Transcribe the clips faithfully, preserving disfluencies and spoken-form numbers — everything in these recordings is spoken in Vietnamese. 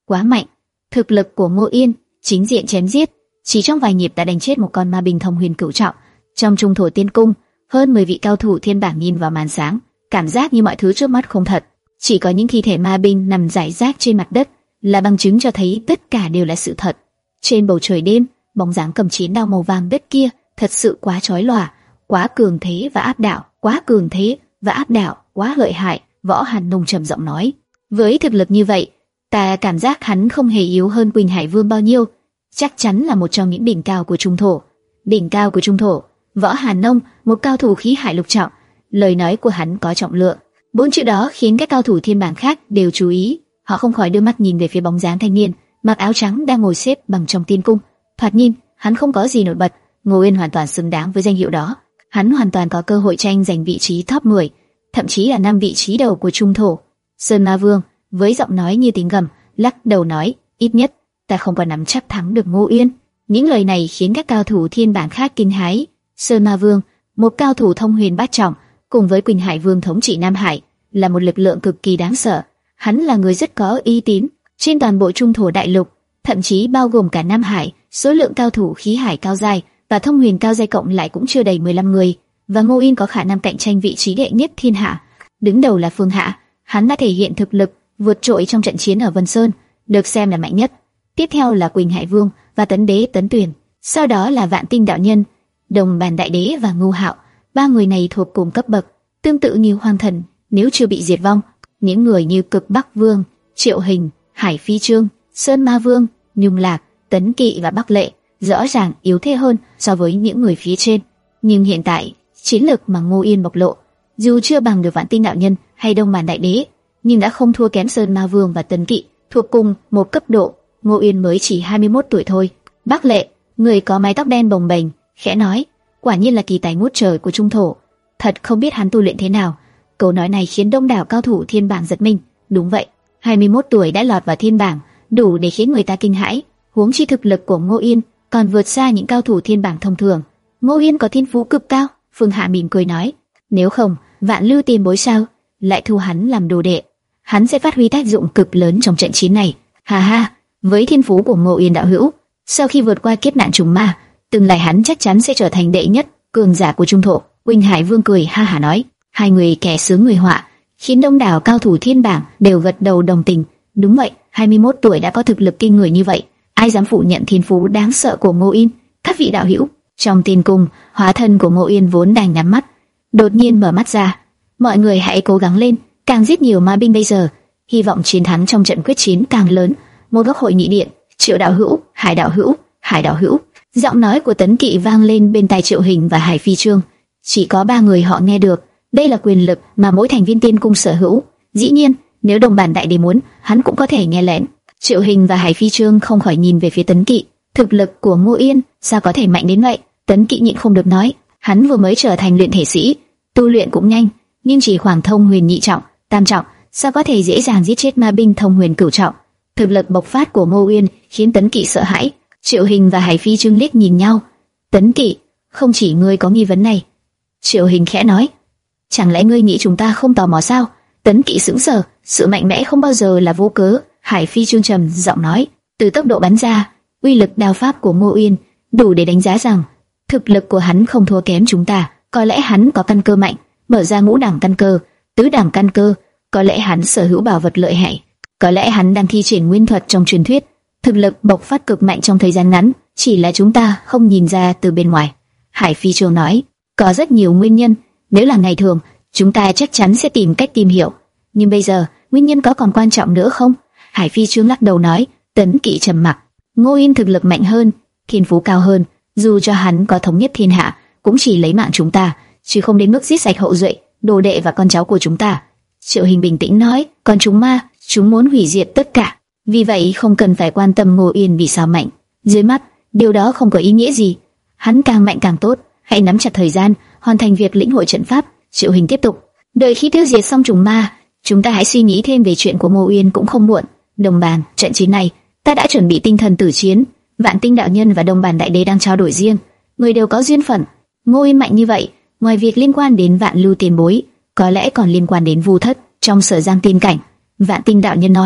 quá mạnh. Thực lực của Ngô Yên, chính diện chém giết, chỉ trong vài nhịp đã đánh chết một con ma binh thông huyền cửu trọng. Trong trung thổ tiên cung, hơn mười vị cao thủ thiên bảng nhìn vào màn sáng, cảm giác như mọi thứ trước mắt không thật. Chỉ có những thi thể ma binh nằm rải rác trên mặt đất là bằng chứng cho thấy tất cả đều là sự thật. Trên bầu trời đêm, bóng dáng cầm chiến đao màu vàng đất kia thật sự quá chói lòa, quá cường thế và áp đảo, quá cường thế và áp đảo, quá lợi hại. Võ Hàn Nông trầm giọng nói, với thực lực như vậy, ta cảm giác hắn không hề yếu hơn Quỳnh Hải Vương bao nhiêu, chắc chắn là một trong những đỉnh cao của trung thổ. Đỉnh cao của trung thổ. Võ Hàn Nông, một cao thủ khí hải lục trọng, lời nói của hắn có trọng lượng. Bốn chữ đó khiến các cao thủ thiên bảng khác đều chú ý, họ không khỏi đưa mắt nhìn về phía bóng dáng thanh niên mặc áo trắng đang ngồi xếp bằng trong tiên cung. Thoạt nhìn, hắn không có gì nổi bật, Ngô Yên hoàn toàn xứng đáng với danh hiệu đó. Hắn hoàn toàn có cơ hội tranh giành vị trí top mười, thậm chí là năm vị trí đầu của trung thổ. Sơn Ma Vương với giọng nói như tiếng gầm, lắc đầu nói, ít nhất ta không có nắm chắc thắng được Ngô Yên. Những lời này khiến các cao thủ thiên bảng khác kinh hãi. Sơn Ma Vương, một cao thủ thông huyền bát trọng, cùng với Quỳnh Hải Vương thống trị Nam Hải, là một lực lượng cực kỳ đáng sợ. Hắn là người rất có uy tín trên toàn bộ trung thổ đại lục, thậm chí bao gồm cả Nam Hải. Số lượng cao thủ khí hải cao giai và thông huyền cao giai cộng lại cũng chưa đầy mười lăm người, và Ngô Yên có khả năng cạnh tranh vị trí đệ nhất thiên hạ. Đứng đầu là Phương Hạ, hắn đã thể hiện thực lực vượt trội trong trận chiến ở Vân Sơn, được xem là mạnh nhất. Tiếp theo là Quỳnh Hải Vương và Tấn Đế Tấn Tuyền, sau đó là Vạn Tinh đạo nhân, Đồng Bàn Đại Đế và Ngô Hạo. Ba người này thuộc cùng cấp bậc, tương tự như Hoang Thần nếu chưa bị diệt vong. Những người như Cực Bắc Vương, Triệu Hình, Hải Phi Trương, Sơn Ma Vương, Nhung Lạc, Tấn Kỵ và Bắc Lệ rõ ràng yếu thế hơn so với những người phía trên. Nhưng hiện tại, chiến lực mà Ngô Yên bộc lộ, dù chưa bằng được Vạn Tinh đạo nhân hay Đông Bàn Đại Đế, nhưng đã không thua kém Sơn Ma Vương và Tấn Kỵ, thuộc cùng một cấp độ. Ngô Yên mới chỉ hai mươi mốt tuổi thôi. Bắc Lệ, người có mái tóc đen bồng bềnh, khẽ nói, quả nhiên là kỳ tài ngút trời của trung thổ. Thật không biết hắn tu luyện thế nào. Câu nói này khiến đông đảo cao thủ thiên bảng giật mình. Đúng vậy, hai mươi mốt tuổi đã lọt vào thiên bảng, đủ để khiến người ta kinh hãi. Huống chi thực lực của Ngô Yên còn vượt xa những cao thủ thiên bảng thông thường. Ngô Yên có thiên phú cực cao. Phương Hạ mỉm cười nói, nếu không, Vạn Lưu tiền bối sao lại thu hắn làm đồ đệ? Hắn sẽ phát huy tác dụng cực lớn trong trận chiến này. Ha ha, với thiên phú của Ngô Yên đạo hữu, sau khi vượt qua kiếp nạn trùng ma, tương lai hắn chắc chắn sẽ trở thành đệ nhất cường giả của trung thổ. Quỳnh Hải Vương cười ha hả nói, hai người kẻ sướng người họa, khiến đông đảo cao thủ thiên bảng đều gật đầu đồng tình. Đúng vậy, hai mươi mốt tuổi đã có thực lực kinh người như vậy, ai dám phủ nhận thiên phú đáng sợ của Ngô Yên? Các vị đạo hữu, trong tiên cung, hóa thân của Ngô Yên vốn đang nhắm mắt, đột nhiên mở mắt ra. Mọi người hãy cố gắng lên, càng giết nhiều ma binh bây giờ, hy vọng chiến thắng trong trận quyết chiến càng lớn. Một góc hội nghị điện, Triệu đạo hữu, Hải đạo hữu, Hải đạo hữu. Giọng nói của Tấn Kỵ vang lên bên tai Triệu Hình và Hải Phi Trương. Chỉ có ba người họ nghe được. Đây là quyền lực mà mỗi thành viên tiên cung sở hữu. Dĩ nhiên, nếu Đồng Bản Đại Đế muốn, hắn cũng có thể nghe lén. Triệu Hình và Hải Phi Trương không khỏi nhìn về phía Tấn Kỵ. Thực lực của Ngô Yên sao có thể mạnh đến vậy? Tấn Kỵ nhịn không được nói, hắn vừa mới trở thành luyện thể sĩ, tu luyện cũng nhanh, nhưng chỉ khoảng thông huyền nhị trọng, tam trọng, sao có thể dễ dàng giết chết ma binh thông huyền cửu trọng? Thực lực bộc phát của Ngô Yên khiến Tấn Kỵ sợ hãi. Triệu Hình và Hải Phi Trương liếc nhìn nhau. Tấn Kỵ, không chỉ ngươi có nghi vấn này. Triệu Hình khẽ nói, chẳng lẽ ngươi nghĩ chúng ta không tò mò sao? Tấn Kỵ sững sờ, sự mạnh mẽ không bao giờ là vô cớ. Hải Phi Trương trầm giọng nói, từ tốc độ bắn ra, uy lực đao pháp của Ngô Yên đủ để đánh giá rằng thực lực của hắn không thua kém chúng ta. Có lẽ hắn có căn cơ mạnh, mở ra ngũ đẳng căn cơ, tứ đẳng căn cơ. Có lẽ hắn sở hữu bảo vật lợi hại. Có lẽ hắn đang thi triển nguyên thuật trong truyền thuyết. Thực lực bộc phát cực mạnh trong thời gian ngắn, chỉ là chúng ta không nhìn ra từ bên ngoài. Hải Phi Trương nói, có rất nhiều nguyên nhân. Nếu là ngày thường, chúng ta chắc chắn sẽ tìm cách tìm hiểu. Nhưng bây giờ, nguyên nhân có còn quan trọng nữa không? Hải Phi Trương lắc đầu nói. Tấn Kỵ trầm mặc. Ngô Yên thực lực mạnh hơn, thiên phú cao hơn, dù cho hắn có thống nhất thiên hạ, cũng chỉ lấy mạng chúng ta, chứ không đến mức giết sạch hậu duệ, đồ đệ và con cháu của chúng ta. Triệu Hình bình tĩnh nói, còn chúng ma, chúng muốn hủy diệt tất cả. Vì vậy không cần phải quan tâm Ngô Yên vì sao mạnh. Dưới mắt, điều đó không có ý nghĩa gì. Hắn càng mạnh càng tốt, hãy nắm chặt thời gian, hoàn thành việc lĩnh hội trận pháp. Triệu Hình tiếp tục, đợi khi tiêu diệt xong trùng ma, chúng ta hãy suy nghĩ thêm về chuyện của Ngô Yên cũng không muộn. Đồng Bàn, trận chiến này, ta đã chuẩn bị tinh thần tử chiến. Vạn Tinh đạo nhân và Đồng Bàn Đại Đế đang trao đổi riêng, người đều có duyên phận. Ngô Yên mạnh như vậy, ngoài việc liên quan đến Vạn Lưu tiền bối, có lẽ còn liên quan đến Vu Thất trong Sở Giang tiên cảnh. Vạn Tinh đạo nhân nói,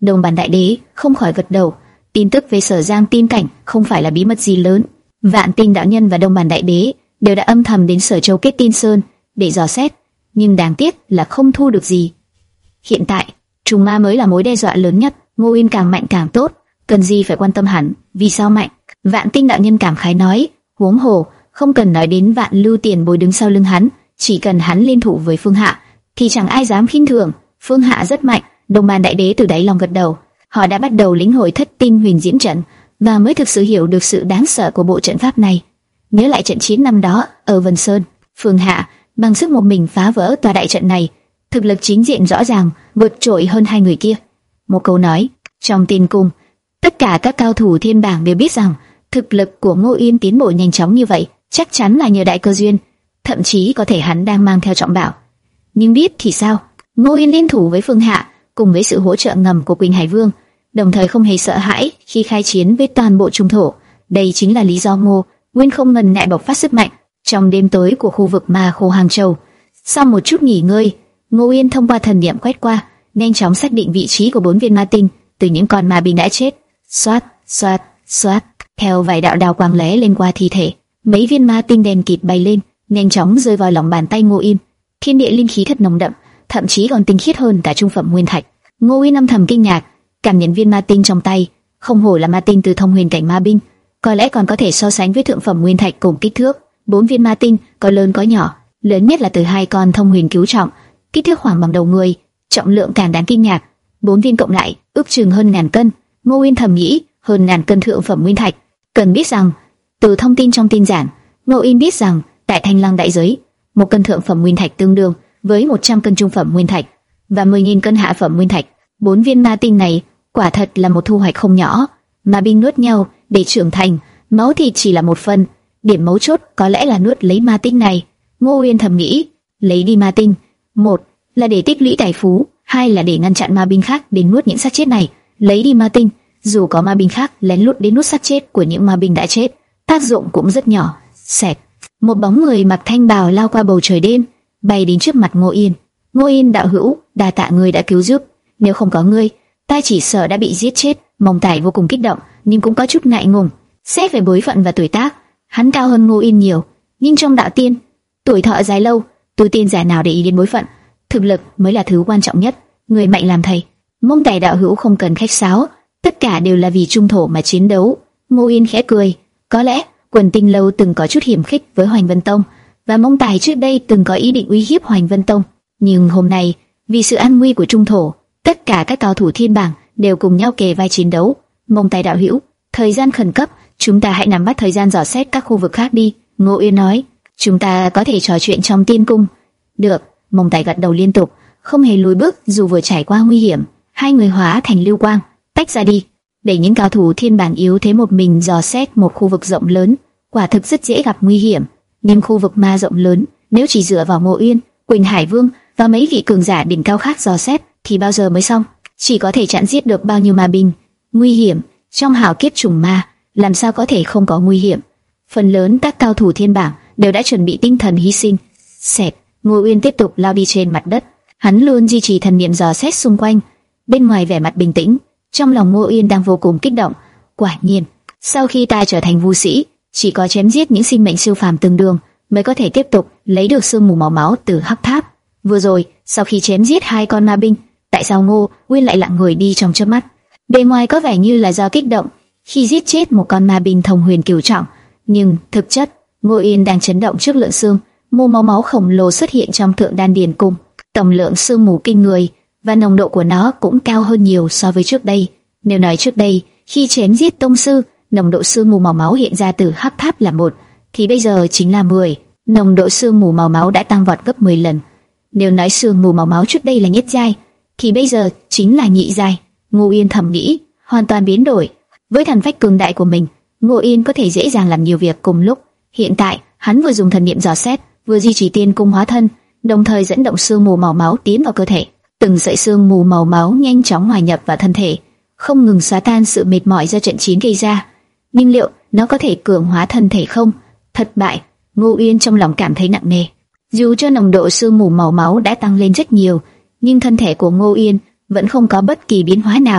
Đồng Bản Đại Đế không khỏi gật đầu. Tin tức về Sở Giang Tin Cảnh không phải là bí mật gì lớn. Vạn Tinh đạo nhân và Đồng Bản Đại Đế đều đã âm thầm đến Sở Châu Kết Tin Sơn để dò xét, nhưng đáng tiếc là không thu được gì. Hiện tại, trùng ma mới là mối đe dọa lớn nhất. Ngô Yên càng mạnh càng tốt, cần gì phải quan tâm hắn? Vì sao mạnh? Vạn Tinh đạo nhân cảm khái nói. Huống hồ, không cần nói đến Vạn Lưu Tiền Bối đứng sau lưng hắn, chỉ cần hắn liên thủ với Phương Hạ, thì chẳng ai dám khinh thường. Phương Hạ rất mạnh. Đồng Bản Đại Đế từ đáy lòng gật đầu. Họ đã bắt đầu lĩnh hội Thất Tinh Huyền Diễm Trận và mới thực sự hiểu được sự đáng sợ của bộ trận pháp này. Nhớ lại trận chiến năm đó ở Vân Sơn, Phương Hạ bằng sức một mình phá vỡ tòa đại trận này, thực lực chính diện rõ ràng vượt trội hơn hai người kia. Một câu nói trong Tiên Cung, tất cả các cao thủ thiên bảng đều biết rằng thực lực của Ngô Yên tiến bộ nhanh chóng như vậy chắc chắn là nhờ đại cơ duyên, thậm chí có thể hắn đang mang theo trọng bảo. Nhưng biết thì sao? Ngô Yên liên thủ với Phương Hạ cùng với sự hỗ trợ ngầm của Quỳnh Hải Vương, đồng thời không hề sợ hãi khi khai chiến với toàn bộ trung thổ. Đây chính là lý do Ngô Nguyên không ngần ngại bộc phát sức mạnh trong đêm tối của khu vực Ma Khô Hàng Châu. Sau một chút nghỉ ngơi, Ngô Yên thông qua thần niệm quét qua, nhanh chóng xác định vị trí của bốn viên ma tinh từ những con ma binh đã chết. Xoát, xoát, xoát, theo vài đạo đào quang lóe lên qua thi thể, mấy viên ma tinh đen kịt bay lên, nhanh chóng rơi vào lòng bàn tay Ngô Yên. Thiên địa linh khí thật nồng đậm, thậm chí còn tinh khiết hơn cả trung phẩm nguyên thạch. Ngô Yên âm thầm kinh ngạc, cảm nhận viên ma tinh trong tay, không hổ là ma tinh từ thông huyền cảnh ma binh, có lẽ còn có thể so sánh với thượng phẩm nguyên thạch cùng kích thước. Bốn viên ma tinh có lớn có nhỏ, lớn nhất là từ hai con thông huyền cứu trọng, kích thước khoảng bằng đầu người, trọng lượng càng đáng kinh ngạc. Bốn viên cộng lại ước chừng hơn ngàn cân. Ngô Yên thầm nghĩ, hơn ngàn cân thượng phẩm nguyên thạch. Cần biết rằng, từ thông tin trong tin giản, Ngô Yên biết rằng tại Thanh Lăng đại giới, một cân thượng phẩm nguyên thạch tương đương với một trăm cân trung phẩm nguyên thạch và mười nghìn cân hạ phẩm nguyên thạch. Bốn viên ma tinh này quả thật là một thu hoạch không nhỏ. Ma binh nuốt nhau để trưởng thành, máu thịt chỉ là một phần, điểm mấu chốt có lẽ là nuốt lấy ma tinh này. Ngô Uyên thầm nghĩ, lấy đi ma tinh, một là để tích lũy tài phú, hai là để ngăn chặn ma binh khác đến nuốt những xác chết này. Lấy đi ma tinh, dù có ma binh khác lén lút đến nuốt xác chết của những ma binh đã chết, tác dụng cũng rất nhỏ. Xẹt, một bóng người mặc thanh bào lao qua bầu trời đêm, bay đến trước mặt Ngô Yên. Ngô Yên đạo hữu, đa tạ ngươi đã cứu giúp, nếu không có ngươi, ta chỉ sợ đã bị giết chết. Mông Tài vô cùng kích động, nhưng cũng có chút ngại ngùng. Xét về bối phận và tuổi tác, hắn cao hơn Ngô Yên nhiều, nhưng trong đạo tiên, tuổi thọ dài lâu, tu tiên giả nào để ý đến bối phận, thực lực mới là thứ quan trọng nhất. Người mạnh làm thầy. Mông Tài đạo hữu không cần khách sáo, tất cả đều là vì trung thổ mà chiến đấu. Ngô Yên khẽ cười, có lẽ Quần Tinh lâu từng có chút hiểm khích với Hoành Vân Tông, và Mông Tài trước đây từng có ý định uy hiếp Hoành Vân Tông, nhưng hôm nay vì sự an nguy của trung thổ, tất cả các cao thủ thiên bảng đều cùng nhau kề vai chiến đấu. Mông Tài đạo hữu, thời gian khẩn cấp, chúng ta hãy nắm bắt thời gian dò xét các khu vực khác đi. Ngô Yên nói, chúng ta có thể trò chuyện trong tiên cung. Được. Mông Tài gật đầu liên tục, không hề lùi bước dù vừa trải qua nguy hiểm. Hai người hóa thành lưu quang, tách ra đi, để những cao thủ thiên bảng yếu thế một mình dò xét một khu vực rộng lớn, quả thực rất dễ gặp nguy hiểm. Nhưng khu vực ma rộng lớn, nếu chỉ dựa vào Ngô Uyên, Quỳnh Hải Vương và mấy vị cường giả đỉnh cao khác dò xét, thì bao giờ mới xong? Chỉ có thể chặn giết được bao nhiêu ma binh. Nguy hiểm trong hào kiếp trùng ma, làm sao có thể không có nguy hiểm? Phần lớn các cao thủ thiên bảng đều đã chuẩn bị tinh thần hy sinh. Xẹt, Ngô Uyên tiếp tục lao đi trên mặt đất. Hắn luôn duy trì thần niệm dò xét xung quanh, bên ngoài vẻ mặt bình tĩnh, trong lòng Ngô Uyên đang vô cùng kích động. Quả nhiên, sau khi ta trở thành vu sĩ, chỉ có chém giết những sinh mệnh siêu phàm tương đương mới có thể tiếp tục lấy được sương mù màu máu từ hắc tháp. Vừa rồi, sau khi chém giết hai con ma binh, tại sao Ngô Uyên lại lặng người đi trong chớp mắt? Bề ngoài có vẻ như là do kích động khi giết chết một con ma binh thông huyền cửu trọng, nhưng thực chất Ngô Uyên đang chấn động trước lượng xương mù màu máu khổng lồ xuất hiện trong thượng đan điền cung. Tổng lượng sương mù kinh người và nồng độ của nó cũng cao hơn nhiều so với trước đây. Nếu nói trước đây khi chém giết tông sư, nồng độ sương mù màu máu hiện ra từ hắc tháp là một, thì bây giờ chính là mười. Nồng độ sương mù màu máu đã tăng vọt gấp mười lần. Nếu nói sương mù màu máu trước đây là nhất giai, thì bây giờ chính là nhị giai. Ngô Yên thầm nghĩ, hoàn toàn biến đổi. Với thần phách cường đại của mình, Ngô Yên có thể dễ dàng làm nhiều việc cùng lúc. Hiện tại, hắn vừa dùng thần niệm dò xét, vừa duy trì tiên cung hóa thân, đồng thời dẫn động sương mù màu máu tiến vào cơ thể. Từng sợi sương mù màu máu nhanh chóng hòa nhập vào thân thể, không ngừng xóa tan sự mệt mỏi do trận chiến gây ra. Nhưng liệu nó có thể cường hóa thân thể không? Thất bại. Ngô Uyên trong lòng cảm thấy nặng nề. Dù cho nồng độ sương mù màu máu đã tăng lên rất nhiều, nhưng thân thể của Ngô Uyên vẫn không có bất kỳ biến hóa nào.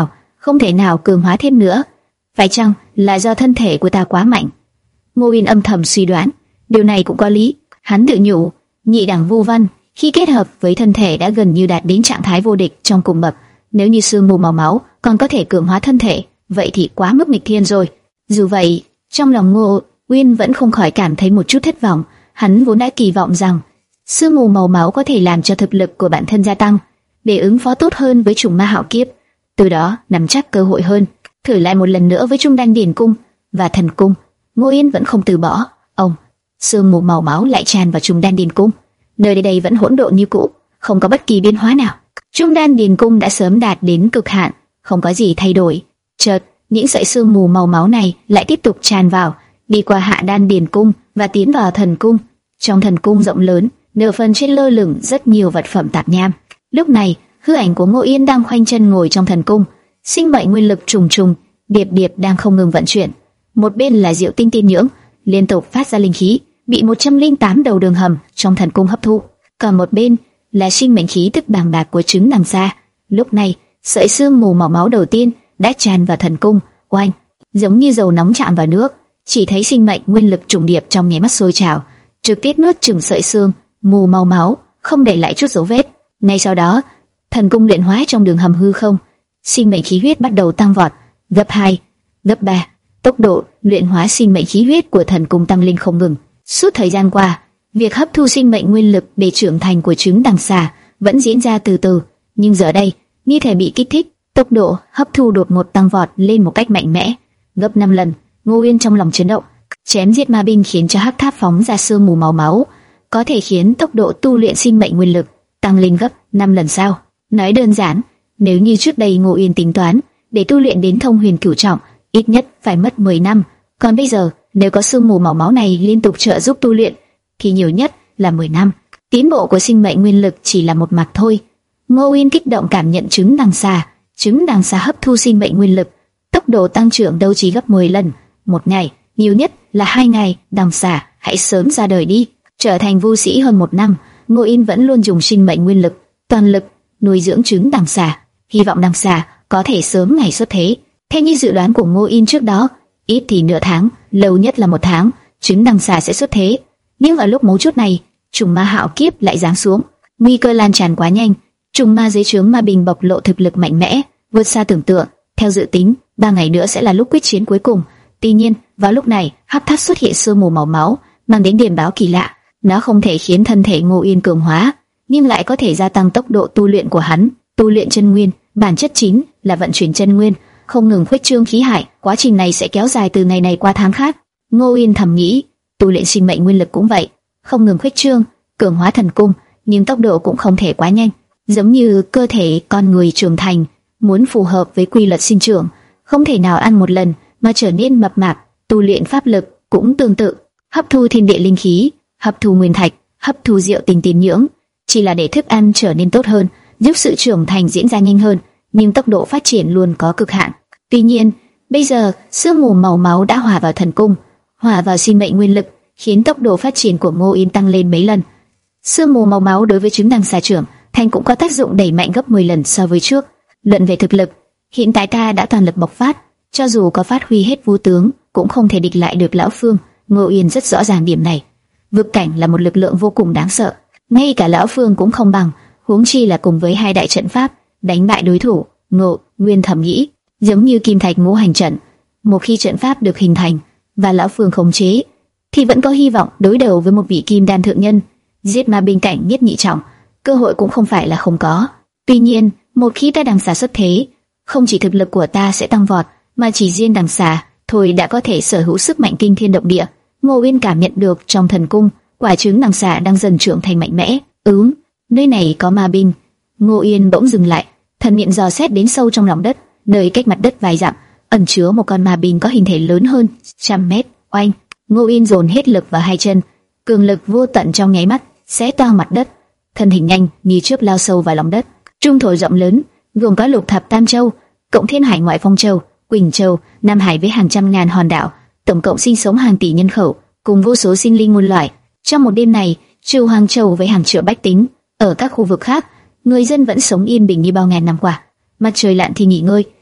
không thể nào cường hóa thêm nữa. Phải chăng là do thân thể của ta quá mạnh? Ngô Uyên âm thầm suy đoán, điều này cũng có lý. Hắn tự nhủ, nhị đẳng vu văn khi kết hợp với thân thể đã gần như đạt đến trạng thái vô địch trong cùng bậc. Nếu như sương mù màu máu còn có thể cường hóa thân thể, vậy thì quá mức nghịch thiên rồi. Dù vậy, trong lòng Ngô Uyên vẫn không khỏi cảm thấy một chút thất vọng. Hắn vốn đã kỳ vọng rằng sương mù màu máu có thể làm cho thực lực của bản thân gia tăng, để ứng phó tốt hơn với trùng ma hạo kiếp, từ đó nắm chắc cơ hội hơn. Thử lại một lần nữa với Trung Đan Điền Cung và Thần Cung, Ngô Uyên vẫn không từ bỏ. Ông, sương mù màu máu lại tràn vào Trung Đan Điền Cung, nơi đây đây vẫn hỗn độn như cũ, không có bất kỳ biến hóa nào. Trung Đan Điền Cung đã sớm đạt đến cực hạn, không có gì thay đổi. Chợt, những sợi sương mù màu máu này lại tiếp tục tràn vào, đi qua Hạ Đan Điền Cung và tiến vào Thần Cung. Trong Thần Cung rộng lớn, nửa phần trên lơ lửng rất nhiều vật phẩm tạp nham. Lúc này, hư ảnh của Ngô Uyên đang khoanh chân ngồi trong Thần Cung, sinh mệnh nguyên lực trùng trùng, điệp điệp đang không ngừng vận chuyển. Một bên là Diệu Tinh Tiên Nhưỡng, liên tục phát ra linh khí, bị một trăm lẻ tám đầu đường hầm trong Thần Cung hấp thu. Còn một bên là sinh mệnh khí tức bàng bạc của trứng đằng xa. Lúc này, sợi sương mù màu máu đầu tiên đã tràn vào Thần Cung, oanh, giống như dầu nóng chạm vào nước, chỉ thấy sinh mệnh nguyên lực trùng điệp trong nháy mắt sôi trào, trực tiếp nuốt chửng sợi sương mù màu máu, không để lại chút dấu vết. Ngay sau đó, Thần Cung luyện hóa trong đường hầm hư không, sinh mệnh khí huyết bắt đầu tăng vọt, gấp hai, gấp ba. Tốc độ luyện hóa sinh mệnh khí huyết của Thần Cung tăng lên không ngừng. Suốt thời gian qua, việc hấp thu sinh mệnh nguyên lực để trưởng thành của trứng đằng xà vẫn diễn ra từ từ, nhưng giờ đây, như thể bị kích thích, tốc độ hấp thu đột ngột tăng vọt lên một cách mạnh mẽ, gấp năm lần. Ngô Uyên trong lòng chấn động, chém giết ma binh khiến cho hắc tháp phóng ra sương mù màu máu, có thể khiến tốc độ tu luyện sinh mệnh nguyên lực tăng lên gấp năm lần sao? Nói đơn giản, nếu như trước đây Ngô Uyên tính toán để tu luyện đến thông huyền cửu trọng, ít nhất phải mất mười năm, còn bây giờ nếu có sương mù màu máu này liên tục trợ giúp tu luyện, thì nhiều nhất là mười năm. Tiến bộ của sinh mệnh nguyên lực chỉ là một mặt thôi. Ngô Uyên kích động cảm nhận trứng đằng xà, trứng đằng xà hấp thu sinh mệnh nguyên lực, tốc độ tăng trưởng đâu chỉ gấp mười lần, một ngày, nhiều nhất là hai ngày. Đằng xà, hãy sớm ra đời đi. Trở thành vu sĩ hơn một năm, Ngô Uyên vẫn luôn dùng sinh mệnh nguyên lực, toàn lực nuôi dưỡng trứng đằng xà, hy vọng đằng xà có thể sớm ngày xuất thế. Theo như dự đoán của Ngô Uyên trước đó, ít thì nửa tháng, lâu nhất là một tháng, trứng đằng xà sẽ xuất thế. Nhưng vào lúc mấu chốt này, trùng ma hạo kiếp lại giáng xuống, nguy cơ lan tràn quá nhanh, trùng ma dưới trướng ma bình bộc lộ thực lực mạnh mẽ, vượt xa tưởng tượng. Theo dự tính, ba ngày nữa sẽ là lúc quyết chiến cuối cùng. Tuy nhiên, vào lúc này, hắc tháp xuất hiện sương mù màu máu, mang đến điềm báo kỳ lạ. Nó không thể khiến thân thể Ngô Uyên cường hóa, nhưng lại có thể gia tăng tốc độ tu luyện của hắn. Tu luyện chân nguyên, bản chất chính là vận chuyển chân nguyên, không ngừng khuếch trương khí hải. Quá trình này sẽ kéo dài từ ngày này qua tháng khác. Ngô Uyên thầm nghĩ, tu luyện sinh mệnh nguyên lực cũng vậy, không ngừng khuếch trương, cường hóa thần cung, nhưng tốc độ cũng không thể quá nhanh. Giống như cơ thể con người trưởng thành, muốn phù hợp với quy luật sinh trưởng, không thể nào ăn một lần mà trở nên mập mạp. Tu luyện pháp lực cũng tương tự, hấp thu thiên địa linh khí, hấp thu nguyên thạch, hấp thu diệu tinh tiên nhưỡng, chỉ là để thức ăn trở nên tốt hơn, giúp sự trưởng thành diễn ra nhanh hơn, nhưng tốc độ phát triển luôn có cực hạn. Tuy nhiên, bây giờ sương mù màu máu đã hòa vào thần cung, hòa vào sinh mệnh nguyên lực, khiến tốc độ phát triển của Ngô Uyên tăng lên mấy lần. Sương mù màu máu đối với trứng đằng xà trưởng thành cũng có tác dụng đẩy mạnh gấp mười lần so với trước. Luận về thực lực, hiện tại ta đã toàn lực bộc phát, cho dù có phát huy hết vũ tướng, cũng không thể địch lại được lão Phương. Ngô Uyên rất rõ ràng điểm này. Vực cảnh là một lực lượng vô cùng đáng sợ, ngay cả lão Phương cũng không bằng, huống chi là cùng với hai đại trận pháp đánh bại đối thủ. Ngô Uyên thầm nghĩ, giống như kim thạch ngũ hành trận, một khi trận pháp được hình thành và lão Phương khống chế, thì vẫn có hy vọng đối đầu với một vị kim đan thượng nhân. Giết ma bên cạnh nhất nhị trọng, cơ hội cũng không phải là không có. Tuy nhiên, một khi ta đằng xà xuất thế, không chỉ thực lực của ta sẽ tăng vọt, mà chỉ riêng đằng xà thôi đã có thể sở hữu sức mạnh kinh thiên động địa. Ngô Uyên cảm nhận được trong thần cung, quả trứng đằng xà đang dần trưởng thành mạnh mẽ. Ừm, nơi này có ma binh. Ngô Uyên bỗng dừng lại, thần niệm dò xét đến sâu trong lòng đất, nơi cách mặt đất vài dặm ẩn chứa một con ma binh có hình thể lớn hơn trăm mét. Oanh! Ngô Uyên dồn hết lực vào hai chân, cường lực vô tận trong nháy mắt xé toang mặt đất, thân hình nhanh như chớp lao sâu vào lòng đất. Trung thổ rộng lớn, gồm có lục thập tam châu, cộng thiên hải ngoại phong châu, Quỳnh Châu, Nam Hải với hàng trăm ngàn hòn đảo, tổng cộng sinh sống hàng tỷ nhân khẩu, cùng vô số sinh linh muôn loài. Trong một đêm này, Chu Hoàng Châu với hàng triệu bách tính, ở các khu vực khác, người dân vẫn sống yên bình như bao ngàn năm qua. Mặt trời lặn thì nghỉ ngơi,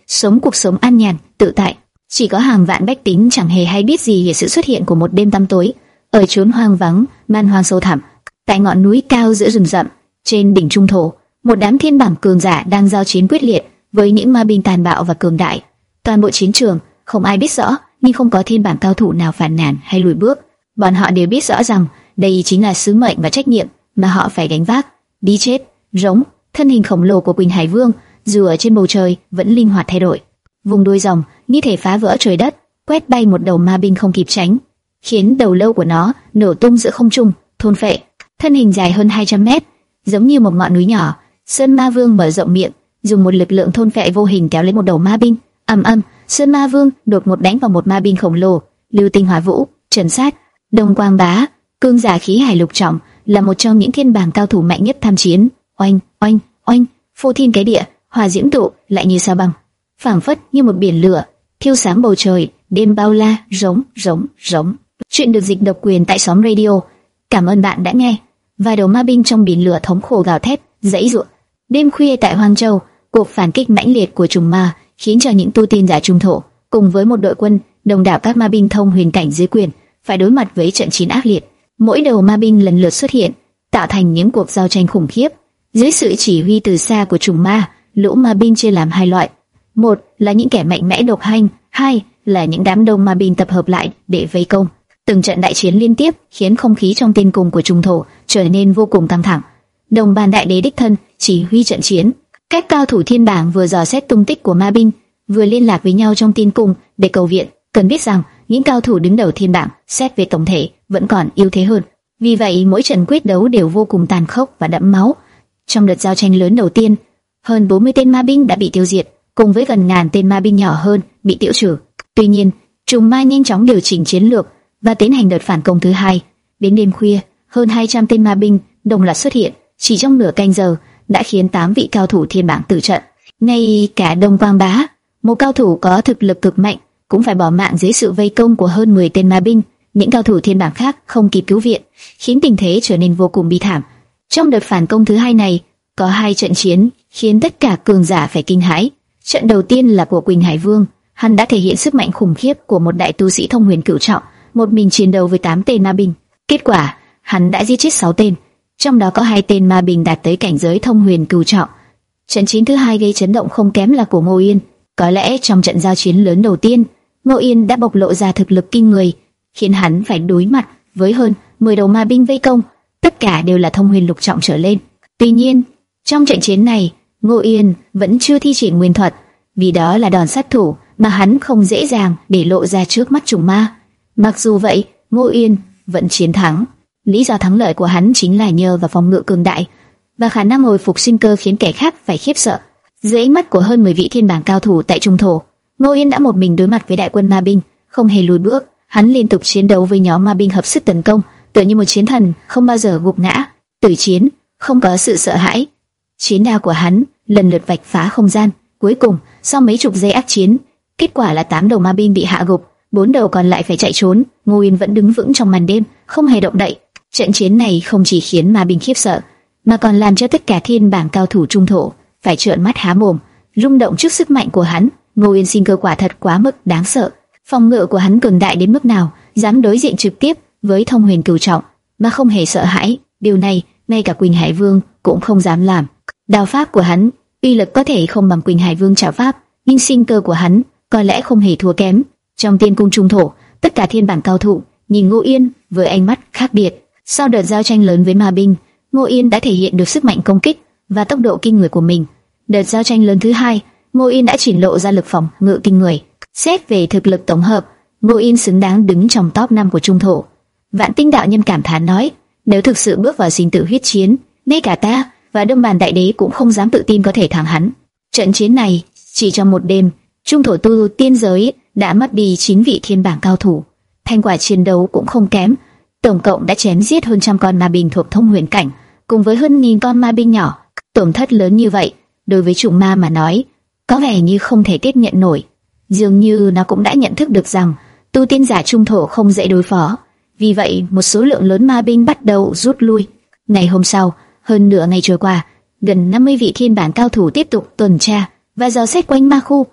sống cuộc sống an nhàn, tự tại. Chỉ có hàng vạn bách tính chẳng hề hay biết gì về sự xuất hiện của một đêm tăm tối ở chốn hoang vắng, man hoang sâu thẳm. Tại ngọn núi cao giữa rừng rậm, trên đỉnh trung thổ, một đám thiên bảng cường giả đang giao chiến quyết liệt với những ma binh tàn bạo và cường đại. Toàn bộ chiến trường không ai biết rõ, nhưng không có thiên bảng cao thủ nào phàn nàn hay lùi bước. Bọn họ đều biết rõ rằng đây chính là sứ mệnh và trách nhiệm mà họ phải gánh vác. Đi chết, rống, thân hình khổng lồ của Quỳnh Hải Vương dù ở trên bầu trời vẫn linh hoạt thay đổi, vùng đuôi rồng như thể phá vỡ trời đất, quét bay một đầu ma binh không kịp tránh, khiến đầu lâu của nó nổ tung giữa không trung, thôn phệ. Thân hình dài hơn hai trăm mét, giống như một ngọn núi nhỏ, Sơn Ma Vương mở rộng miệng, dùng một lực lượng thôn phệ vô hình kéo lấy một đầu ma binh. Ầm ầm, Sơn Ma Vương đột ngột đánh vào một ma binh khổng lồ. Lưu Tinh Hỏa Vũ, Trần Sát, Đông Quang Bá, cương giả khí hải lục trọng, là một trong những thiên bảng cao thủ mạnh nhất tham chiến. Oanh, oanh, oanh, phô thiên cái địa, hỏa diễm tụ lại như sao băng, phảng phất như một biển lửa, thiêu sáng bầu trời. Đêm bao la, rống, rống, rống. Chuyện được dịch độc quyền tại Xóm Radio. Cảm ơn bạn đã nghe. Vài đầu ma binh trong biển lửa thống khổ gào thét, giãy giụa. Đêm khuya tại Hoang Châu, cuộc phản kích mãnh liệt của trùng ma khiến cho những tu tiên giả trung thổ cùng với một đội quân đông đảo các ma binh thông huyền cảnh dưới quyền phải đối mặt với trận chiến ác liệt. Mỗi đầu ma binh lần lượt xuất hiện, tạo thành những cuộc giao tranh khủng khiếp. Dưới sự chỉ huy từ xa của trùng ma, lũ ma binh chia làm hai loại: một là những kẻ mạnh mẽ độc hành, hai là những đám đông ma binh tập hợp lại để vây công. Từng trận đại chiến liên tiếp khiến không khí trong tiên cung của trung thổ trở nên vô cùng căng thẳng. Đồng Bàn Đại Đế đích thân chỉ huy trận chiến. Các cao thủ thiên bảng vừa dò xét tung tích của ma binh, vừa liên lạc với nhau trong tiên cung để cầu viện. Cần biết rằng những cao thủ đứng đầu thiên bảng xét về tổng thể vẫn còn yếu thế hơn. Vì vậy mỗi trận quyết đấu đều vô cùng tàn khốc và đẫm máu. Trong đợt giao tranh lớn đầu tiên, hơn bốn mươi tên ma binh đã bị tiêu diệt, cùng với gần ngàn tên ma binh nhỏ hơn bị tiêu trừ. Tuy nhiên, trùng ma nhanh chóng điều chỉnh chiến lược và tiến hành đợt phản công thứ hai. Đến đêm khuya, hơn hai trăm tên ma binh đồng loạt xuất hiện, chỉ trong nửa canh giờ đã khiến tám vị cao thủ thiên bảng tử trận. Ngay cả Đông Quang Bá, một cao thủ có thực lực cực mạnh, cũng phải bỏ mạng dưới sự vây công của hơn mười tên ma binh. Những cao thủ thiên bảng khác không kịp cứu viện, khiến tình thế trở nên vô cùng bi thảm. Trong đợt phản công thứ hai này, có hai trận chiến khiến tất cả cường giả phải kinh hãi. Trận đầu tiên là của Quỳnh Hải Vương, hắn đã thể hiện sức mạnh khủng khiếp của một đại tu sĩ thông huyền cửu trọng, một mình chiến đấu với tám tên ma binh. Kết quả, hắn đã giết chết sáu tên, trong đó có hai tên ma binh đạt tới cảnh giới thông huyền cửu trọng. Trận chiến thứ hai gây chấn động không kém là của Ngô Yên. Có lẽ trong trận giao chiến lớn đầu tiên, Ngô Yên đã bộc lộ ra thực lực kinh người, khiến hắn phải đối mặt với hơn mười đầu ma binh vây công, tất cả đều là thông huyền lục trọng trở lên. Tuy nhiên, trong trận chiến này, Ngô Yên vẫn chưa thi triển nguyên thuật, vì đó là đòn sát thủ mà hắn không dễ dàng để lộ ra trước mắt trùng ma. Mặc dù vậy, Ngô Yên vẫn chiến thắng. Lý do thắng lợi của hắn chính là nhờ vào phòng ngự cường đại và khả năng hồi phục sinh cơ khiến kẻ khác phải khiếp sợ. Dưới ánh mắt của hơn mười vị thiên bảng cao thủ tại trung thổ, Ngô Yên đã một mình đối mặt với đại quân ma binh, không hề lùi bước. Hắn liên tục chiến đấu với nhóm ma binh hợp sức tấn công, tựa như một chiến thần không bao giờ gục ngã. Tử chiến, không có sự sợ hãi. Chiến đao của hắn lần lượt vạch phá không gian. Cuối cùng, sau mấy chục giây ác chiến, kết quả là tám đầu ma binh bị hạ gục, bốn đầu còn lại phải chạy trốn. Ngô Yên vẫn đứng vững trong màn đêm, không hề động đậy. Trận chiến này không chỉ khiến ma binh khiếp sợ, mà còn làm cho tất cả thiên bảng cao thủ trung thổ phải trợn mắt há mồm, rung động trước sức mạnh của hắn. Ngô Yên sinh cơ quả thật quá mức đáng sợ. Phòng ngự của hắn cường đại đến mức nào, dám đối diện trực tiếp với thông huyền cửu trọng mà không hề sợ hãi. Điều này ngay cả Quỳnh Hải Vương cũng không dám làm. Đao pháp của hắn uy lực có thể không bằng Quỳnh Hải Vương trảo pháp, nhưng sinh cơ của hắn có lẽ không hề thua kém. Trong tiên cung trung thổ, tất cả thiên bảng cao thủ nhìn Ngô Yên với ánh mắt khác biệt. Sau đợt giao tranh lớn với ma binh, Ngô Yên đã thể hiện được sức mạnh công kích và tốc độ kinh người của mình. Đợt giao tranh lớn thứ hai, Ngô Yên đã triển lộ ra lực phòng ngự kinh người. Xét về thực lực tổng hợp, Ngô Yên xứng đáng đứng trong top năm của trung thổ. Vạn Tinh đạo nhân cảm thán nói, nếu thực sự bước vào sinh tử huyết chiến, ngay cả ta và Đông Bàn Đại Đế cũng không dám tự tin có thể thắng hắn. Trận chiến này, chỉ trong một đêm, trung thổ tu tiên giới đã mất đi chín vị thiên bảng cao thủ. Thành quả chiến đấu cũng không kém, tổng cộng đã chém giết hơn trăm con ma binh thuộc thông huyền cảnh, cùng với hơn nghìn con ma binh nhỏ. Tổn thất lớn như vậy, đối với trùng ma mà nói, có vẻ như không thể tiếp nhận nổi. Dường như nó cũng đã nhận thức được rằng tu tiên giả trung thổ không dễ đối phó. Vì vậy, một số lượng lớn ma binh bắt đầu rút lui. Ngày hôm sau, hơn nửa ngày trôi qua, gần năm mươi vị thiên bảng cao thủ tiếp tục tuần tra và dò xét quanh ma khu,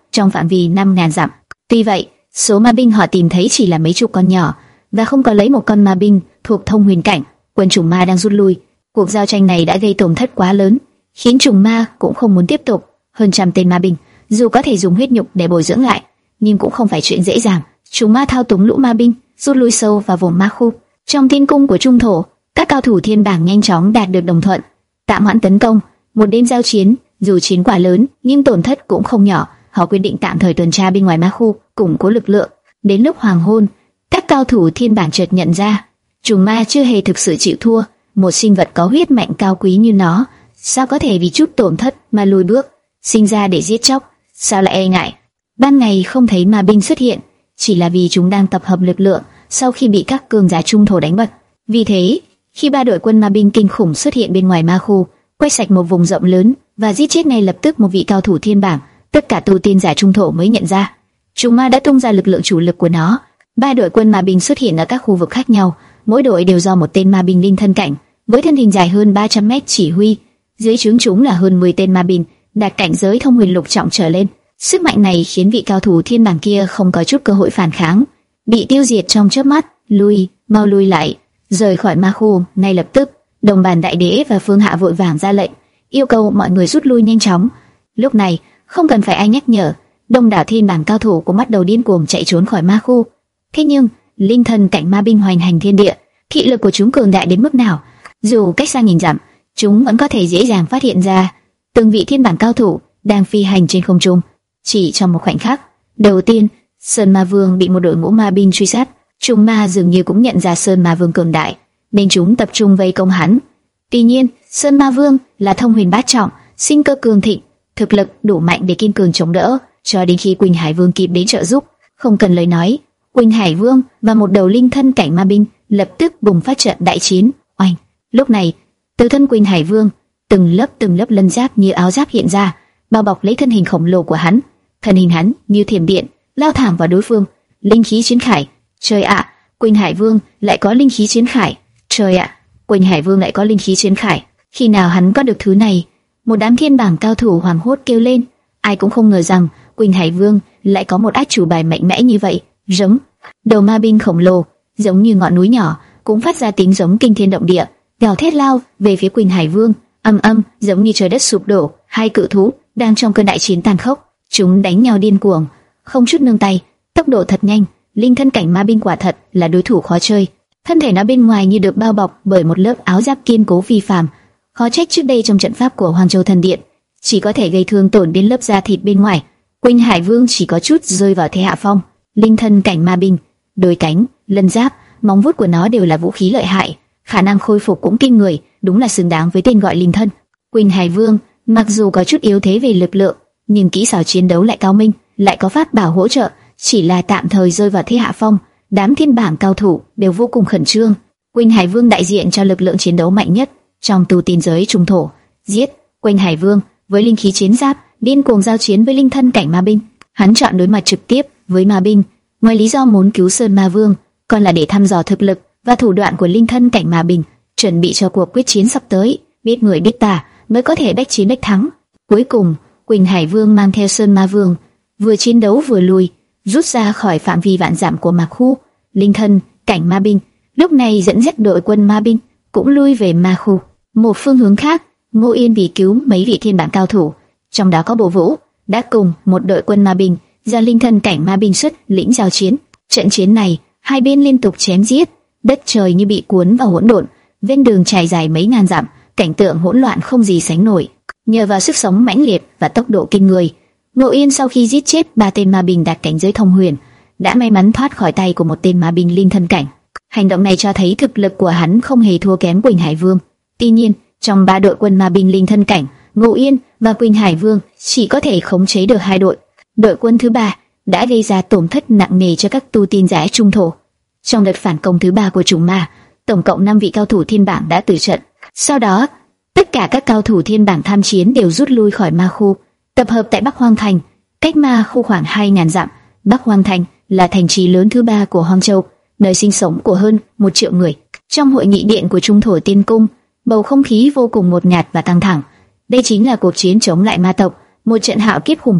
trong phạm vi năm nghìn dặm. Tuy vậy, số ma binh họ tìm thấy chỉ là mấy chục con nhỏ và không có lấy một con ma binh thuộc thông huyền cảnh. Quân trùng ma đang rút lui. Cuộc giao tranh này đã gây tổn thất quá lớn, khiến trùng ma cũng không muốn tiếp tục. Hơn trăm tên ma binh, dù có thể dùng huyết nhục để bồi dưỡng lại, nhưng cũng không phải chuyện dễ dàng. Trùng ma thao túng lũ ma binh rút lui sâu vào vùng ma khu. Trong thiên cung của trung thổ, các cao thủ thiên bảng nhanh chóng đạt được đồng thuận, tạm hoãn tấn công. Một đêm giao chiến, dù chiến quả lớn nhưng tổn thất cũng không nhỏ. Họ quyết định tạm thời tuần tra bên ngoài ma khu, củng cố lực lượng. Đến lúc hoàng hôn, các cao thủ thiên bảng chợt nhận ra, trùng ma chưa hề thực sự chịu thua. Một sinh vật có huyết mạch cao quý như nó, sao có thể vì chút tổn thất mà lùi bước? Sinh ra để giết chóc, sao lại e ngại? Ban ngày không thấy ma binh xuất hiện, chỉ là vì chúng đang tập hợp lực lượng sau khi bị các cường giả trung thổ đánh bật. Vì thế, khi ba đội quân ma binh kinh khủng xuất hiện bên ngoài ma khu, quét sạch một vùng rộng lớn và giết chết ngay lập tức một vị cao thủ thiên bảng, tất cả tu tiên giả trung thổ mới nhận ra, trùng ma đã tung ra lực lượng chủ lực của nó. Ba đội quân ma binh xuất hiện ở các khu vực khác nhau, mỗi đội đều do một tên ma binh linh thân cảnh với thân hình dài hơn ba trăm mét chỉ huy. Dưới trướng chúng là hơn mười tên ma binh đạt cảnh giới thông huyền lục trọng trở lên. Sức mạnh này khiến vị cao thủ thiên bảng kia không có chút cơ hội phản kháng, bị tiêu diệt trong chớp mắt. Lui, mau lui lại, rời khỏi ma khu ngay lập tức. Đồng bàn đại đế và phương hạ vội vàng ra lệnh, yêu cầu mọi người rút lui nhanh chóng. Lúc này không cần phải ai nhắc nhở, đông đảo thiên bảng cao thủ cũng bắt đầu điên cuồng chạy trốn khỏi ma khu. Thế nhưng linh thân cảnh ma binh hoành hành thiên địa, thị lực của chúng cường đại đến mức nào, dù cách xa nghìn dặm, chúng vẫn có thể dễ dàng phát hiện ra từng vị thiên bảng cao thủ đang phi hành trên không trung. Chỉ trong một khoảnh khắc, đầu tiên Sơn Ma Vương bị một đội ngũ ma binh truy sát. Trùng ma dường như cũng nhận ra Sơn Ma Vương cường đại, nên chúng tập trung vây công hắn. Tuy nhiên, Sơn Ma Vương là thông huyền bát trọng, sinh cơ cường thịnh, thực lực đủ mạnh để kiên cường chống đỡ, cho đến khi Quỳnh Hải Vương kịp đến trợ giúp. Không cần lời nói, Quỳnh Hải Vương và một đầu linh thân cảnh ma binh lập tức bùng phát trận đại chiến. Oanh! Lúc này, từ thân Quỳnh Hải Vương, từng lớp từng lớp lân giáp như áo giáp hiện ra, bao bọc lấy thân hình khổng lồ của hắn. Thân hình hắn như thiểm điện lao thẳng vào đối phương. Linh khí chiến khải! Trời ạ, Quỳnh Hải Vương lại có linh khí chiến khải! Trời ạ, Quỳnh Hải Vương lại có linh khí chiến khải! Khi nào hắn có được thứ này? Một đám thiên bảng cao thủ hoảng hốt kêu lên. Ai cũng không ngờ rằng Quỳnh Hải Vương lại có một át chủ bài mạnh mẽ như vậy. Giống đầu ma binh khổng lồ, giống như ngọn núi nhỏ, cũng phát ra tiếng giống kinh thiên động địa, gào thét lao về phía Quỳnh Hải Vương. Âm âm, giống như trời đất sụp đổ. Hai cự thú đang trong cơn đại chiến tàn khốc, chúng đánh nhau điên cuồng, không chút nương tay, tốc độ thật nhanh. Linh thân cảnh ma binh quả thật là đối thủ khó chơi. Thân thể nó bên ngoài như được bao bọc bởi một lớp áo giáp kiên cố phi phàm. Khó trách trước đây trong trận pháp của Hoàng Châu Thần Điện chỉ có thể gây thương tổn đến lớp da thịt bên ngoài. Quỳnh Hải Vương chỉ có chút rơi vào thế hạ phong. Linh thân cảnh ma binh, đôi cánh, lân giáp, móng vuốt của nó đều là vũ khí lợi hại, khả năng khôi phục cũng kinh người, đúng là xứng đáng với tên gọi linh thân. Quỳnh Hải Vương mặc dù có chút yếu thế về lực lượng, nhưng kỹ xảo chiến đấu lại cao minh, lại có pháp bảo hỗ trợ, chỉ là tạm thời rơi vào thế hạ phong. Đám thiên bảng cao thủ đều vô cùng khẩn trương. Quỳnh Hải Vương đại diện cho lực lượng chiến đấu mạnh nhất trong tu tiên giới trung thổ. Giết! Quỳnh Hải Vương với linh khí chiến giáp điên cuồng giao chiến với linh thân cảnh ma binh. Hắn chọn đối mặt trực tiếp với ma binh, ngoài lý do muốn cứu Sơn Ma Vương, còn là để thăm dò thực lực và thủ đoạn của linh thân cảnh ma binh, chuẩn bị cho cuộc quyết chiến sắp tới. Biết người biết ta mới có thể bách chiến bách thắng. Cuối cùng, Quỳnh Hải Vương mang theo Sơn Ma Vương, vừa chiến đấu vừa lùi, rút ra khỏi phạm vi vạn dặm của ma khu. Linh thân cảnh ma binh lúc này dẫn dắt đội quân ma binh cũng lui về ma khu. Một phương hướng khác, Ngô Yên vì cứu mấy vị thiên bảng cao thủ, trong đó có Bộ Vũ, đã cùng một đội quân ma binh do linh thân cảnh ma binh xuất lĩnh giao chiến. Trận chiến này, hai bên liên tục chém giết, đất trời như bị cuốn vào hỗn độn, ven đường trải dài mấy ngàn dặm, cảnh tượng hỗn loạn không gì sánh nổi. Nhờ vào sức sống mãnh liệt và tốc độ kinh người, Ngô Yên sau khi giết chết ba tên ma binh đạt cảnh giới thông huyền, đã may mắn thoát khỏi tay của một tên ma binh linh thân cảnh. Hành động này cho thấy thực lực của hắn không hề thua kém Quỳnh Hải Vương. Tuy nhiên, trong ba đội quân ma binh linh thân cảnh, Ngô Yên và Quỳnh Hải Vương chỉ có thể khống chế được hai đội. Đội quân thứ ba đã gây ra tổn thất nặng nề cho các tu tiên giả trung thổ. Trong đợt phản công thứ ba của trùng ma, tổng cộng năm vị cao thủ thiên bảng đã tử trận. Sau đó, tất cả các cao thủ thiên bảng tham chiến đều rút lui khỏi ma khu, tập hợp tại Bắc Hoang Thành, cách ma khu khoảng hai nghìn dặm. Bắc Hoang Thành là thành trì lớn thứ ba của Hoang Châu, nơi sinh sống của hơn một triệu người. Trong hội nghị điện của Trung Thổ Tiên Cung, bầu không khí vô cùng ngột ngạt và căng thẳng. Đây chính là cuộc chiến chống lại ma tộc, một trận hạo kiếp khủng khiếp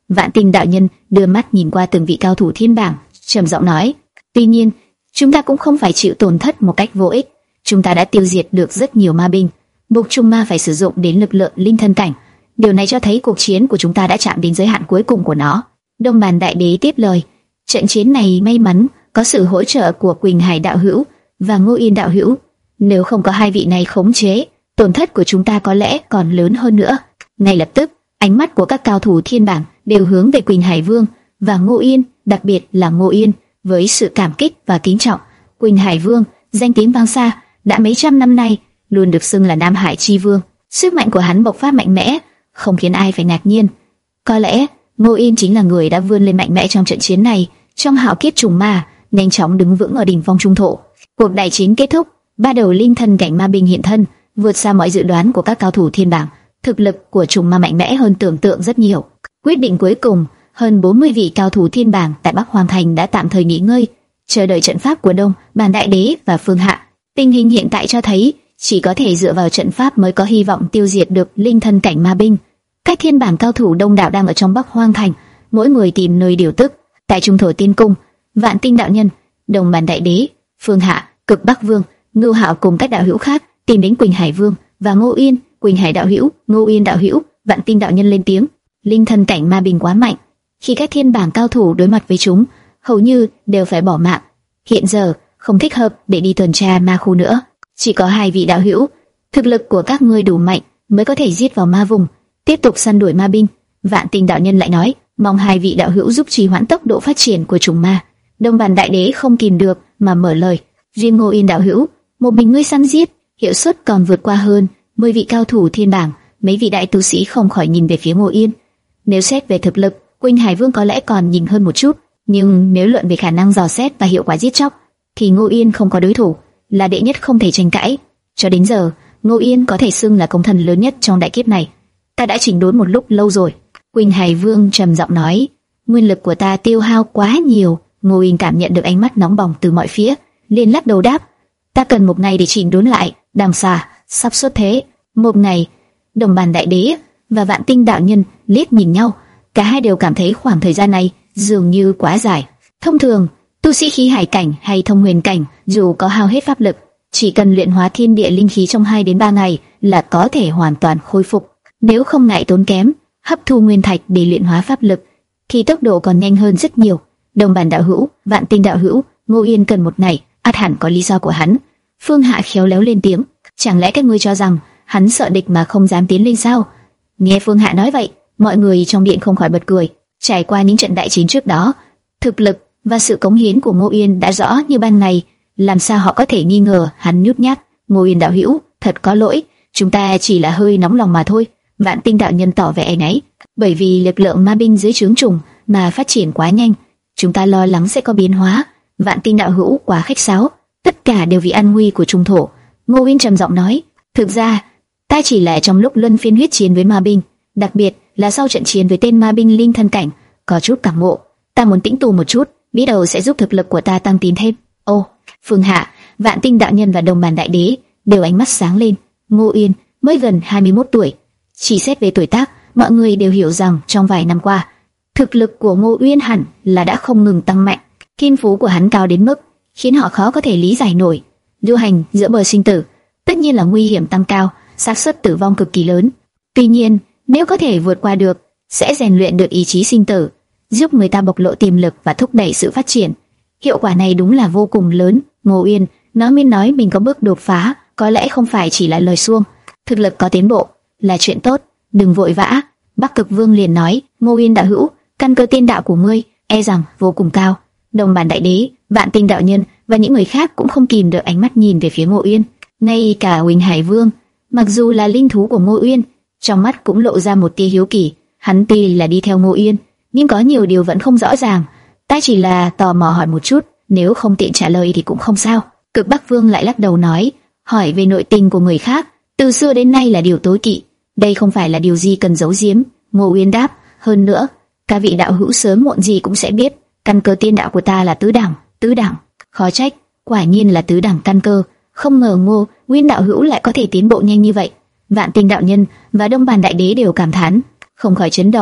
Vạn Tinh đạo nhân đưa mắt nhìn qua từng vị cao thủ thiên bảng, trầm giọng nói: tuy nhiên, chúng ta cũng không phải chịu tổn thất một cách vô ích. Chúng ta đã tiêu diệt được rất nhiều ma binh, buộc Trùng Ma phải sử dụng đến lực lượng linh thân cảnh. Điều này cho thấy cuộc chiến của chúng ta đã chạm đến giới hạn cuối cùng của nó. Đông Bàn Đại Đế tiếp lời: trận chiến này may mắn có sự hỗ trợ của Quỳnh Hải đạo hữu và Ngô Yên đạo hữu. Nếu không có hai vị này khống chế, tổn thất của chúng ta có lẽ còn lớn hơn nữa. Ngay lập tức, ánh mắt của các cao thủ thiên bảng đều hướng về Quỳnh Hải Vương và Ngô Yên, đặc biệt là Ngô Yên, với sự cảm kích và kính trọng. Quỳnh Hải Vương, danh tiếng vang xa, đã mấy trăm năm nay luôn được xưng là Nam Hải Chi Vương. Sức mạnh của hắn bộc phát mạnh mẽ, không khiến ai phải ngạc nhiên. Có lẽ Ngô Yên chính là người đã vươn lên mạnh mẽ trong trận chiến này. Trong hạo kiếp trùng ma, nhanh chóng đứng vững ở đỉnh phong trung thổ. Cuộc đại chiến kết thúc, ba đầu linh thân cảnh ma binh hiện thân, vượt xa mọi dự đoán của các cao thủ thiên bảng. Thực lực của trùng ma mạnh mẽ hơn tưởng tượng rất nhiều. Quyết định cuối cùng, hơn bốn mươi vị cao thủ thiên bảng tại Bắc Hoàng Thành đã tạm thời nghỉ ngơi, chờ đợi trận pháp của Đông Bàn Đại Đế và Phương Hạ. Tình hình hiện tại cho thấy chỉ có thể dựa vào trận pháp mới có hy vọng tiêu diệt được linh thân cảnh ma binh. Các thiên bảng cao thủ đông đảo đang ở trong Bắc Hoang Thành, mỗi người tìm nơi điều tức. Tại Trung Thổ Tiên Cung, Vạn Tinh đạo nhân, Đông Bàn Đại Đế, Phương Hạ, Cực Bắc Vương, Ngưu Hạo cùng các đạo hữu khác tìm đến Quỳnh Hải Vương và Ngô Yên. Quỳnh Hải đạo hữu, Ngô Yên đạo hữu, Vạn Tinh đạo nhân lên tiếng: linh thân cảnh ma binh quá mạnh, khi các thiên bảng cao thủ đối mặt với chúng, hầu như đều phải bỏ mạng. Hiện giờ không thích hợp để đi tuần tra ma khu nữa. Chỉ có hai vị đạo hữu, thực lực của các ngươi đủ mạnh mới có thể giết vào ma vùng, tiếp tục săn đuổi ma binh. Vạn Tinh đạo nhân lại nói: mong hai vị đạo hữu giúp trì hoãn tốc độ phát triển của trùng ma. Đông Bàn Đại Đế không kìm được mà mở lời: riêng Ngô Yên đạo hữu, một mình ngươi săn giết, hiệu suất còn vượt qua hơn mười vị cao thủ thiên bảng. Mấy vị đại tu sĩ không khỏi nhìn về phía Ngô Yên. Nếu xét về thực lực, Quỳnh Hải Vương có lẽ còn nhìn hơn một chút, nhưng nếu luận về khả năng dò xét và hiệu quả giết chóc, thì Ngô Yên không có đối thủ, là đệ nhất không thể tranh cãi. Cho đến giờ, Ngô Yên có thể xưng là công thần lớn nhất trong đại kiếp này. Ta đã chỉnh đốn một lúc lâu rồi. Quỳnh Hải Vương trầm giọng nói: nguyên lực của ta tiêu hao quá nhiều. Ngô Yên cảm nhận được ánh mắt nóng bỏng từ mọi phía, liền lắc đầu đáp: ta cần một ngày để chỉnh đốn lại. Đằng xa sắp xuất thế. Một ngày. Đồng Bàn Đại Đế và Vạn Tinh đạo nhân liếc nhìn nhau, cả hai đều cảm thấy khoảng thời gian này dường như quá dài. Thông thường, tu sĩ khí hải cảnh hay thông huyền cảnh, dù có hao hết pháp lực, chỉ cần luyện hóa thiên địa linh khí trong hai đến ba ngày là có thể hoàn toàn khôi phục. Nếu không ngại tốn kém, hấp thu nguyên thạch để luyện hóa pháp lực, thì tốc độ còn nhanh hơn rất nhiều. Đồng Bàn đạo hữu, Vạn Tinh đạo hữu, Ngô Yên cần một ngày, ắt hẳn có lý do của hắn. Phương Hạ khéo léo lên tiếng: chẳng lẽ các ngươi cho rằng hắn sợ địch mà không dám tiến lên sao? Nghe Phương Hạ nói vậy, mọi người trong điện không khỏi bật cười. Trải qua những trận đại chiến trước đó, thực lực và sự cống hiến của Ngô Yên đã rõ như ban ngày, làm sao họ có thể nghi ngờ hắn nhút nhát? Ngô Yên đạo hữu, thật có lỗi, chúng ta chỉ là hơi nóng lòng mà thôi. Vạn Tinh đạo nhân tỏ vẻ áy náy, bởi vì lực lượng ma binh dưới trướng trùng mà phát triển quá nhanh, chúng ta lo lắng sẽ có biến hóa. Vạn Tinh đạo hữu quá khách sáo, tất cả đều vì an nguy của trung thổ. Ngô Yên trầm giọng nói: thực ra ta chỉ là trong lúc luân phiên huyết chiến với ma binh, đặc biệt là sau trận chiến với tên ma binh linh thân cảnh, có chút cảm ngộ. Ta muốn tĩnh tu một chút, biết đâu sẽ giúp thực lực của ta tăng tiến thêm. Ô, Phương Hạ, Vạn Tinh đạo nhân và Đồng Bàn Đại Đế đều ánh mắt sáng lên. Ngô Yên mới gần hai mươi mốt tuổi, chỉ xét về tuổi tác, mọi người đều hiểu rằng trong vài năm qua, thực lực của Ngô Uyên hẳn là đã không ngừng tăng mạnh. Thiên phú của hắn cao đến mức khiến họ khó có thể lý giải nổi. Du hành giữa bờ sinh tử, tất nhiên là nguy hiểm tăng cao, xác suất tử vong cực kỳ lớn. Tuy nhiên, nếu có thể vượt qua được, sẽ rèn luyện được ý chí sinh tử, giúp người ta bộc lộ tiềm lực và thúc đẩy sự phát triển. Hiệu quả này đúng là vô cùng lớn. Ngô Uyên nói mình nói mình có bước đột phá, có lẽ không phải chỉ là lời suông. Thực lực có tiến bộ là chuyện tốt, đừng vội vã. Bắc Cực Vương liền nói: Ngô Uyên đạo hữu, căn cơ tiên đạo của ngươi e rằng vô cùng cao. Đồng Bàn Đại Đế, Vạn Tinh đạo nhân và những người khác cũng không kìm được ánh mắt nhìn về phía Ngô Uyên. Ngay cả Quỳnh Hải Vương, mặc dù là linh thú của Ngô Uyên, trong mắt cũng lộ ra một tia hiếu kỳ. Hắn tuy là đi theo Ngô Uyên, nhưng có nhiều điều vẫn không rõ ràng. Ta chỉ là tò mò hỏi một chút, nếu không tiện trả lời thì cũng không sao. Cực Bắc Vương lại lắc đầu nói: hỏi về nội tình của người khác, từ xưa đến nay là điều tối kỵ, đây không phải là điều gì cần giấu giếm. Ngô Uyên đáp: hơn nữa, các vị đạo hữu sớm muộn gì cũng sẽ biết, căn cơ tiên đạo của ta là tứ đẳng. Tứ đẳng? Khó trách, quả nhiên là tứ đẳng căn cơ. Không ngờ Ngô Uyên đạo hữu lại có thể tiến bộ nhanh như vậy. Vạn Tinh đạo nhân và Đông Bàn Đại Đế đều cảm thán, không khỏi chấn động.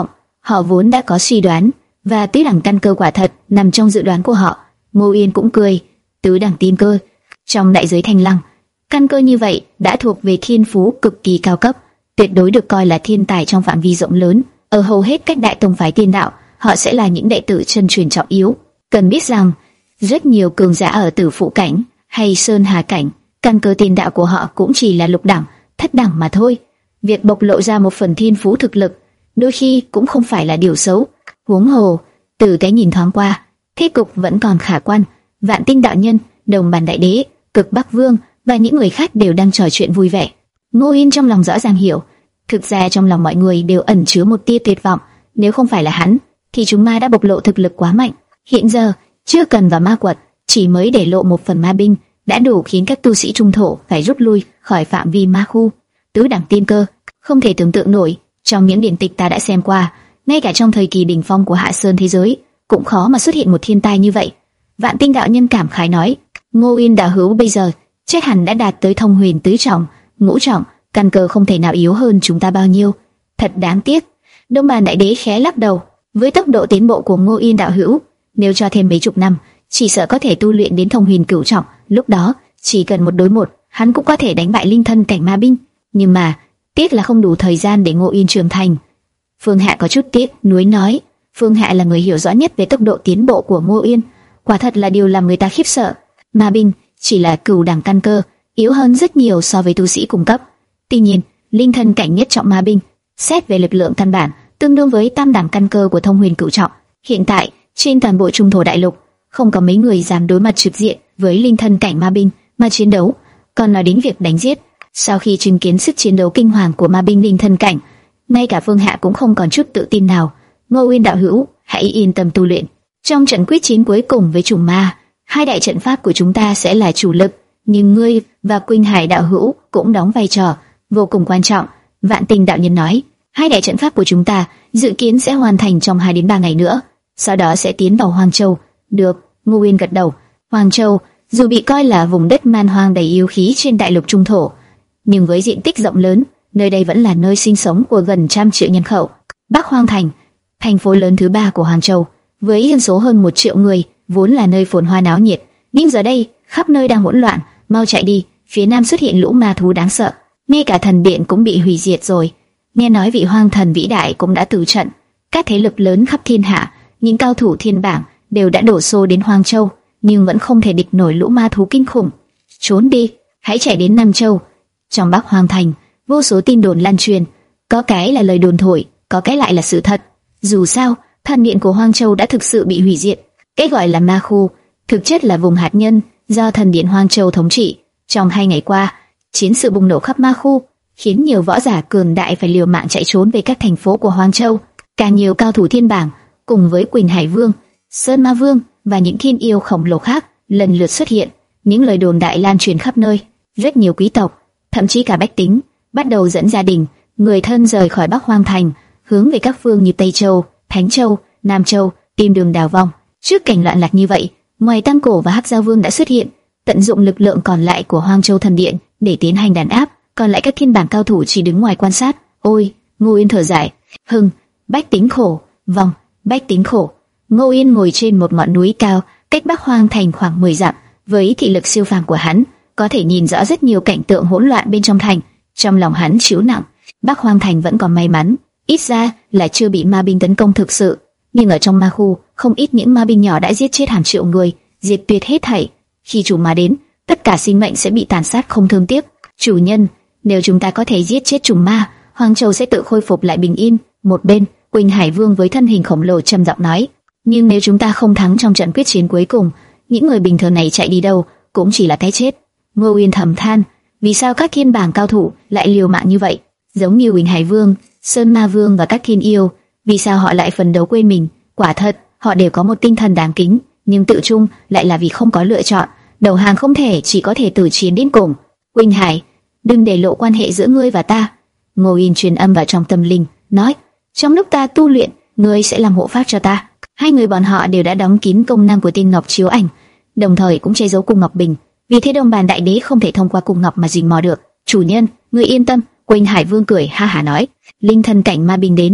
Họ vốn đã có suy đoán, và tứ đẳng căn cơ quả thật nằm trong dự đoán của họ. Ngô Yên cũng cười. Tứ đẳng tiên cơ, trong đại giới Thanh Lăng, căn cơ như vậy đã thuộc về thiên phú cực kỳ cao cấp, tuyệt đối được coi là thiên tài trong phạm vi rộng lớn. Ở hầu hết các đại tông phái tiên đạo, họ sẽ là những đệ tử chân truyền trọng yếu. Cần biết rằng, rất nhiều cường giả ở Tử Phụ cảnh hay Sơn Hà cảnh, căn cơ tiên đạo của họ cũng chỉ là lục đẳng, thất đẳng mà thôi. Việc bộc lộ ra một phần thiên phú thực lực, đôi khi cũng không phải là điều xấu. Huống hồ, từ cái nhìn thoáng qua, thế cục vẫn còn khả quan. Vạn Tinh đạo nhân, Đồng Bàn đại đế, Cực Bắc vương và những người khác đều đang trò chuyện vui vẻ. Ngô Yên trong lòng rõ ràng hiểu, thực ra trong lòng mọi người đều ẩn chứa một tia tuyệt vọng. Nếu không phải là hắn, thì chúng ma đã bộc lộ thực lực quá mạnh. Hiện giờ, chưa cần vào ma quật, chỉ mới để lộ một phần ma binh đã đủ khiến các tu sĩ trung thổ phải rút lui khỏi phạm vi ma khu. Tứ đẳng tiên cơ, không thể tưởng tượng nổi. Trong những điển tịch ta đã xem qua, ngay cả trong thời kỳ đỉnh phong của Hạ Sơn thế giới, cũng khó mà xuất hiện một thiên tai như vậy. Vạn Tinh đạo nhân cảm khái nói, Ngô Yên đạo hữu bây giờ chết hẳn đã đạt tới thông huyền tứ trọng, ngũ trọng, căn cơ không thể nào yếu hơn chúng ta bao nhiêu. Thật đáng tiếc. Đông Bàn đại đế khẽ lắc đầu. Với tốc độ tiến bộ của Ngô Yên đạo hữu, nếu cho thêm mấy chục năm, chỉ sợ có thể tu luyện đến thông huyền cửu trọng. Lúc đó, chỉ cần một đối một, hắn cũng có thể đánh bại linh thân cảnh ma binh. Nhưng mà, tiếc là không đủ thời gian để Ngô Yên trưởng thành. Phương Hạ có chút tiếc nuối nói. Phương Hạ là người hiểu rõ nhất về tốc độ tiến bộ của Ngô Yên, quả thật là điều làm người ta khiếp sợ. Ma binh chỉ là cửu đẳng căn cơ, yếu hơn rất nhiều so với tu sĩ cùng cấp. Tuy nhiên, linh thân cảnh nhất trọng ma binh, xét về lực lượng căn bản, tương đương với tam đẳng căn cơ của thông huyền cửu trọng. Hiện tại, trên toàn bộ trung thổ đại lục, không có mấy người dám đối mặt trực diện với linh thân cảnh ma binh mà chiến đấu. Còn nói đến việc đánh giết, sau khi chứng kiến sức chiến đấu kinh hoàng của ma binh linh thân cảnh, ngay cả Phương Hạ cũng không còn chút tự tin nào. Ngô Yên đạo hữu, hãy yên tâm tu luyện. Trong trận quyết chiến cuối cùng với chủng ma, hai đại trận pháp của chúng ta sẽ là chủ lực, nhưng ngươi và Quỳnh Hải đạo hữu cũng đóng vai trò vô cùng quan trọng. Vạn Tinh đạo nhân nói, hai đại trận pháp của chúng ta dự kiến sẽ hoàn thành trong hai đến ba ngày nữa, sau đó sẽ tiến vào Hoang Châu. Được, Ngô Yên gật đầu. Hoang Châu, dù bị coi là vùng đất man hoang đầy yêu khí trên đại lục trung thổ, nhưng với diện tích rộng lớn, nơi đây vẫn là nơi sinh sống của gần trăm triệu nhân khẩu. Bắc Hoang Thành, thành phố lớn thứ ba của Hoang Châu, với dân số hơn một triệu người, vốn là nơi phồn hoa náo nhiệt, nhưng giờ đây khắp nơi đang hỗn loạn. Mau chạy đi, phía nam xuất hiện lũ ma thú đáng sợ, ngay cả thần điện cũng bị hủy diệt rồi. Nghe nói vị hoang thần vĩ đại cũng đã tử trận. Các thế lực lớn khắp thiên hạ, những cao thủ thiên bảng đều đã đổ xô đến Hoang Châu, nhưng vẫn không thể địch nổi lũ ma thú kinh khủng. Trốn đi, hãy chạy đến Nam Châu. Trong Bắc Hoang Thành, vô số tin đồn lan truyền, có cái là lời đồn thổi, có cái lại là sự thật. Dù sao, thần điện của Hoang Châu đã thực sự bị hủy diệt. Cái gọi là ma khu, thực chất là vùng hạt nhân do thần điện Hoang Châu thống trị. Trong hai ngày qua, chiến sự bùng nổ khắp ma khu, khiến nhiều võ giả cường đại phải liều mạng chạy trốn về các thành phố của Hoang Châu. Càng nhiều cao thủ thiên bảng, cùng với Quỳnh Hải Vương, Sơn Ma Vương và những thiên yêu khổng lồ khác lần lượt xuất hiện. Những lời đồn đại lan truyền khắp nơi. Rất nhiều quý tộc, thậm chí cả bách tính, bắt đầu dẫn gia đình, người thân rời khỏi Bắc Hoang Thành, hướng về các phương như Tây Châu, Thánh Châu, Nam Châu, tìm đường đào vong. Trước cảnh loạn lạc như vậy, ngoài Tam Cổ và Hắc Giao Vương đã xuất hiện, tận dụng lực lượng còn lại của Hoang Châu thần điện để tiến hành đàn áp, còn lại các thiên bảng cao thủ chỉ đứng ngoài quan sát. Ôi, Ngô Yên thở dài, hưng, bách tính khổ, vong, bách tính khổ. Ngô Yên ngồi trên một ngọn núi cao, cách Bắc Hoang Thành khoảng mười dặm, với thị lực siêu phàm của hắn, có thể nhìn rõ rất nhiều cảnh tượng hỗn loạn bên trong thành. Trong lòng hắn chịu nặng, Bắc Hoang Thành vẫn còn may mắn, ít ra là chưa bị ma binh tấn công thực sự, nhưng ở trong ma khu, không ít những ma binh nhỏ đã giết chết hàng triệu người, diệt tuyệt hết thảy. Khi chủ ma đến, tất cả sinh mệnh sẽ bị tàn sát không thương tiếc. Chủ nhân, nếu chúng ta có thể giết chết trùng ma, Hoang Châu sẽ tự khôi phục lại bình yên. Một bên, Quỳnh Hải Vương với thân hình khổng lồ trầm giọng nói, nhưng nếu chúng ta không thắng trong trận quyết chiến cuối cùng, những người bình thường này chạy đi đâu cũng chỉ là cái chết. Ngô Yên thầm than, vì sao các thiên bảng cao thủ lại liều mạng như vậy? Giống như Quỳnh Hải Vương, Sơn Ma Vương và các thiên yêu, vì sao họ lại phấn đấu quên mình? Quả thật, họ đều có một tinh thần đáng kính, nhưng tự chung lại là vì không có lựa chọn, đầu hàng không thể, chỉ có thể tử chiến đến cùng. Quỳnh Hải, đừng để lộ quan hệ giữa ngươi và ta. Ngô Yên truyền âm vào trong tâm linh, nói, trong lúc ta tu luyện, ngươi sẽ làm hộ pháp cho ta. Hai người bọn họ đều đã đóng kín công năng của tiên ngọc chiếu ảnh, đồng thời cũng che giấu cung ngọc bình, vì thế Đồng Bàn đại đế không thể thông qua cung ngọc mà rình mò được. Chủ nhân, ngươi yên tâm. Quỳnh Hải Vương cười ha hả nói, linh thân cảnh ma binh đến,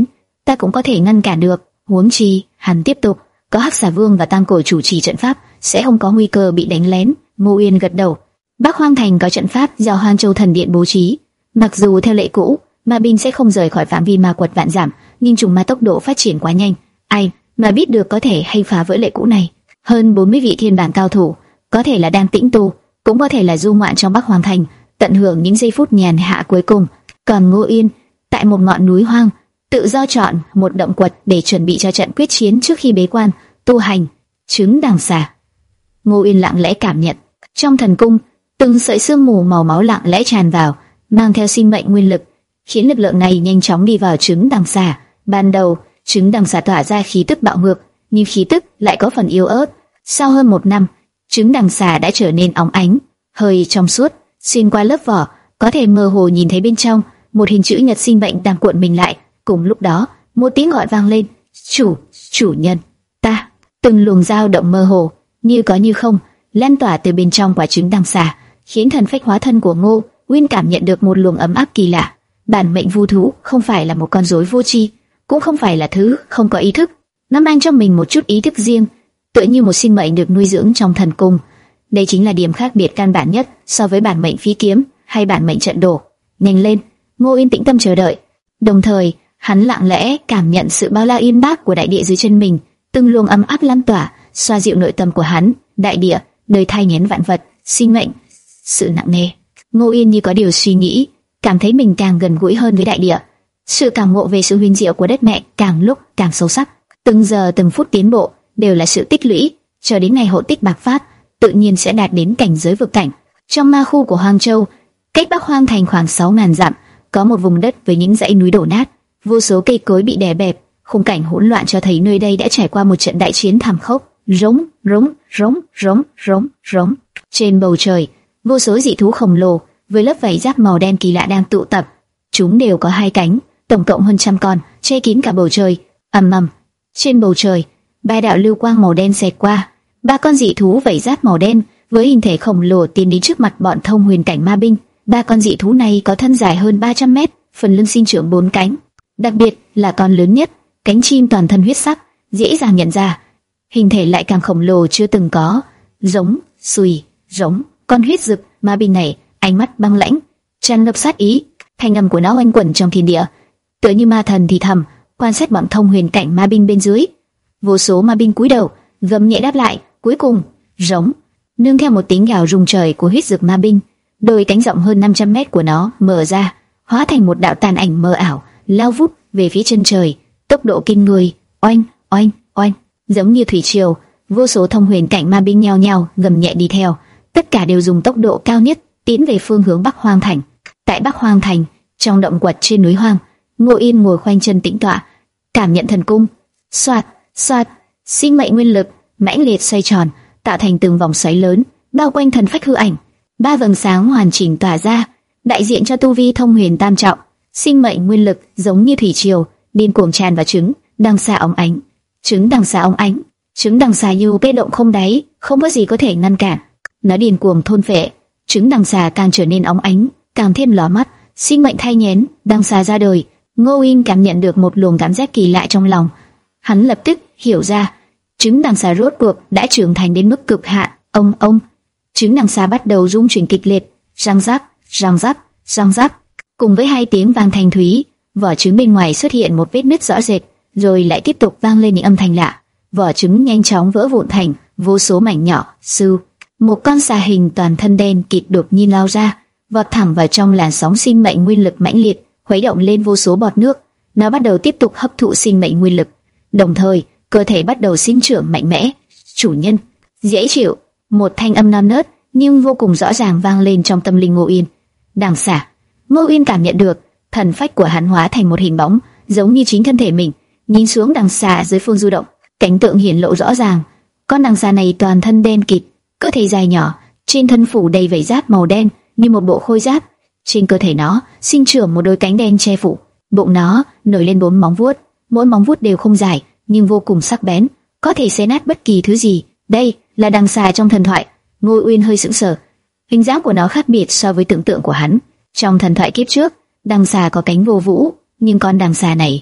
ta cũng có thể ngăn cản được. Huống chi, hắn tiếp tục, có Hắc Xà Vương và Tam Cổ chủ trì trận pháp, sẽ không có nguy cơ bị đánh lén. Ngô Uyên gật đầu. Bắc Hoang Thành có trận pháp do Hoang Châu Thần Điện bố trí. Mặc dù theo lệ cũ, ma binh sẽ không rời khỏi phạm vi ma quật vạn giảm, nhưng trùng ma tốc độ phát triển quá nhanh. Ai mà biết được có thể hay phá vỡ lệ cũ này? Hơn bốn mươi vị thiên bản cao thủ, có thể là đang tĩnh tu, cũng có thể là du ngoạn trong Bắc Hoang Thành, tận hưởng những giây phút nhàn hạ cuối cùng. Còn Ngô Uyên, tại một ngọn núi hoang, tự do chọn một động quật để chuẩn bị cho trận quyết chiến trước khi bế quan tu hành. Trứng đằng xà. Ngô Uyên lặng lẽ cảm nhận, trong thần cung, từng sợi sương mù màu máu lặng lẽ tràn vào, mang theo sinh mệnh nguyên lực, khiến lực lượng này nhanh chóng đi vào trứng đằng xà. Ban đầu, trứng đằng xà tỏa ra khí tức bạo ngược, nhưng khí tức lại có phần yếu ớt. Sau hơn một năm, trứng đằng xà đã trở nên óng ánh, hơi trong suốt, xuyên qua lớp vỏ, có thể mơ hồ nhìn thấy bên trong một hình chữ nhật sinh mệnh đang cuộn mình lại. Cùng lúc đó, một tiếng gọi vang lên: "Chủ, chủ nhân, ta." Từng luồng dao động mơ hồ, như có như không, lan tỏa từ bên trong quả trứng đằng xà, khiến thần phách hóa thân của Ngô Uyên cảm nhận được một luồng ấm áp kỳ lạ. Bản mệnh vu thú không phải là một con rối vô tri, cũng không phải là thứ không có ý thức, nó mang trong mình một chút ý thức riêng, tựa như một sinh mệnh được nuôi dưỡng trong thần cung. Đây chính là điểm khác biệt căn bản nhất so với bản mệnh phi kiếm hay bản mệnh trận đồ. Nhanh lên! Ngô Uyên tĩnh tâm chờ đợi, đồng thời hắn lặng lẽ cảm nhận sự bao la yên bác của đại địa dưới chân mình, từng luồng ấm áp lan tỏa, xoa dịu nội tâm của hắn. Đại địa, nơi thai nghén vạn vật, sinh mệnh, sự nặng nề. Ngô Uyên như có điều suy nghĩ, cảm thấy mình càng gần gũi hơn với đại địa. Sự cảm ngộ về sự huyền diệu của đất mẹ càng lúc càng sâu sắc. Từng giờ từng phút tiến bộ đều là sự tích lũy, cho đến ngày hộ tích bạc phát, tự nhiên sẽ đạt đến cảnh giới vực cảnh. Trong ma khu của Hoang Châu, cách Bắc Hoang Thành khoảng sáu nghìn dặm, có một vùng đất với những dãy núi đổ nát, vô số cây cối bị đè bẹp, khung cảnh hỗn loạn cho thấy nơi đây đã trải qua một trận đại chiến thảm khốc. Rống, rống, rống, rống, rống, rống. Trên bầu trời, vô số dị thú khổng lồ với lớp vảy giáp màu đen kỳ lạ đang tụ tập. Chúng đều có hai cánh, tổng cộng hơn trăm con, che kín cả bầu trời. Ầm ầm. Trên bầu trời, ba đạo lưu quang màu đen xẹt qua, ba con dị thú vảy giáp màu đen với hình thể khổng lồ tiến đến trước mặt bọn thông huyền cảnh ma binh. Ba con dị thú này có thân dài hơn ba trăm mét, phần lưng sinh trưởng bốn cánh, đặc biệt là con lớn nhất, cánh chim toàn thân huyết sắc, dễ dàng nhận ra, hình thể lại càng khổng lồ chưa từng có. Giống, xùy, giống, con huyết dực ma binh này, ánh mắt băng lãnh, tràn ngập sát ý, thanh âm của nó oanh quẩn trong thiên địa, tựa như ma thần thì thầm, quan sát bọn thông huyền cảnh ma binh bên dưới. Vô số ma binh cúi đầu, gầm nhẹ đáp lại. Cuối cùng, giống, nương theo một tiếng gào rung trời của huyết dực ma binh, đôi cánh rộng hơn năm trăm mét của nó mở ra, hóa thành một đạo tàn ảnh mờ ảo, lao vút về phía chân trời, tốc độ kinh người. Oanh, oanh, oanh, giống như thủy triều, vô số thông huyền cảnh ma binh nhao nhao gầm nhẹ đi theo, tất cả đều dùng tốc độ cao nhất tiến về phương hướng Bắc Hoang Thành. Tại Bắc Hoang Thành, trong động quật trên núi hoang, Ngô Yên ngồi khoanh chân tĩnh tọa, cảm nhận thần cung. Xoạt, xoạt, sinh mệnh nguyên lực mãnh liệt xoay tròn, tạo thành từng vòng xoáy lớn, bao quanh thần phách hư ảnh. Ba vầng sáng hoàn chỉnh tỏa ra, đại diện cho tu vi thông huyền tam trọng. Sinh mệnh nguyên lực giống như thủy triều, điên cuồng tràn vào trứng đằng xà óng ánh. Trứng đằng xà óng ánh, trứng đằng xà như bê động không đáy, không có gì có thể ngăn cản. Nó điên cuồng thôn phệ, trứng đằng xà càng trở nên óng ánh, càng thêm lóa mắt. Sinh mệnh thai nghén, đằng xà ra đời. Ngô Uyên cảm nhận được một luồng cảm giác kỳ lạ trong lòng. Hắn lập tức hiểu ra, trứng đằng xà rốt cuộc đã trưởng thành đến mức cực hạn. Ông ông, trứng đằng xà bắt đầu rung chuyển kịch liệt, răng rắc, răng rắc, răng rắc. Cùng với hai tiếng vang thanh thúy, vỏ trứng bên ngoài xuất hiện một vết nứt rõ rệt, rồi lại tiếp tục vang lên những âm thanh lạ. Vỏ trứng nhanh chóng vỡ vụn thành vô số mảnh nhỏ. Sư, một con xà hình toàn thân đen kịt đột nhiên lao ra, vọt thẳng vào trong làn sóng sinh mệnh nguyên lực mãnh liệt, khuấy động lên vô số bọt nước. Nó bắt đầu tiếp tục hấp thụ sinh mệnh nguyên lực, đồng thời cơ thể bắt đầu sinh trưởng mạnh mẽ. Chủ nhân, dễ chịu. Một thanh âm non nớt nhưng vô cùng rõ ràng vang lên trong tâm linh Ngô Uyên. Đằng xà. Ngô Uyên cảm nhận được thần phách của hắn hóa thành một hình bóng, giống như chính thân thể mình. Nhìn xuống đằng xà dưới phương du động, cảnh tượng hiển lộ rõ ràng. Con đằng xà này toàn thân đen kịt, cơ thể dài nhỏ, trên thân phủ đầy vảy giáp màu đen như một bộ khôi giáp. Trên cơ thể nó sinh trưởng một đôi cánh đen che phủ, bụng nó nổi lên bốn móng vuốt, mỗi móng vuốt đều không dài nhưng vô cùng sắc bén, có thể xé nát bất kỳ thứ gì. Đây là đằng xà trong thần thoại. Ngô Uyên hơi sững sờ, hình dáng của nó khác biệt so với tưởng tượng của hắn. Trong thần thoại kiếp trước, đằng xà có cánh vô vũ, nhưng con đằng xà này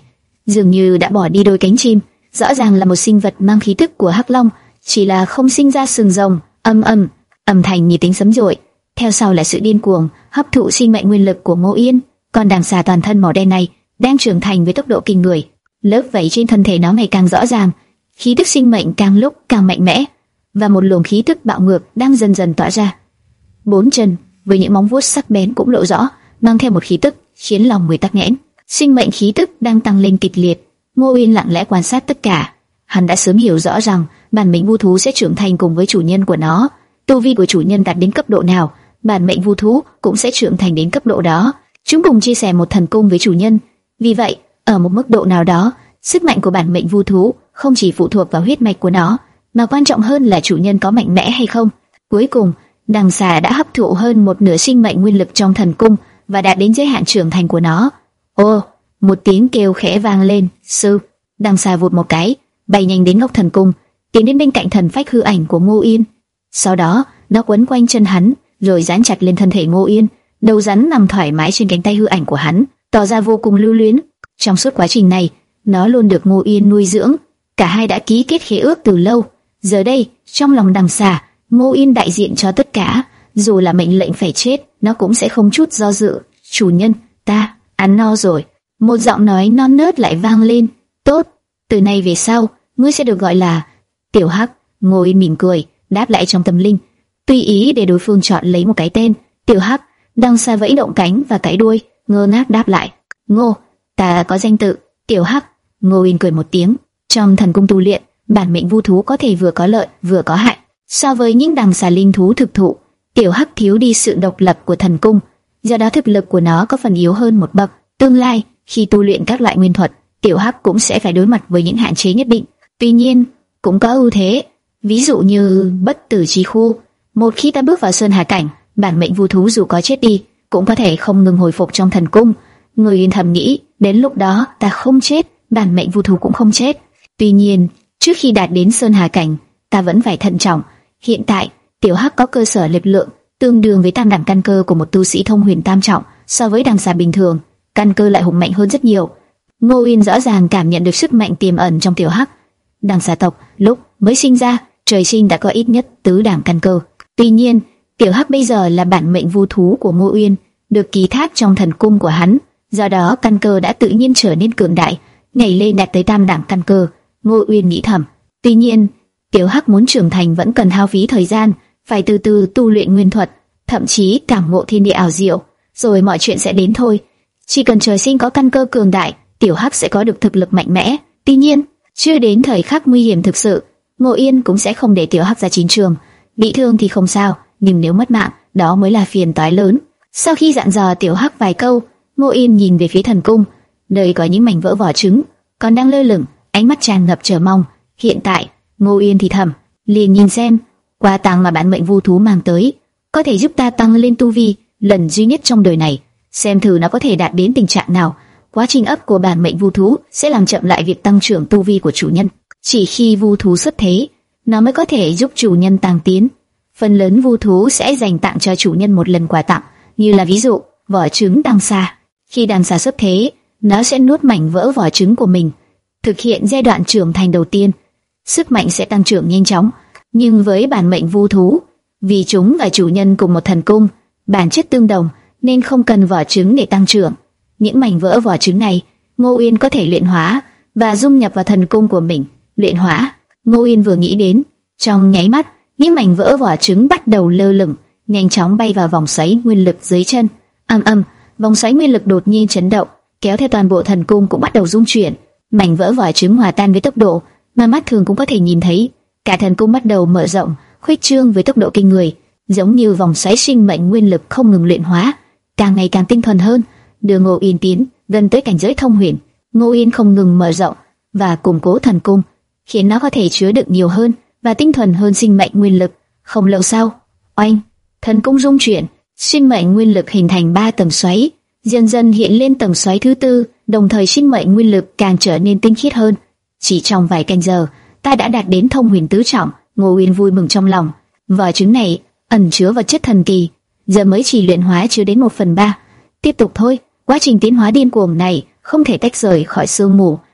dường như đã bỏ đi đôi cánh chim. Rõ ràng là một sinh vật mang khí tức của hắc long, chỉ là không sinh ra sừng rồng. Âm âm, âm thanh như tiếng sấm dội. Theo sau là sự điên cuồng hấp thụ sinh mệnh nguyên lực của Ngô Yên. Con đằng xà toàn thân màu đen này đang trưởng thành với tốc độ kinh người. Lớp vảy trên thân thể nó ngày càng rõ ràng, khí tức sinh mệnh càng lúc càng mạnh mẽ, và một luồng khí tức bạo ngược đang dần dần tỏa ra. Bốn chân với những móng vuốt sắc bén cũng lộ rõ, mang theo một khí tức khiến lòng người tắc nghẽn. Sinh mệnh khí tức đang tăng lên kịch liệt. Ngô Uyên lặng lẽ quan sát tất cả. Hắn đã sớm hiểu rõ rằng bản mệnh vu thú sẽ trưởng thành cùng với chủ nhân của nó. Tu vi của chủ nhân đạt đến cấp độ nào, bản mệnh vu thú cũng sẽ trưởng thành đến cấp độ đó. Chúng cùng chia sẻ một thần cung với chủ nhân. Vì vậy, ở một mức độ nào đó, sức mạnh của bản mệnh vu thú không chỉ phụ thuộc vào huyết mạch của nó, mà quan trọng hơn là chủ nhân có mạnh mẽ hay không. Cuối cùng, đằng xà đã hấp thụ hơn một nửa sinh mệnh nguyên lực trong thần cung và đạt đến giới hạn trưởng thành của nó. Ô, một tiếng kêu khẽ vang lên. Sư, đằng xà vụt một cái, bay nhanh đến góc thần cung, tiến đến bên cạnh thần phách hư ảnh của Ngô Yên. Sau đó, nó quấn quanh chân hắn, rồi dán chặt lên thân thể Ngô Yên. Đầu rắn nằm thoải mái trên cánh tay hư ảnh của hắn, tỏ ra vô cùng lưu luyến. Trong suốt quá trình này, nó luôn được Ngô Yên nuôi dưỡng. Cả hai đã ký kết khế ước từ lâu. Giờ đây, trong lòng đằng xà, Ngô Yên đại diện cho tất cả. Dù là mệnh lệnh phải chết, nó cũng sẽ không chút do dự. Chủ nhân, ta ăn no rồi. Một giọng nói non nớt lại vang lên. Tốt, từ nay về sau, ngươi sẽ được gọi là Tiểu Hắc. Ngô Yên mỉm cười, đáp lại trong tâm linh, tùy ý để đối phương chọn lấy một cái tên. Tiểu Hắc. Đằng xà vẫy động cánh và cái đuôi, ngơ ngác đáp lại. Ngô, ta có danh tự, Tiểu Hắc. Ngô Yên cười một tiếng. Trong thần cung tu luyện, bản mệnh vu thú có thể vừa có lợi vừa có hại. So với những đằng xà linh thú thực thụ, Tiểu Hắc thiếu đi sự độc lập của thần cung, do đó thực lực của nó có phần yếu hơn một bậc. Tương lai, khi tu luyện các loại nguyên thuật, Tiểu Hắc cũng sẽ phải đối mặt với những hạn chế nhất định. Tuy nhiên, cũng có ưu thế, ví dụ như bất tử chi khu. Một khi ta bước vào sơn hà cảnh, bản mệnh vu thú dù có chết đi, cũng có thể không ngừng hồi phục trong thần cung. Người yên thầm nghĩ, đến lúc đó ta không chết, bản mệnh vu thú cũng không chết. Tuy nhiên, trước khi đạt đến sơn hà cảnh, ta vẫn phải thận trọng. Hiện tại, Tiểu Hắc có cơ sở lực lượng tương đương với tam đẳng căn cơ của một tu sĩ thông huyền tam trọng. So với đằng xà bình thường, căn cơ lại hùng mạnh hơn rất nhiều. Ngô Uyên rõ ràng cảm nhận được sức mạnh tiềm ẩn trong Tiểu Hắc. Đằng xà tộc lúc mới sinh ra, trời sinh đã có ít nhất tứ đẳng căn cơ. Tuy nhiên, Tiểu Hắc bây giờ là bản mệnh vu thú của Ngô Uyên, được ký thác trong thần cung của hắn, do đó căn cơ đã tự nhiên trở nên cường đại, nhảy lên đạt tới tam đẳng căn cơ. Ngô Uyên nghĩ thầm. Tuy nhiên, Tiểu Hắc muốn trưởng thành vẫn cần hao phí thời gian, phải từ từ tu luyện nguyên thuật, thậm chí cảm ngộ thiên địa ảo diệu, rồi mọi chuyện sẽ đến thôi. Chỉ cần trời sinh có căn cơ cường đại, Tiểu Hắc sẽ có được thực lực mạnh mẽ. Tuy nhiên, chưa đến thời khắc nguy hiểm thực sự, Ngô Yên cũng sẽ không để Tiểu Hắc ra chiến trường. Bị thương thì không sao, nhưng nếu mất mạng, đó mới là phiền toái lớn. Sau khi dặn dò Tiểu Hắc vài câu, Ngô Yên nhìn về phía thần cung, nơi có những mảnh vỡ vỏ trứng còn đang lơ lửng, ánh mắt tràn ngập chờ mong. Hiện tại, Ngô Yên thì thầm, liền nhìn xem, quà tặng mà bản mệnh vu thú mang tới có thể giúp ta tăng lên tu vi lần duy nhất trong đời này, xem thử nó có thể đạt đến tình trạng nào. Quá trình ấp của bản mệnh vu thú sẽ làm chậm lại việc tăng trưởng tu vi của chủ nhân. Chỉ khi vu thú xuất thế, nó mới có thể giúp chủ nhân tăng tiến. Phần lớn vu thú sẽ dành tặng cho chủ nhân một lần quà tặng, như là ví dụ vỏ trứng đằng xà. Khi đằng xà xuất thế, nó sẽ nuốt mảnh vỡ vỏ trứng của mình, thực hiện giai đoạn trưởng thành đầu tiên. Sức mạnh sẽ tăng trưởng nhanh chóng. Nhưng với bản mệnh vu thú, vì chúng và chủ nhân cùng một thần cung, bản chất tương đồng, nên không cần vỏ trứng để tăng trưởng. Những mảnh vỡ vỏ trứng này, Ngô Uyên có thể luyện hóa và dung nhập vào thần cung của mình. Luyện hóa, Ngô Uyên vừa nghĩ đến, trong nháy mắt, những mảnh vỡ vỏ trứng bắt đầu lơ lửng, nhanh chóng bay vào vòng xoáy nguyên lực dưới chân. Âm âm, vòng xoáy nguyên lực đột nhiên chấn động, kéo theo toàn bộ thần cung cũng bắt đầu rung chuyển. Mảnh vỡ vỏ trứng hòa tan với tốc độ mà mắt thường cũng có thể nhìn thấy. Cả thần cung bắt đầu mở rộng, khuếch trương với tốc độ kinh người, giống như vòng xoáy sinh mệnh nguyên lực không ngừng luyện hóa, càng ngày càng tinh thuần hơn, đưa Ngô Uyên tiến gần tới cảnh giới thông huyền. Ngô Uyên không ngừng mở rộng và củng cố thần cung, khiến nó có thể chứa đựng nhiều hơn và tinh thuần hơn sinh mệnh nguyên lực. Không lâu sau, oanh, thần cung rung chuyển, sinh mệnh nguyên lực hình thành ba tầng xoáy, dần dần hiện lên tầng xoáy thứ tư, đồng thời sinh mệnh nguyên lực càng trở nên tinh khiết hơn. Chỉ trong vài canh giờ, ta đã đạt đến thông huyền tứ trọng. Ngô Uyên vui mừng trong lòng. Vỏ trứng này ẩn chứa vật chất thần kỳ, giờ mới chỉ luyện hóa chưa đến một phần ba. Tiếp tục thôi. Quá trình tiến hóa điên cuồng này không thể tách rời khỏi sương mù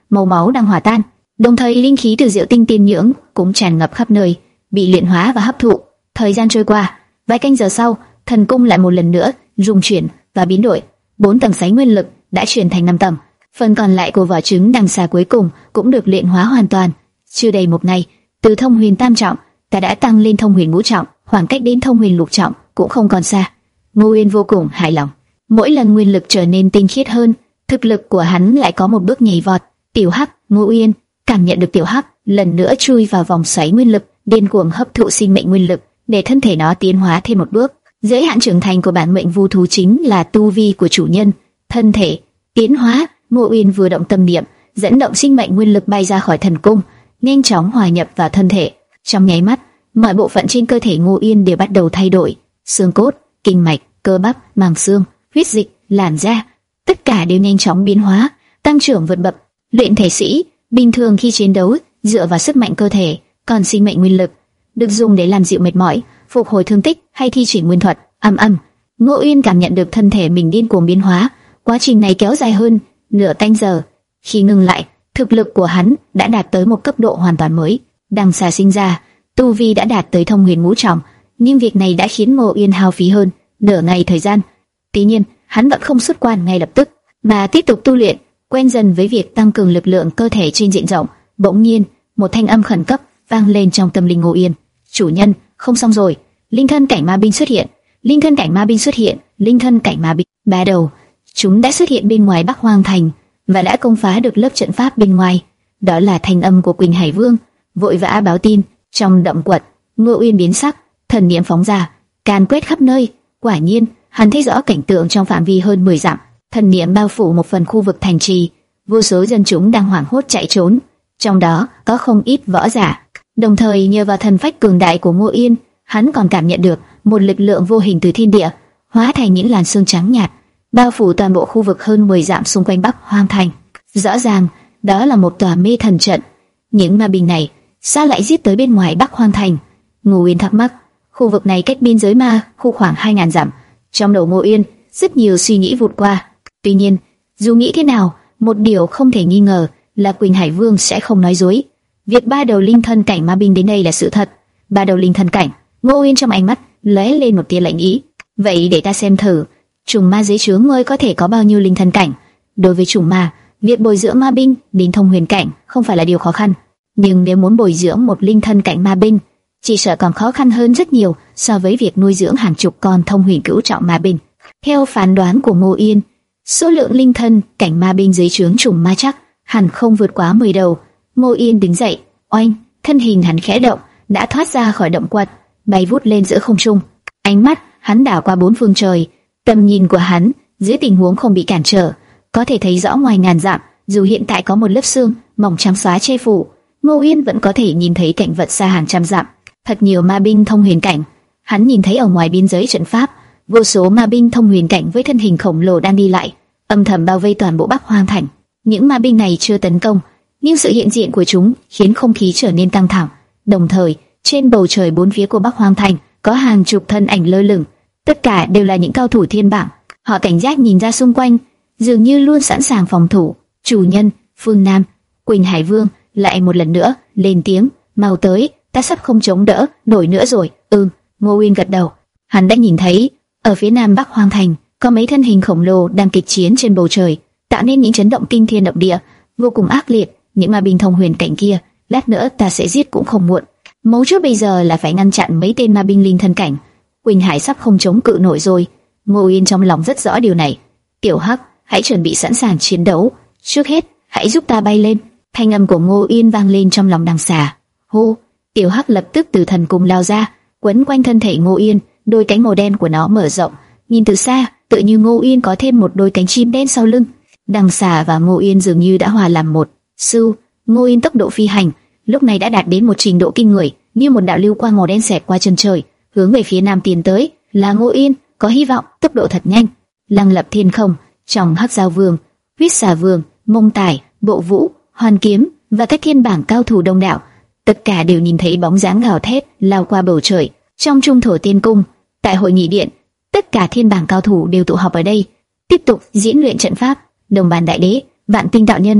màu máu đang hòa tan, đồng thời linh khí từ Diệu Tinh tiên nhưỡng cũng tràn ngập khắp nơi, bị luyện hóa và hấp thụ. Thời gian trôi qua, vài canh giờ sau, thần cung lại một lần nữa rung chuyển và biến đổi. Bốn tầng sấy nguyên lực đã chuyển thành năm tầng, phần còn lại của vỏ trứng đằng xà cuối cùng cũng được luyện hóa hoàn toàn. Chưa đầy một ngày, từ thông huyền tam trọng, ta đã tăng lên thông huyền ngũ trọng, khoảng cách đến thông huyền lục trọng cũng không còn xa. Ngô Uyên vô cùng hài lòng. Mỗi lần nguyên lực trở nên tinh khiết hơn, thực lực của hắn lại có một bước nhảy vọt. Tiểu Hắc, Ngô Uyên cảm nhận được Tiểu Hắc lần nữa chui vào vòng xoáy nguyên lực, điên cuồng hấp thụ sinh mệnh nguyên lực để thân thể nó tiến hóa thêm một bước. Giới hạn trưởng thành của bản mệnh vu thú chính là tu vi của chủ nhân. Thân thể tiến hóa, Ngô Uyên vừa động tâm niệm, dẫn động sinh mệnh nguyên lực bay ra khỏi thần cung, nhanh chóng hòa nhập vào thân thể. Trong nháy mắt, mọi bộ phận trên cơ thể Ngô Uyên đều bắt đầu thay đổi, xương cốt, kinh mạch, cơ bắp, màng xương, huyết dịch, làn da, tất cả đều nhanh chóng biến hóa, tăng trưởng vượt bậc. Luyện thể sĩ bình thường khi chiến đấu dựa vào sức mạnh cơ thể, còn sinh mệnh nguyên lực được dùng để làm dịu mệt mỏi, phục hồi thương tích hay thi triển nguyên thuật. Âm âm, Ngô Uyên cảm nhận được thân thể mình điên cuồng biến hóa. Quá trình này kéo dài hơn nửa canh giờ. Khi ngừng lại, thực lực của hắn đã đạt tới một cấp độ hoàn toàn mới. Đằng xà sinh ra, tu vi đã đạt tới thông huyền ngũ trọng, nhưng việc này đã khiến Ngô Uyên hao phí hơn nửa ngày thời gian. Tuy nhiên, hắn vẫn không xuất quan ngay lập tức, mà tiếp tục tu luyện, quen dần với việc tăng cường lực lượng cơ thể trên diện rộng. Bỗng nhiên, một thanh âm khẩn cấp vang lên trong tâm linh Ngô Uyên. Chủ nhân, không xong rồi, linh thân cảnh ma binh xuất hiện, linh thân cảnh ma binh xuất hiện, linh thân cảnh ma binh. Ba đầu, chúng đã xuất hiện bên ngoài Bắc Hoang Thành và đã công phá được lớp trận pháp bên ngoài. Đó là thanh âm của Quỳnh Hải Vương, vội vã báo tin. Trong động quật, Ngô Uyên biến sắc, thần niệm phóng ra, can quét khắp nơi. Quả nhiên, hắn thấy rõ cảnh tượng trong phạm vi hơn mười dặm. Thần niệm bao phủ một phần khu vực thành trì, vô số dân chúng đang hoảng hốt chạy trốn, trong đó có không ít võ giả. Đồng thời nhờ vào thần phách cường đại của Ngô Uyên, hắn còn cảm nhận được một lực lượng vô hình từ thiên địa hóa thành những làn sương trắng nhạt, bao phủ toàn bộ khu vực hơn mười dặm xung quanh Bắc Hoang Thành. Rõ ràng, đó là một tòa mê thần trận. Những ma binh này sao lại giết tới bên ngoài Bắc Hoang Thành? Ngô Uyên thắc mắc. Khu vực này cách biên giới ma khu khoảng hai nghìn dặm. Trong đầu Ngô Uyên rất nhiều suy nghĩ vụt qua. Tuy nhiên, dù nghĩ thế nào, một điều không thể nghi ngờ là Quỳnh Hải Vương sẽ không nói dối. Việc ba đầu linh thân cảnh ma binh đến đây là sự thật. Ba đầu linh thân cảnh. Ngô Uyên trong ánh mắt lóe lên một tia lạnh ý. Vậy để ta xem thử, trùng ma dưới trướng ngươi có thể có bao nhiêu linh thân cảnh? Đối với trùng ma, việc bồi dưỡng ma binh đến thông huyền cảnh không phải là điều khó khăn. Nhưng nếu muốn bồi dưỡng một linh thân cảnh ma binh, chỉ sợ còn khó khăn hơn rất nhiều so với việc nuôi dưỡng hàng chục con thông huyền cửu trọng ma binh. Theo phán đoán của Ngô Uyên, số lượng linh thân cảnh ma binh dưới trướng trùng ma chắc hẳn không vượt quá mười đầu. Ngô Uyên đứng dậy, oanh, thân hình hắn khẽ động, đã thoát ra khỏi động quật, bay vút lên giữa không trung. Ánh mắt hắn đảo qua bốn phương trời, tầm nhìn của hắn dưới tình huống không bị cản trở, có thể thấy rõ ngoài ngàn dặm. Dù hiện tại có một lớp sương mỏng trắng xóa che phủ, Ngô Uyên vẫn có thể nhìn thấy cảnh vật xa hàng trăm dặm. Thật nhiều ma binh thông huyền cảnh. Hắn nhìn thấy ở ngoài biên giới trận pháp, vô số ma binh thông huyền cảnh với thân hình khổng lồ đang đi lại, âm thầm bao vây toàn bộ Bắc Hoang Thành. Những ma binh này chưa tấn công, nhưng sự hiện diện của chúng khiến không khí trở nên căng thẳng. Đồng thời, trên bầu trời bốn phía của Bắc Hoang Thành có hàng chục thân ảnh lơ lửng, tất cả đều là những cao thủ thiên bảng. Họ cảnh giác nhìn ra xung quanh, dường như luôn sẵn sàng phòng thủ. Chủ nhân, phương Nam, Quỳnh Hải Vương lại một lần nữa lên tiếng, mau tới, ta sắp không chống đỡ nổi nữa rồi. Ừm, Ngô Uyên gật đầu. Hắn đã nhìn thấy ở phía nam Bắc Hoang Thành có mấy thân hình khổng lồ đang kịch chiến trên bầu trời, tạo nên những chấn động kinh thiên động địa, vô cùng ác liệt. Những ma binh thông huyền cảnh kia, lát nữa ta sẽ giết cũng không muộn. Mấu chốt bây giờ là phải ngăn chặn mấy tên ma binh linh thân cảnh. Quỳnh Hải sắp không chống cự nổi rồi. Ngô Uyên trong lòng rất rõ điều này. Tiểu Hắc, hãy chuẩn bị sẵn sàng chiến đấu. Trước hết, hãy giúp ta bay lên. Thanh âm của Ngô Uyên vang lên trong lòng đằng xà. Hô! Tiểu Hắc lập tức từ thần cung lao ra, quấn quanh thân thể Ngô Uyên. Đôi cánh màu đen của nó mở rộng, nhìn từ xa, tự như Ngô Uyên có thêm một đôi cánh chim đen sau lưng. Đằng xà và Ngô Uyên dường như đã hòa làm một. Sưu, Ngô Uyên tốc độ phi hành lúc này đã đạt đến một trình độ kinh người, như một đạo lưu quang màu đen xẹt qua chân trời, hướng về phía nam tiến tới. Là Ngô Uyên, có hy vọng, tốc độ thật nhanh. Lăng lập thiên không, trong Hắc Giao Vương, Huyết Xà Vương, Mông Tài, Bộ Vũ, Hoàn Kiếm và các thiên bảng cao thủ đông đảo, tất cả đều nhìn thấy bóng dáng gào thét lao qua bầu trời. Trong Trung Thổ Tiên Cung, tại hội nghị điện, tất cả thiên bảng cao thủ đều tụ họp ở đây, tiếp tục diễn luyện trận pháp. Đồng Bàn Đại Đế, Vạn Tinh Đạo Nhân,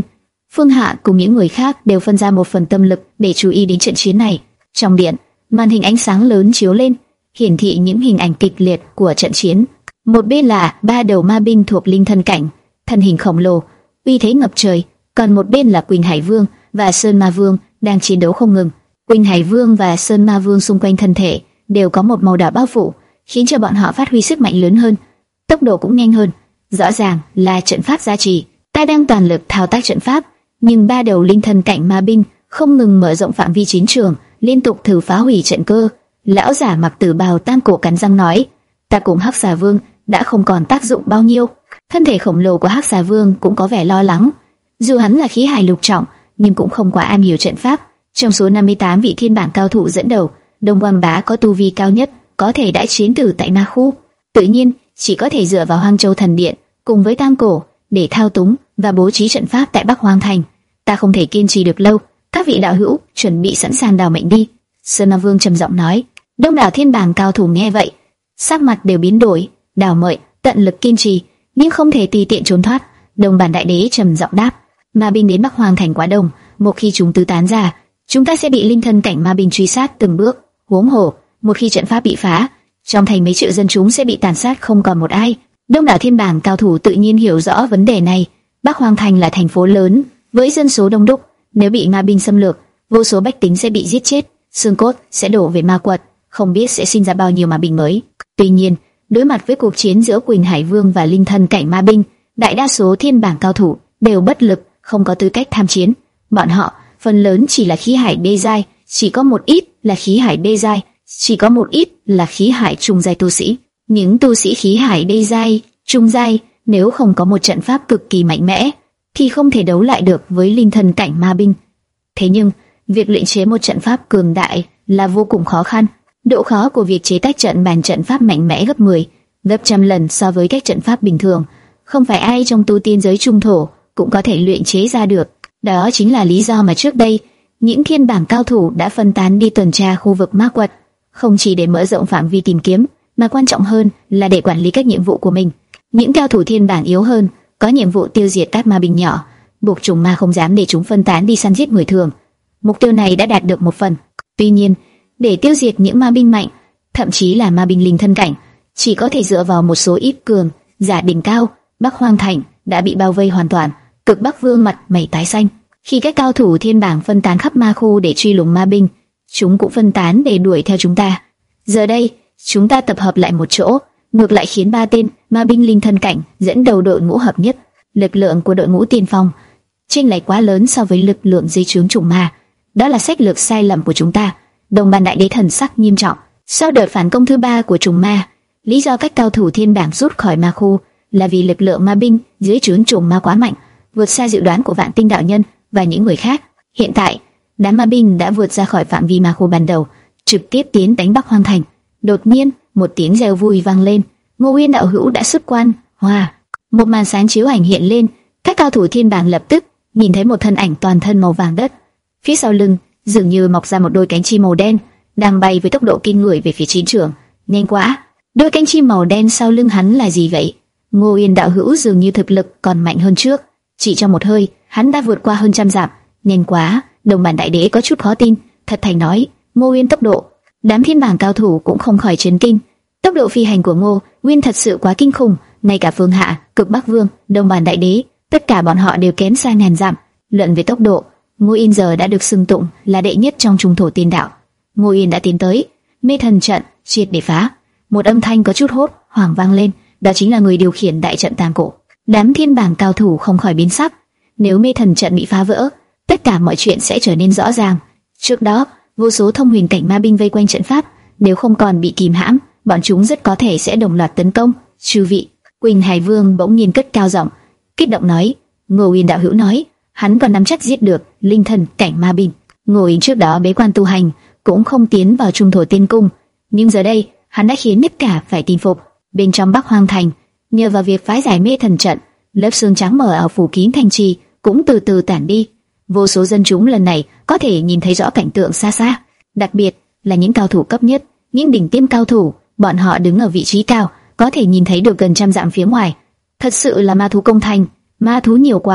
Phương Hạ cùng những người khác đều phân ra một phần tâm lực để chú ý đến trận chiến này. Trong điện, màn hình ánh sáng lớn chiếu lên, hiển thị những hình ảnh kịch liệt của trận chiến. Một bên là ba đầu ma binh thuộc linh thân cảnh, thân hình khổng lồ, uy thế ngập trời, còn một bên là Quỳnh Hải Vương và Sơn Ma Vương đang chiến đấu không ngừng. Quỳnh Hải Vương và Sơn Ma Vương xung quanh thân thể đều có một màu đỏ bao phủ, khiến cho bọn họ phát huy sức mạnh lớn hơn, tốc độ cũng nhanh hơn. Rõ ràng là trận pháp gia trì. Ta đang toàn lực thao tác trận pháp, nhưng ba đầu linh thân cảnh ma binh không ngừng mở rộng phạm vi chiến trường, liên tục thử phá hủy trận cơ. Lão giả mặc tử bào tam cổ cắn răng nói: ta cùng Hắc Xà Vương đã không còn tác dụng bao nhiêu. Thân thể khổng lồ của Hắc Xà Vương cũng có vẻ lo lắng. Dù hắn là khí hải lục trọng, nhưng cũng không quá am hiểu trận pháp. Trong số năm mươi tám vị thiên bảng cao thủ dẫn đầu, Đông Quang Bá có tu vi cao nhất, có thể đã chiến tử tại Ma Khu. Tự nhiên, chỉ có thể dựa vào Hoang Châu Thần Điện cùng với Tam Cổ để thao túng và bố trí trận pháp tại Bắc Hoang Thành. Ta không thể kiên trì được lâu, các vị đạo hữu chuẩn bị sẵn sàng đào mệnh đi. Sơn Ma Vương trầm giọng nói. Đông đảo thiên bảng cao thủ nghe vậy, sắc mặt đều biến đổi. Đào mệnh, tận lực kiên trì, nhưng không thể tùy tiện trốn thoát. Đông Bản Đại Đế trầm giọng đáp. Ma binh đến Bắc Hoang Thành quá đông, một khi chúng tứ tán ra, chúng ta sẽ bị linh thân cảnh ma binh truy sát từng bước. Huống hồ, một khi trận pháp bị phá, trong thành mấy triệu dân chúng sẽ bị tàn sát không còn một ai. Đông đảo thiên bảng cao thủ tự nhiên hiểu rõ vấn đề này. Bắc Hoang Thành là thành phố lớn với dân số đông đúc, nếu bị ma binh xâm lược, vô số bách tính sẽ bị giết chết, xương cốt sẽ đổ về ma quật, không biết sẽ sinh ra bao nhiêu ma binh mới. Tuy nhiên, đối mặt với cuộc chiến giữa Quỳnh Hải Vương và linh thân cảnh ma binh, đại đa số thiên bảng cao thủ đều bất lực, không có tư cách tham chiến. Bọn họ phần lớn chỉ là khí hải đê giai, chỉ có một ít là khí hải đê giai, chỉ có một ít là khí hải trung giai tu sĩ. Những tu sĩ khí hải đê giai, trung giai nếu không có một trận pháp cực kỳ mạnh mẽ thì không thể đấu lại được với linh thân cảnh ma binh. Thế nhưng, việc luyện chế một trận pháp cường đại là vô cùng khó khăn. Độ khó của việc chế tác trận bàn trận pháp mạnh mẽ gấp mười, gấp trăm lần so với các trận pháp bình thường. Không phải ai trong tu tiên giới trung thổ cũng có thể luyện chế ra được. Đó chính là lý do mà trước đây những thiên bảng cao thủ đã phân tán đi tuần tra khu vực ma quật, không chỉ để mở rộng phạm vi tìm kiếm, mà quan trọng hơn là để quản lý các nhiệm vụ của mình. Những cao thủ thiên bảng yếu hơn có nhiệm vụ tiêu diệt các ma binh nhỏ, buộc trùng ma không dám để chúng phân tán đi săn giết người thường. Mục tiêu này đã đạt được một phần. Tuy nhiên, để tiêu diệt những ma binh mạnh, thậm chí là ma binh linh thân cảnh, chỉ có thể dựa vào một số ít cường giả đỉnh cao. Bắc Hoang Thành đã bị bao vây hoàn toàn. Cực Bắc Vương mặt mày tái xanh. Khi các cao thủ thiên bảng phân tán khắp ma khu để truy lùng ma binh, chúng cũng phân tán để đuổi theo chúng ta. Giờ đây, chúng ta tập hợp lại một chỗ, ngược lại khiến ba tên ma binh linh thân cảnh dẫn đầu đội ngũ hợp nhất. Lực lượng của đội ngũ tiên phong chênh lệch quá lớn so với lực lượng dưới trướng trùng ma. Đó là sách lược sai lầm của chúng ta. Đồng Bàn Đại Đế thần sắc nghiêm trọng. Sau đợt phản công thứ ba của trùng ma, lý do các cao thủ thiên bảng rút khỏi ma khu là vì lực lượng ma binh dưới trướng trùng ma quá mạnh, vượt xa dự đoán của Vạn Tinh đạo nhân và những người khác. Hiện tại, đám ma binh đã vượt ra khỏi phạm vi ma khu ban đầu, trực tiếp tiến đánh Bắc Hoang Thành. Đột nhiên, một tiếng reo vui vang lên. Ngô Uyên đạo hữu đã xuất quan. Hoa! Một màn sáng chiếu ảnh hiện lên, các cao thủ thiên bảng lập tức nhìn thấy một thân ảnh toàn thân màu vàng đất. Phía sau lưng dường như mọc ra một đôi cánh chim màu đen, đang bay với tốc độ kinh người về phía chiến trường. Nhanh quá! Đôi cánh chim màu đen sau lưng hắn là gì vậy? Ngô Uyên đạo hữu dường như thực lực còn mạnh hơn trước. Chỉ trong một hơi, hắn đã vượt qua hơn trăm dặm. Nhanh quá! Đồng Bản Đại Đế có chút khó tin, thật thành nói, Ngô Uyên tốc độ. Đám thiên bảng cao thủ cũng không khỏi chấn kinh. Tốc độ phi hành của Ngô Uyên thật sự quá kinh khủng, ngay cả Phương Hạ, Cực Bắc Vương, Đồng Bản Đại Đế, tất cả bọn họ đều kém xa ngàn dặm. Luận về tốc độ, Ngô Uyên giờ đã được xưng tụng là đệ nhất trong trung thổ tiên đạo. Ngô Uyên đã tiến tới, mê thần trận triệt để phá. Một âm thanh có chút hốt hoảng vang lên, đó chính là người điều khiển đại trận Tam Cổ. Đám thiên bảng cao thủ không khỏi biến sắc. Nếu mê thần trận bị phá vỡ, tất cả mọi chuyện sẽ trở nên rõ ràng. Trước đó, vô số thông huyền cảnh ma binh vây quanh trận pháp, nếu không còn bị kìm hãm, bọn chúng rất có thể sẽ đồng loạt tấn công. Chư vị, Quỳnh Hải Vương bỗng nhiên cất cao giọng, kích động nói. Ngô Uyên đạo hữu nói, hắn còn nắm chắc giết được linh thần cảnh ma binh. Ngô Uyên trước đó bế quan tu hành, cũng không tiến vào trung thổ tiên cung, nhưng giờ đây hắn đã khiến tất cả phải tin phục. Bên trong Bắc Hoang Thành, nhờ vào việc phá giải mê thần trận, lớp sương trắng mờ ở phủ kín thành trì cũng từ từ tản đi. Vô số dân chúng lần này có thể nhìn thấy rõ cảnh tượng xa xa, đặc biệt là những cao thủ cấp nhất, những đỉnh tiêm cao thủ, bọn họ đứng ở vị trí cao, có thể nhìn thấy được gần trăm dặm phía ngoài. Thật sự là ma thú công thành, ma thú nhiều quá,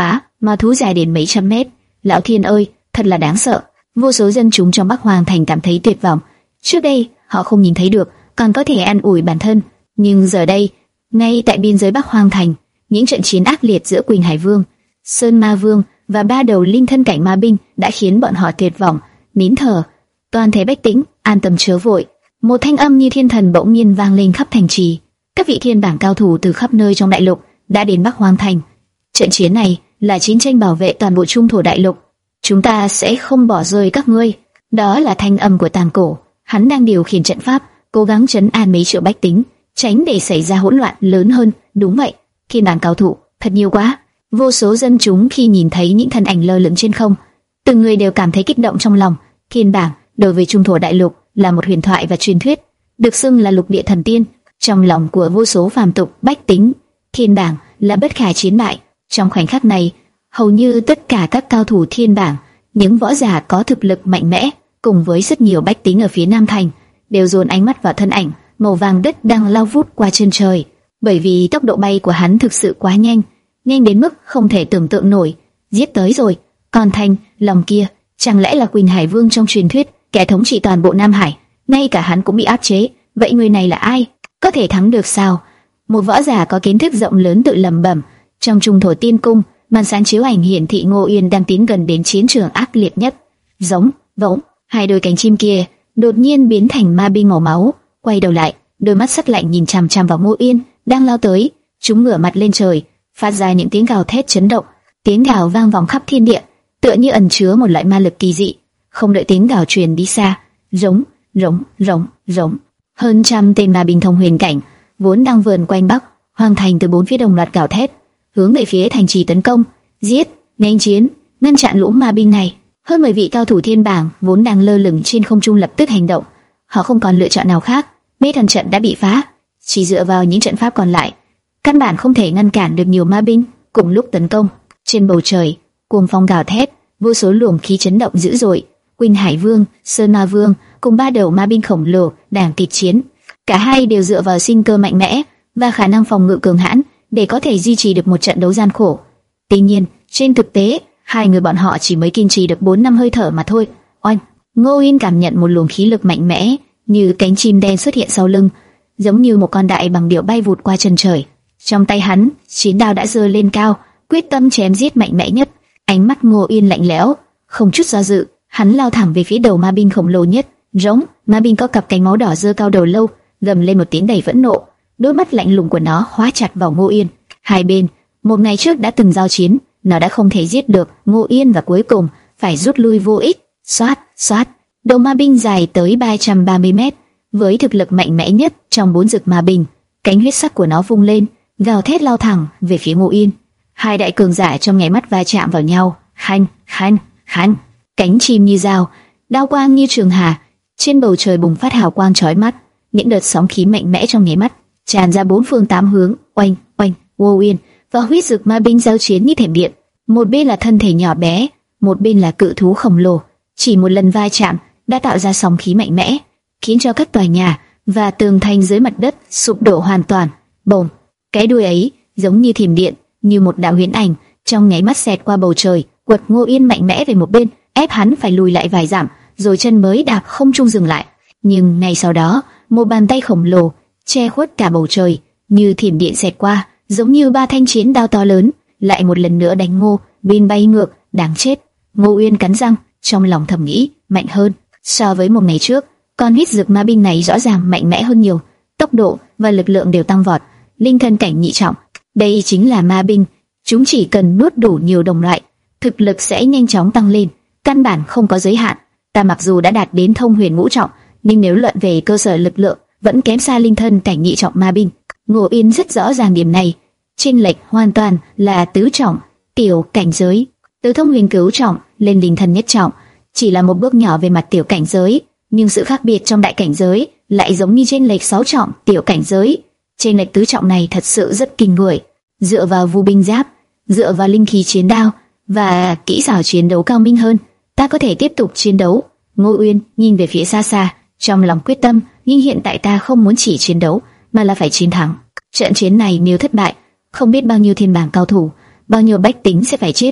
ma thú dài đến mấy trăm mét. Lão thiên ơi, thật là đáng sợ. Vô số dân chúng trong Bắc Hoàng Thành cảm thấy tuyệt vọng. Trước đây họ không nhìn thấy được, còn có thể an ủi bản thân, nhưng giờ đây, ngay tại biên giới Bắc Hoàng Thành, những trận chiến ác liệt giữa Quỳnh Hải Vương, Sơn Ma Vương và ba đầu linh thân cảnh ma binh đã khiến bọn họ tuyệt vọng, nín thở. Toàn thể bách tính an tâm chớ vội. Một thanh âm như thiên thần bỗng nhiên vang lên khắp thành trì. Các vị thiên bảng cao thủ từ khắp nơi trong đại lục đã đến Bắc Hoàng Thành. Trận chiến này là chiến tranh bảo vệ toàn bộ trung thổ đại lục. Chúng ta sẽ không bỏ rơi các ngươi. Đó là thanh âm của Tàn Cổ. Hắn đang điều khiển trận pháp, cố gắng trấn an mấy triệu bách tính, tránh để xảy ra hỗn loạn lớn hơn. Đúng vậy, thiên bảng cao thủ thật nhiều quá. Vô số dân chúng khi nhìn thấy những thân ảnh lơ lửng trên không, từng người đều cảm thấy kích động trong lòng. Thiên bảng đối với trung thổ đại lục là một huyền thoại và truyền thuyết, được xưng là lục địa thần tiên. Trong lòng của vô số phàm tục bách tính, thiên bảng là bất khả chiến bại. Trong khoảnh khắc này, hầu như tất cả các cao thủ thiên bảng, những võ giả có thực lực mạnh mẽ, cùng với rất nhiều bách tính ở phía Nam Thành, đều dồn ánh mắt vào thân ảnh màu vàng đất đang lao vút qua chân trời. Bởi vì tốc độ bay của hắn thực sự quá nhanh, nhanh đến mức không thể tưởng tượng nổi. Giết tới rồi. Còn Thanh lòng kia, chẳng lẽ là Quỳnh Hải Vương trong truyền thuyết, kẻ thống trị toàn bộ Nam Hải? Ngay cả hắn cũng bị áp chế. Vậy người này là ai? Có thể thắng được sao? Một võ giả có kiến thức rộng lớn tự lẩm bẩm. Trong trung thổ tiên cung, màn sáng chiếu ảnh hiển thị Ngô Yên đang tiến gần đến chiến trường ác liệt nhất. Giống, vỗng, hai đôi cánh chim kia đột nhiên biến thành ma binh màu máu, quay đầu lại, đôi mắt sắc lạnh nhìn chằm chằm vào Ngô Yên đang lao tới. Chúng ngửa mặt lên trời, phát ra những tiếng gào thét chấn động. Tiếng gào vang vọng khắp thiên địa, tựa như ẩn chứa một loại ma lực kỳ dị. Không đợi tiếng gào truyền đi xa, rống, rống, rống, rống, hơn trăm tên ma binh thông huyền cảnh vốn đang vờn quanh Bắc Hoàng Thành từ bốn phía đồng loạt gào thét, hướng về phía thành trì tấn công, giết, nhanh chiến, ngăn chặn lũ ma binh này. Hơn mười vị cao thủ thiên bảng vốn đang lơ lửng trên không trung lập tức hành động. Họ không còn lựa chọn nào khác. Mê thần trận đã bị phá, chỉ dựa vào những trận pháp còn lại, căn bản không thể ngăn cản được nhiều ma binh cùng lúc tấn công. Trên bầu trời, cuồng phong gào thét, vô số luồng khí chấn động dữ dội. Quỳnh Hải Vương, Sơn Ma Vương cùng ba đầu ma binh khổng lồ đang kịch chiến. Cả hai đều dựa vào sinh cơ mạnh mẽ và khả năng phòng ngự cường hãn để có thể duy trì được một trận đấu gian khổ. Tuy nhiên, trên thực tế, hai người bọn họ chỉ mới kiên trì được bốn năm hơi thở mà thôi. Oanh! Ngô Yên cảm nhận một luồng khí lực mạnh mẽ như cánh chim đen xuất hiện sau lưng, giống như một con đại bằng điểu bay vụt qua chân trời. Trong tay hắn, chiến đao đã giơ lên cao, quyết tâm chém giết mạnh mẽ nhất. Ánh mắt Ngô Yên lạnh lẽo, không chút do dự, hắn lao thẳng về phía đầu ma binh khổng lồ nhất. Rống! Ma binh có cặp cánh máu đỏ giơ cao đầu lâu, gầm lên một tiếng đầy phẫn nộ. Đôi mắt lạnh lùng của nó khóa chặt vào Ngô Yên. Hai bên, một ngày trước đã từng giao chiến, nó đã không thể giết được Ngô Yên và cuối cùng phải rút lui vô ích. Xoát, xoát, đầu ma binh dài tới ba trăm ba mươi mét, với thực lực mạnh mẽ nhất trong bốn dực ma binh, cánh huyết sắc của nó vung lên, gào thét lao thẳng về phía Ngô Yên. Hai đại cường giả trong nháy mắt va chạm vào nhau, hanh, hanh, hanh, cánh chim như dao, đao quang như trường hà, trên bầu trời bùng phát hào quang chói mắt, những đợt sóng khí mạnh mẽ trong nháy mắt tràn ra bốn phương tám hướng. Oanh, oanh, Ngô Yên và huyết dực ma binh giao chiến như thiểm điện. Một bên là thân thể nhỏ bé, một bên là cự thú khổng lồ. Chỉ một lần va chạm đã tạo ra sóng khí mạnh mẽ, khiến cho các tòa nhà và tường thành dưới mặt đất sụp đổ hoàn toàn. Bồm! Cái đuôi ấy giống như thiểm điện, như một đạo huyễn ảnh, trong nháy mắt xẹt qua bầu trời, quật Ngô Yên mạnh mẽ về một bên, ép hắn phải lùi lại vài dặm, rồi chân mới đạp không trung dừng lại. Nhưng ngay sau đó, một bàn tay khổng lồ che khuất cả bầu trời, như thiểm điện xẹt qua, giống như ba thanh chiến đao to lớn, lại một lần nữa đánh Ngô Yên bay ngược. Đáng chết! Ngô Yên cắn răng, trong lòng thầm nghĩ, mạnh hơn so với một ngày trước. Con huyết dực ma binh này rõ ràng mạnh mẽ hơn nhiều, tốc độ và lực lượng đều tăng vọt. Linh thân cảnh nhị trọng, đây chính là ma binh. Chúng chỉ cần nuốt đủ nhiều đồng loại, thực lực sẽ nhanh chóng tăng lên, căn bản không có giới hạn. Ta mặc dù đã đạt đến thông huyền ngũ trọng, nhưng nếu luận về cơ sở lực lượng, vẫn kém xa linh thân cảnh nhị trọng ma binh. Ngô Yên rất rõ ràng điểm này, chênh lệch hoàn toàn là tứ trọng tiểu cảnh giới. Từ thông huyền cửu trọng lên linh thân nhất trọng chỉ là một bước nhỏ về mặt tiểu cảnh giới, nhưng sự khác biệt trong đại cảnh giới lại giống như chênh lệch sáu trọng tiểu cảnh giới. Chênh lệch tứ trọng này thật sự rất kinh người. Dựa vào vu binh giáp, dựa vào linh khí chiến đao và kỹ xảo chiến đấu cao minh hơn, ta có thể tiếp tục chiến đấu. Ngô Uyên nhìn về phía xa xa, trong lòng quyết tâm, nhưng hiện tại ta không muốn chỉ chiến đấu, mà là phải chiến thắng. Trận chiến này nếu thất bại, không biết bao nhiêu thiên bảng cao thủ, bao nhiêu bách tính sẽ phải chết.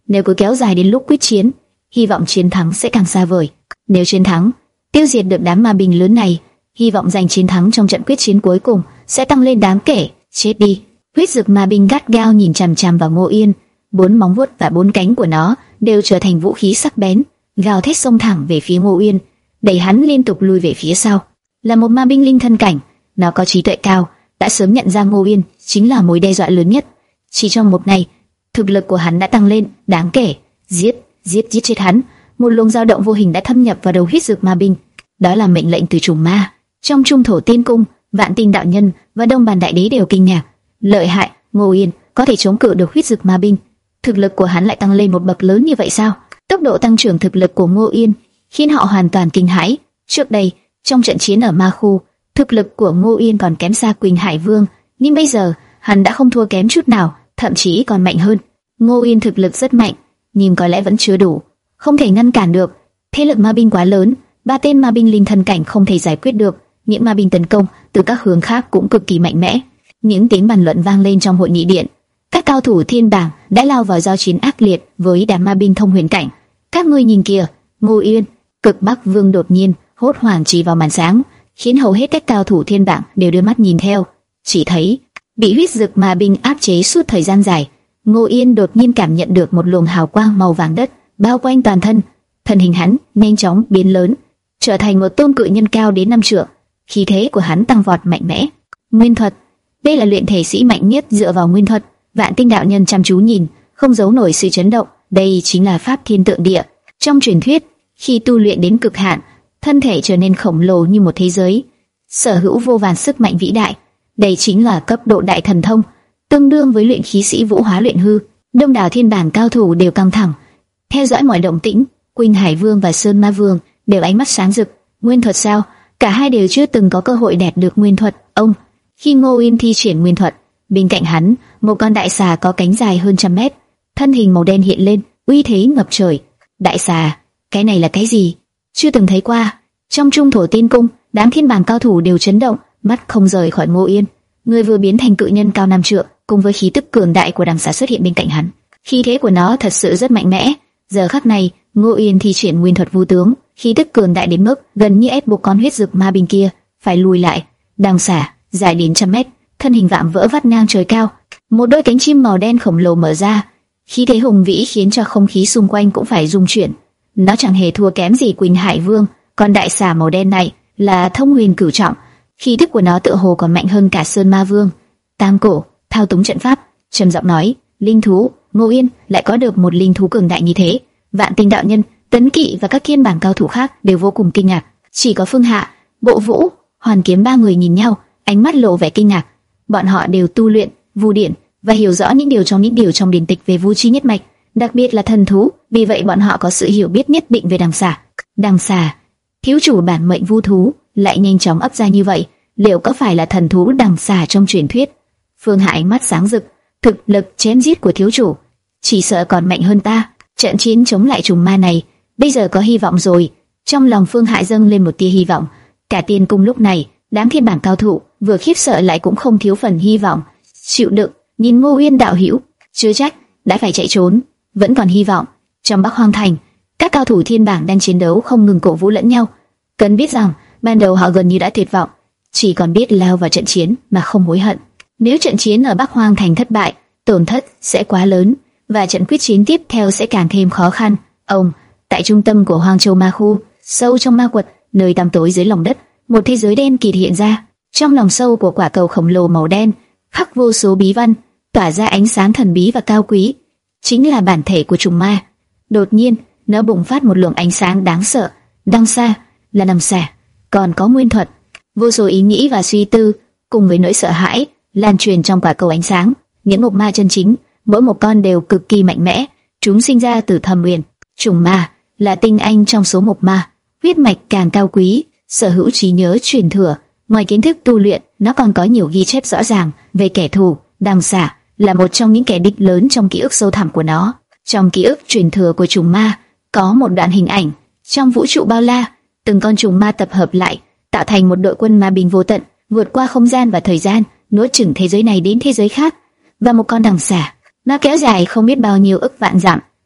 Nếu cứ kéo dài đến lúc quyết chiến, hy vọng chiến thắng sẽ càng xa vời. Nếu chiến thắng, tiêu diệt được đám ma binh lớn này, hy vọng giành chiến thắng trong trận quyết chiến cuối cùng sẽ tăng lên đáng kể. Chết đi! Huyết dực ma binh gắt gao nhìn chằm chằm vào Ngô Yên, bốn móng vuốt và bốn cánh của nó đều trở thành vũ khí sắc bén, gào thét xông thẳng về phía Ngô Yên, đẩy hắn liên tục lùi về phía sau. Là một ma binh linh thân cảnh, nó có trí tuệ cao, đã sớm nhận ra Ngô Yên chính là mối đe dọa lớn nhất. Chỉ trong một ngày, thực lực của hắn đã tăng lên đáng kể. Giết, giết, giết chết hắn! Một luồng dao động vô hình đã thâm nhập vào đầu huyết dực ma binh. Đó là mệnh lệnh từ trùng ma. Trong Trung Thổ Tiên Cung, Vạn Tinh đạo nhân và Đông Bàn đại đế đều kinh ngạc. Lợi hại, Ngô Yên có thể chống cự được huyết dực ma binh. Thực lực của hắn lại tăng lên một bậc lớn như vậy sao? Tốc độ tăng trưởng thực lực của Ngô Yên khiến họ hoàn toàn kinh hãi. Trước đây, trong trận chiến ở Ma Khu, thực lực của Ngô Yên còn kém xa Quỳnh Hải Vương, nhưng bây giờ hắn đã không thua kém chút nào, thậm chí còn mạnh hơn. Ngô Yên thực lực rất mạnh, nhưng có lẽ vẫn chưa đủ, không thể ngăn cản được. Thế lực ma binh quá lớn, ba tên ma binh linh thân cảnh không thể giải quyết được. Những ma binh tấn công từ các hướng khác cũng cực kỳ mạnh mẽ. Những tiếng bàn luận vang lên trong hội nghị điện. Các cao thủ thiên bảng đã lao vào giao chiến ác liệt với đám ma binh thông huyền cảnh. Các ngươi nhìn kìa! Ngô Yên, Cực Bắc Vương đột nhiên hốt hoảng chỉ vào màn sáng, khiến hầu hết các cao thủ thiên bảng đều đưa mắt nhìn theo. Chỉ thấy bị huyết dực ma binh áp chế suốt thời gian dài, Ngô Yên đột nhiên cảm nhận được một luồng hào quang màu vàng đất bao quanh toàn thân. Thân hình hắn nhanh chóng biến lớn, trở thành một tôn cự nhân cao đến năm trượng. Khí thế của hắn tăng vọt mạnh mẽ. Nguyên thuật, đây là luyện thể sĩ mạnh nhất dựa vào nguyên thuật. Vạn Tinh đạo nhân chăm chú nhìn, không giấu nổi sự chấn động. Đây chính là pháp thiên tượng địa. Trong truyền thuyết, khi tu luyện đến cực hạn, thân thể trở nên khổng lồ như một thế giới, sở hữu vô vàn sức mạnh vĩ đại. Đây chính là cấp độ đại thần thông, tương đương với luyện khí sĩ vũ hóa luyện hư. Đông đảo thiên bảng cao thủ đều căng thẳng, theo dõi mọi động tĩnh. Quỳnh Hải Vương và Sơn Ma Vương đều ánh mắt sáng rực. Nguyên thuật sao? Cả hai đều chưa từng có cơ hội đạt được nguyên thuật. Ông, khi Ngô Yên thi triển nguyên thuật, bên cạnh hắn, một con đại xà có cánh dài hơn trăm mét, thân hình màu đen hiện lên, uy thế ngập trời. Đại xà, cái này là cái gì? Chưa từng thấy qua. Trong Trung Thổ Tiên Cung, đám thiên bảng cao thủ đều chấn động, mắt không rời khỏi Ngô Yên. Người vừa biến thành cự nhân cao năm trượng, cùng với khí tức cường đại của đằng xà xuất hiện bên cạnh hắn. Khí thế của nó thật sự rất mạnh mẽ. Giờ khắc này, Ngô Yên thi triển nguyên thuật vu tướng, khí tức cường đại đến mức gần như ép buộc con huyết dực ma binh kia phải lùi lại. Đằng xà dài đến trăm mét, thân hình vạm vỡ vắt ngang trời cao, một đôi cánh chim màu đen khổng lồ mở ra, khí thế hùng vĩ khiến cho không khí xung quanh cũng phải rung chuyển. Nó chẳng hề thua kém gì Quỳnh Hải Vương, còn đại xà màu đen này là thông huyền cửu trọng, khí tức của nó tựa hồ còn mạnh hơn cả Sơn Ma Vương. Tam Cổ thao túng trận pháp, trầm giọng nói: linh thú. Ngô Yên lại có được một linh thú cường đại như thế. Vạn Tinh đạo nhân, Tấn Kỵ và các thiên bảng cao thủ khác đều vô cùng kinh ngạc. Chỉ có Phương Hạ, Bộ Vũ, Hoàn Kiếm ba người nhìn nhau, ánh mắt lộ vẻ kinh ngạc. Bọn họ đều tu luyện Vu Điển và hiểu rõ những điều trong những điều trong điển tịch về Vu Chi nhất mạch, đặc biệt là thần thú. Vì vậy bọn họ có sự hiểu biết nhất định về đằng xà. Đằng xà, thiếu chủ bản mệnh vu thú, lại nhanh chóng ấp ra như vậy, liệu có phải là thần thú đằng xà trong truyền thuyết? Phương Hạ ánh mắt sáng rực, thực lực chém giết của thiếu chủ chỉ sợ còn mạnh hơn ta. Trận chiến chống lại trùng ma này bây giờ có hy vọng rồi. Trong lòng Phương Hạ dâng lên một tia hy vọng. Cả Tiên Cung lúc này, đám thiên bảng cao thủ vừa khiếp sợ lại cũng không thiếu phần hy vọng. Chịu đựng, nhìn Ngô Yên đạo hữu, chưa trách đã phải chạy trốn, vẫn còn hy vọng. Trong Bắc Hoang Thành, các cao thủ thiên bảng đang chiến đấu không ngừng cổ vũ lẫn nhau. Cần biết rằng ban đầu họ gần như đã tuyệt vọng, chỉ còn biết lao vào trận chiến mà không hối hận. Nếu trận chiến ở Bắc Hoang Thành thất bại, tổn thất sẽ quá lớn và trận quyết chiến tiếp theo sẽ càng thêm khó khăn. Ông, tại trung tâm của Hoang Châu Ma Khu, sâu trong ma quật, nơi tăm tối dưới lòng đất, một thế giới đen kịt hiện ra. Trong lòng sâu của quả cầu khổng lồ màu đen, khắc vô số bí văn, tỏa ra ánh sáng thần bí và cao quý, chính là bản thể của trùng ma. Đột nhiên, nó bùng phát một luồng ánh sáng đáng sợ. Đằng xa là nằm xà, còn có nguyên thuật. Vô số ý nghĩ và suy tư cùng với nỗi sợ hãi lan truyền trong quả cầu ánh sáng. Những mộc ma chân chính, mỗi một con đều cực kỳ mạnh mẽ, chúng sinh ra từ thâm uyên. Trùng ma là tinh anh trong số mộc ma, huyết mạch càng cao quý, sở hữu trí nhớ truyền thừa. Ngoài kiến thức tu luyện, nó còn có nhiều ghi chép rõ ràng về kẻ thù. Đằng xà là một trong những kẻ địch lớn trong ký ức sâu thẳm của nó. Trong ký ức truyền thừa của trùng ma, có một đoạn hình ảnh trong vũ trụ bao la, từng con trùng ma tập hợp lại, tạo thành một đội quân ma binh vô tận, vượt qua không gian và thời gian, nuốt chửng thế giới này đến thế giới khác. Và một con đằng xà, nó kéo dài không biết bao nhiêu ức vạn dặm,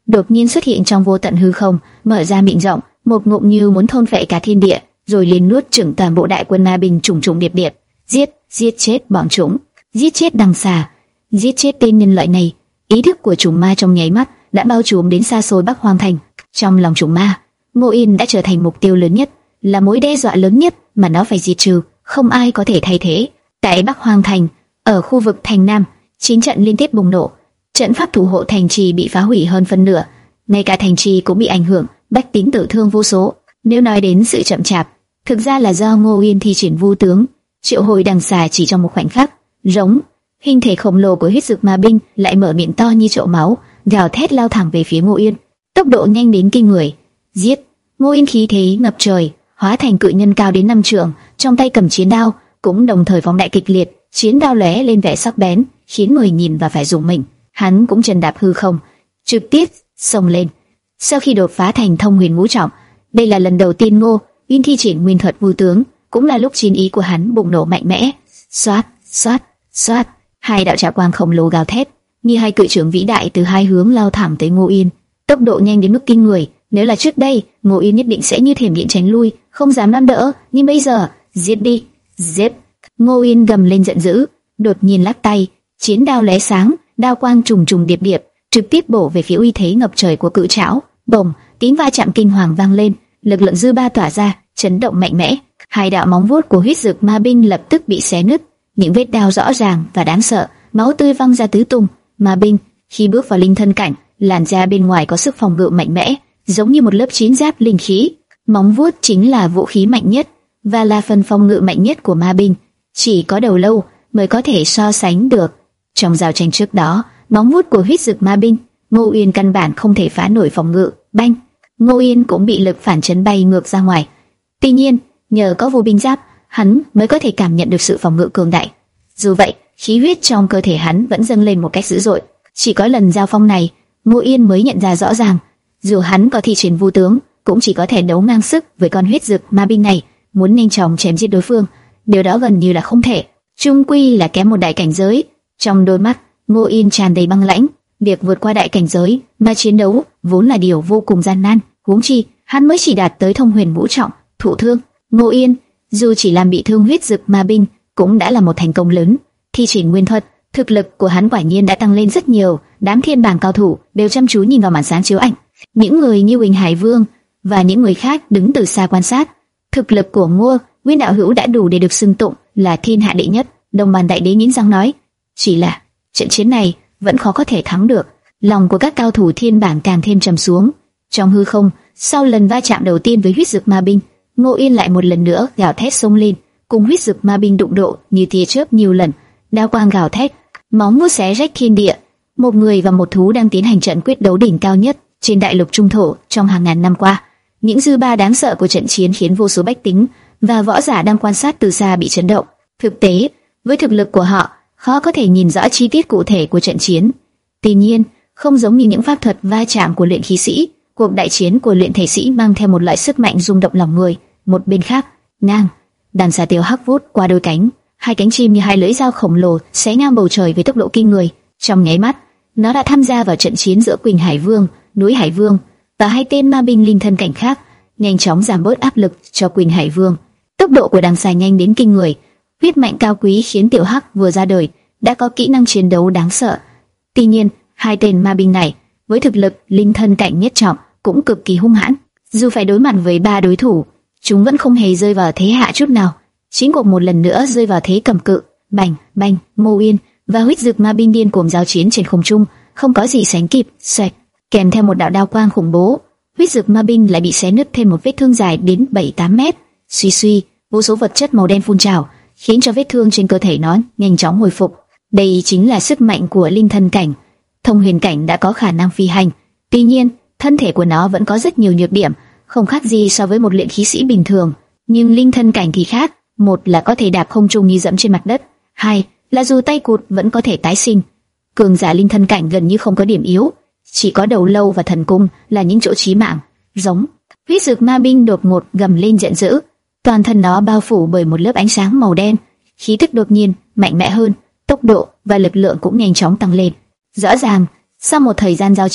đột nhiên xuất hiện trong vô tận hư không, mở ra miệng rộng, một ngụm như muốn thôn phệ cả thiên địa, rồi liền nuốt chửng toàn bộ đại quân ma binh trùng trùng điệp điệp. Giết, giết chết bọn chúng, giết chết đằng xà, giết chết tên nhân loại này. Ý thức của trùng ma trong nháy mắt đã bao trùm đến xa xôi Bắc Hoang Thành. Trong lòng trùng ma, Ngô Yên đã trở thành mục tiêu lớn nhất, là mối đe dọa lớn nhất mà nó phải diệt trừ, không ai có thể thay thế. Tại Bắc Hoang Thành, ở khu vực thành Nam, chín trận liên tiếp bùng nổ, trận pháp thủ hộ thành trì bị phá hủy hơn phân nửa, ngay cả thành trì cũng bị ảnh hưởng, bách tính tử thương vô số. Nếu nói đến sự chậm chạp, thực ra là do Ngô Yên thi triển vu tướng, triệu hồi đằng xà chỉ trong một khoảnh khắc. Rống, hình thể khổng lồ của huyết dực ma binh lại mở miệng to như chậu máu, gào thét lao thẳng về phía Ngô Yên, tốc độ nhanh đến kinh người. Giết! Ngô Yên khí thế ngập trời, hóa thành cự nhân cao đến năm trượng, trong tay cầm chiến đao, cũng đồng thời phóng đại kịch liệt, chiến đao lóe lên vẻ sắc bén, khiến người nhìn và phải dùng mình. Hắn cũng chân đạp hư không, trực tiếp xông lên. Sau khi đột phá thành thông huyền ngũ trọng, đây là lần đầu tiên Ngô Yên thi triển nguyên thuật vu tướng, cũng là lúc chiến ý của hắn bùng nổ mạnh mẽ. Xoát, xoát, xoát, hai đạo trảo quang khổng lồ gào thét, như hai cự trưởng vĩ đại từ hai hướng lao thẳng tới Ngô Yên, tốc độ nhanh đến mức kinh người. Nếu là trước đây, Ngô Yên nhất định sẽ như thiểm điện tránh lui, không dám đón đỡ, nhưng bây giờ, giết đi, giết! Ngô Yên gầm lên giận dữ, đột nhiên lắc tay, chiến đao lóe sáng, đao quang trùng trùng điệp điệp, trực tiếp bổ về phía uy thế ngập trời của cự trảo. Bồng, tiếng va chạm kinh hoàng vang lên, lực lượng dư ba tỏa ra, chấn động mạnh mẽ. Hai đạo móng vuốt của huyết dực ma binh lập tức bị xé nứt, những vết đao rõ ràng và đáng sợ, máu tươi văng ra tứ tung. Ma binh khi bước vào linh thân cảnh, làn da bên ngoài có sức phòng ngự mạnh mẽ, giống như một lớp chiến giáp linh khí. Móng vuốt chính là vũ khí mạnh nhất và là phần phòng ngự mạnh nhất của ma binh, chỉ có đầu lâu mới có thể so sánh được. Trong giao tranh trước đó, móng vuốt của huyết dực ma binh, Ngô Yên căn bản không thể phá nổi phòng ngự. Banh, Ngô Yên cũng bị lực phản chấn bay ngược ra ngoài. Tuy nhiên, nhờ có vô binh giáp, hắn mới có thể cảm nhận được sự phòng ngự cường đại. Dù vậy, khí huyết trong cơ thể hắn vẫn dâng lên một cách dữ dội. Chỉ có lần giao phong này, Ngô Yên mới nhận ra rõ ràng, dù hắn có thi triển vu tướng, cũng chỉ có thể đấu ngang sức với con huyết dực ma binh này. Muốn nhanh chóng chém giết đối phương, điều đó gần như là không thể. Chung quy là kém một đại cảnh giới. Trong đôi mắt Ngô Yên tràn đầy băng lãnh. Việc vượt qua đại cảnh giới mà chiến đấu vốn là điều vô cùng gian nan, huống chi hắn mới chỉ đạt tới thông huyền ngũ trọng. Thụ thương, Ngô Yên dù chỉ làm bị thương huyết dực ma binh cũng đã là một thành công lớn. Thi triển nguyên thuật, thực lực của hắn quả nhiên đã tăng lên rất nhiều. Đám thiên bảng cao thủ đều chăm chú nhìn vào màn sáng chiếu ảnh. Những người như Huỳnh Hải Vương và những người khác đứng từ xa quan sát. Thực lực của Ngô Nguyên đạo hữu đã đủ để được xưng tụng là thiên hạ đệ nhất. Đồng Bàn Đại Đế nghiến răng nói, chỉ là trận chiến này vẫn khó có thể thắng được. Lòng của các cao thủ thiên bảng càng thêm trầm xuống. Trong hư không, sau lần va chạm đầu tiên với huyết dực ma binh, Ngô Yên lại một lần nữa gào thét xông lên, cùng huyết dực ma binh đụng độ như tia chớp nhiều lần. Đao quang gào thét, móng vuốt xé rách thiên địa. Một người và một thú đang tiến hành trận quyết đấu đỉnh cao nhất trên đại lục trung thổ trong hàng ngàn năm qua. Những dư ba đáng sợ của trận chiến khiến vô số bách tính và võ giả đang quan sát từ xa bị chấn động. Thực tế, với thực lực của họ, khó có thể nhìn rõ chi tiết cụ thể của trận chiến. Tuy nhiên, không giống như những pháp thuật va chạm của luyện khí sĩ, cuộc đại chiến của luyện thể sĩ mang theo một loại sức mạnh rung động lòng người. Một bên khác, ngang, đàn xà tiêu hắc vút qua đôi cánh, hai cánh chim như hai lưỡi dao khổng lồ xé ngang bầu trời với tốc độ kinh người. Trong nháy mắt, nó đã tham gia vào trận chiến giữa Quỳnh Hải Vương, núi Hải Vương và hai tên ma binh linh thân cảnh khác, nhanh chóng giảm bớt áp lực cho Quỳnh Hải Vương. Tốc độ của đàn xà nhanh đến kinh người, huyết mạnh cao quý khiến Tiểu Hắc vừa ra đời đã có kỹ năng chiến đấu đáng sợ. Tuy nhiên, hai tên ma binh này với thực lực linh thân cảnh nhất trọng cũng cực kỳ hung hãn. Dù phải đối mặt với ba đối thủ, chúng vẫn không hề rơi vào thế hạ chút nào. Chính cuộc một lần nữa rơi vào thế cầm cự. Bành, bành, Ngô Yên và huyết dực ma binh điên cuồng giao chiến trên không trung, không có gì sánh kịp. Xoẹt, kèm theo một đạo đao quang khủng bố, huyết dực ma binh lại bị xé nứt thêm một vết thương dài đến bảy tám mét. Suy suy, vô số vật chất màu đen phun trào, khiến cho vết thương trên cơ thể nó nhanh chóng hồi phục. Đây chính là sức mạnh của linh thân cảnh. Thông huyền cảnh đã có khả năng phi hành, tuy nhiên thân thể của nó vẫn có rất nhiều nhược điểm, không khác gì so với một luyện khí sĩ bình thường. Nhưng linh thân cảnh thì khác, một là có thể đạp không trung như dẫm trên mặt đất, hai là dù tay cụt vẫn có thể tái sinh. Cường giả linh thân cảnh gần như không có điểm yếu, chỉ có đầu lâu và thần cung là những chỗ chí mạng. Giống, huyết dực ma binh đột ngột gầm lên giận dữ, toàn thân nó bao phủ bởi một lớp ánh sáng màu đen, khí tức đột nhiên mạnh mẽ hơn, tốc độ và lực lượng cũng nhanh chóng tăng lên. Rõ ràng, sau một thời gian giao chiến,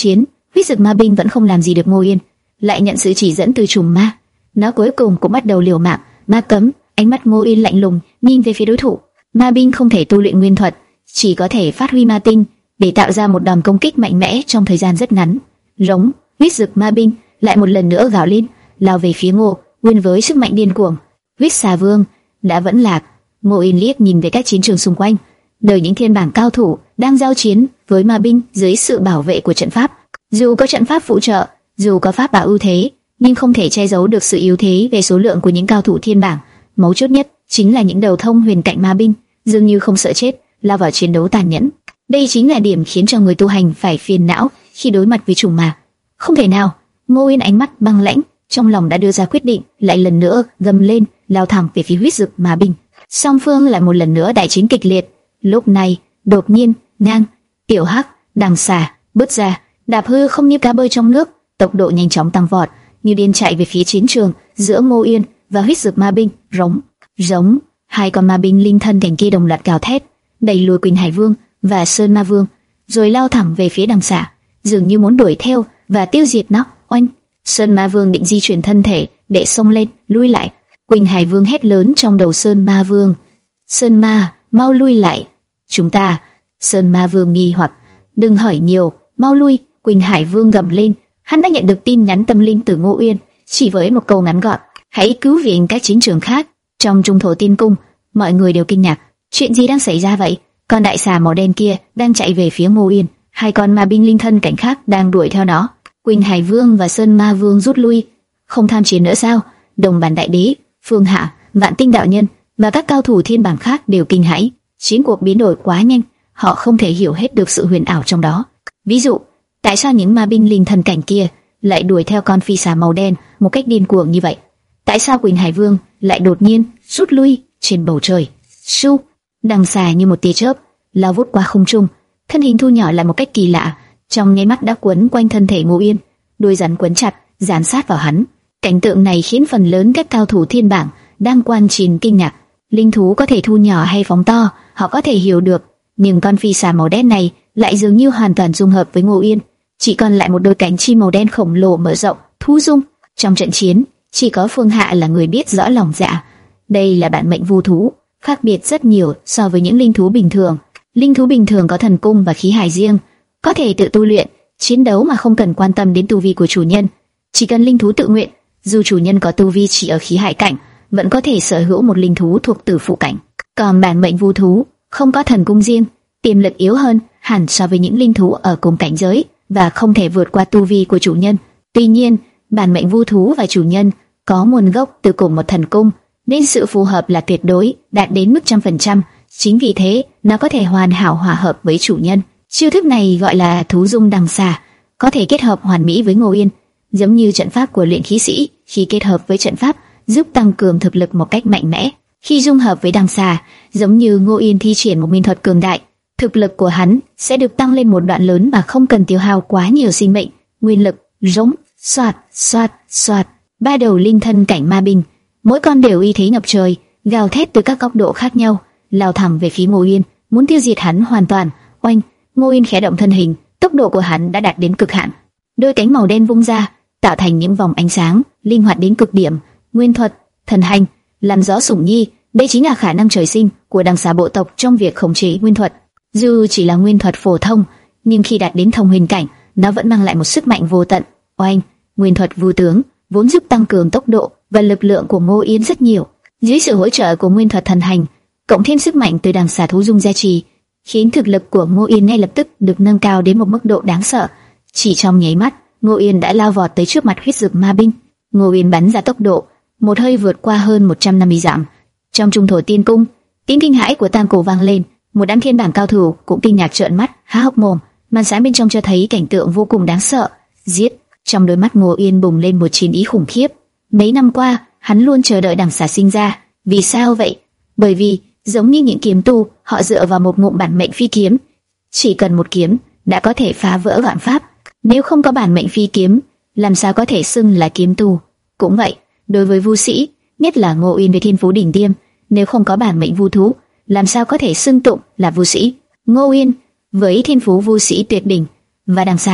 huyết dực ma binh vẫn không làm gì được Ngô Yên, lại nhận sự chỉ dẫn từ trùng ma. Nó cuối cùng cũng bắt đầu liều mạng. Ma cấm, ánh mắt Ngô Yên lạnh lùng nhìn về phía đối thủ. Ma binh không thể tu luyện nguyên thuật, chỉ có thể phát huy ma tinh để tạo ra một đòn công kích mạnh mẽ trong thời gian rất ngắn. Rống, huyết dực ma binh lại một lần nữa gào lên, lao về phía Ngô Yên với sức mạnh điên cuồng. Huyết xà vương đã vẫn lạc. Ngô Yên liếc nhìn về các chiến trường xung quanh, nơi những thiên bảng cao thủ đang giao chiến với ma binh dưới sự bảo vệ của trận pháp. Dù có trận pháp phụ trợ, dù có pháp bảo ưu thế, nhưng không thể che giấu được sự yếu thế về số lượng của những cao thủ thiên bảng. Mấu chốt nhất chính là những đầu thông huyền cạnh ma binh dường như không sợ chết, lao vào chiến đấu tàn nhẫn. Đây chính là điểm khiến cho người tu hành phải phiền não khi đối mặt với trùng ma. Không thể nào. Ngô Yên ánh mắt băng lãnh, trong lòng đã đưa ra quyết định, lại lần nữa gầm lên, lao thẳng về phía huyết dực ma binh. Song phương lại một lần nữa đại chiến kịch liệt. Lúc này, đột nhiên, ngang, tiểu hắc, đằng xà bứt ra, đạp hư không như cá bơi trong nước, tốc độ nhanh chóng tăng vọt, như điên chạy về phía chiến trường giữa Ngô Yên và huyết dực ma binh. Rống, giống, hai con ma binh linh thân cảnh kia đồng loạt gào thét, đẩy lùi Quỳnh Hải Vương và Sơn Ma Vương, rồi lao thẳng về phía đằng xà, dường như muốn đuổi theo và tiêu diệt nó. Oanh! Sơn Ma Vương định di chuyển thân thể để xông lên, lui lại. Quỳnh Hải Vương hét lớn trong đầu Sơn Ma Vương: Sơn Ma, mau lui lại! Chúng ta! Sơn Ma Vương nghi hoặc: đừng hỏi nhiều, mau lui! Quỳnh Hải Vương gầm lên. Hắn đã nhận được tin nhắn tâm linh từ Ngô Yên, chỉ với một câu ngắn gọn: hãy cứu viện các chiến trường khác. Trong trung thổ tiên cung, mọi người đều kinh ngạc. Chuyện gì đang xảy ra vậy? Con đại xà màu đen kia đang chạy về phía Ngô Yên, hai con ma binh linh thân cảnh khác đang đuổi theo nó. Quỳnh Hải Vương và Sơn Ma Vương rút lui, không tham chiến nữa sao? Đồng Bản Đại Đế, Phương Hạ, Vạn Tinh Đạo Nhân và các cao thủ thiên bảng khác đều kinh hãi. Chiến cuộc biến đổi quá nhanh, họ không thể hiểu hết được sự huyền ảo trong đó. Ví dụ, tại sao những ma binh linh thần cảnh kia lại đuổi theo con phi xà màu đen một cách điên cuồng như vậy? Tại sao Quỳnh Hải Vương lại đột nhiên rút lui? Trên bầu trời, su, đằng xà như một tia chớp lao vút qua không trung, thân hình thu nhỏ lại một cách kỳ lạ, trong nháy mắt đã quấn quanh thân thể Ngô Yên, đuôi rắn quấn chặt, dán sát vào hắn. Cảnh tượng này khiến phần lớn các cao thủ thiên bảng đang quan chiến kinh ngạc. Linh thú có thể thu nhỏ hay phóng to, họ có thể hiểu được, nhưng con phi xà màu đen này lại dường như hoàn toàn dung hợp với Ngô Yên, chỉ còn lại một đôi cánh chim màu đen khổng lồ mở rộng, thu dung. Trong trận chiến, chỉ có Phương Hạ là người biết rõ lòng dạ. Đây là bản mệnh vu thú, khác biệt rất nhiều so với những linh thú bình thường. Linh thú bình thường có thần cung và khí hải riêng, có thể tự tu luyện, chiến đấu mà không cần quan tâm đến tu vi của chủ nhân. Chỉ cần linh thú tự nguyện, dù chủ nhân có tu vi chỉ ở khí hải cảnh, vẫn có thể sở hữu một linh thú thuộc tử phụ cảnh. Còn bản mệnh vu thú không có thần cung riêng, tiềm lực yếu hơn hẳn so với những linh thú ở cùng cảnh giới và không thể vượt qua tu vi của chủ nhân. Tuy nhiên, bản mệnh vu thú và chủ nhân có nguồn gốc từ cùng một thần cung, nên sự phù hợp là tuyệt đối, đạt đến mức trăm phần trăm. Chính vì thế, nó có thể hoàn hảo hòa hợp với chủ nhân. Chiêu thức này gọi là thú dung đằng xà, có thể kết hợp hoàn mỹ với Ngô Yên, giống như trận pháp của luyện khí sĩ khi kết hợp với trận pháp giúp tăng cường thực lực một cách mạnh mẽ. Khi dung hợp với đằng xà, giống như Ngô Yên thi triển một nguyên thuật cường đại, thực lực của hắn sẽ được tăng lên một đoạn lớn mà không cần tiêu hao quá nhiều sinh mệnh, nguyên lực. Rống, xoạt, xoạt, xoạt. Ba đầu linh thân cảnh ma binh, mỗi con đều uy thế ngập trời, gào thét từ các góc độ khác nhau, lao thẳng về phía Ngô Yên, muốn tiêu diệt hắn hoàn toàn. Oanh! Ngô Yên khẽ động thân hình, tốc độ của hắn đã đạt đến cực hạn. Đôi cánh màu đen vung ra, tạo thành những vòng ánh sáng, linh hoạt đến cực điểm. Nguyên thuật, thần hành, làm gió sủng nhi, đây chính là khả năng trời sinh của đằng xà bộ tộc trong việc khống chế nguyên thuật. Dù chỉ là nguyên thuật phổ thông, nhưng khi đạt đến thông huyền cảnh, nó vẫn mang lại một sức mạnh vô tận. Oanh! Nguyên thuật vu tướng vốn giúp tăng cường tốc độ và lực lượng của Ngô Yên rất nhiều. Dưới sự hỗ trợ của nguyên thuật thần hành, cộng thêm sức mạnh từ đằng xà thú dung gia trì, khiến thực lực của Ngô Yên ngay lập tức được nâng cao đến một mức độ đáng sợ. Chỉ trong nháy mắt, Ngô Yên đã lao vọt tới trước mặt huyết dực ma binh. Ngô Yên bắn ra tốc độ, một hơi vượt qua hơn một trăm năm mươi dặm. Trong trung thổ tiên cung, tiếng kinh hãi của tam cổ vang lên, một đám thiên bảng cao thủ cũng kinh ngạc trợn mắt, há hốc mồm. Màn sáng bên trong cho thấy cảnh tượng vô cùng đáng sợ. Giết! Trong đôi mắt Ngô Yên bùng lên một chiến ý khủng khiếp. Mấy năm qua, hắn luôn chờ đợi đằng xà sinh ra. Vì sao vậy? Bởi vì giống như những kiếm tu, họ dựa vào một ngụm bản mệnh phi kiếm. Chỉ cần một kiếm đã có thể phá vỡ vạn pháp. Nếu không có bản mệnh phi kiếm, làm sao có thể xưng là kiếm tu? Cũng vậy, đối với vu sĩ, nhất là Ngô Yên với thiên phú đỉnh tiêm, nếu không có bản mệnh vu thú, làm sao có thể xưng tụng là vu sĩ? Ngô Yên với thiên phú vu sĩ tuyệt đỉnh và đằng xà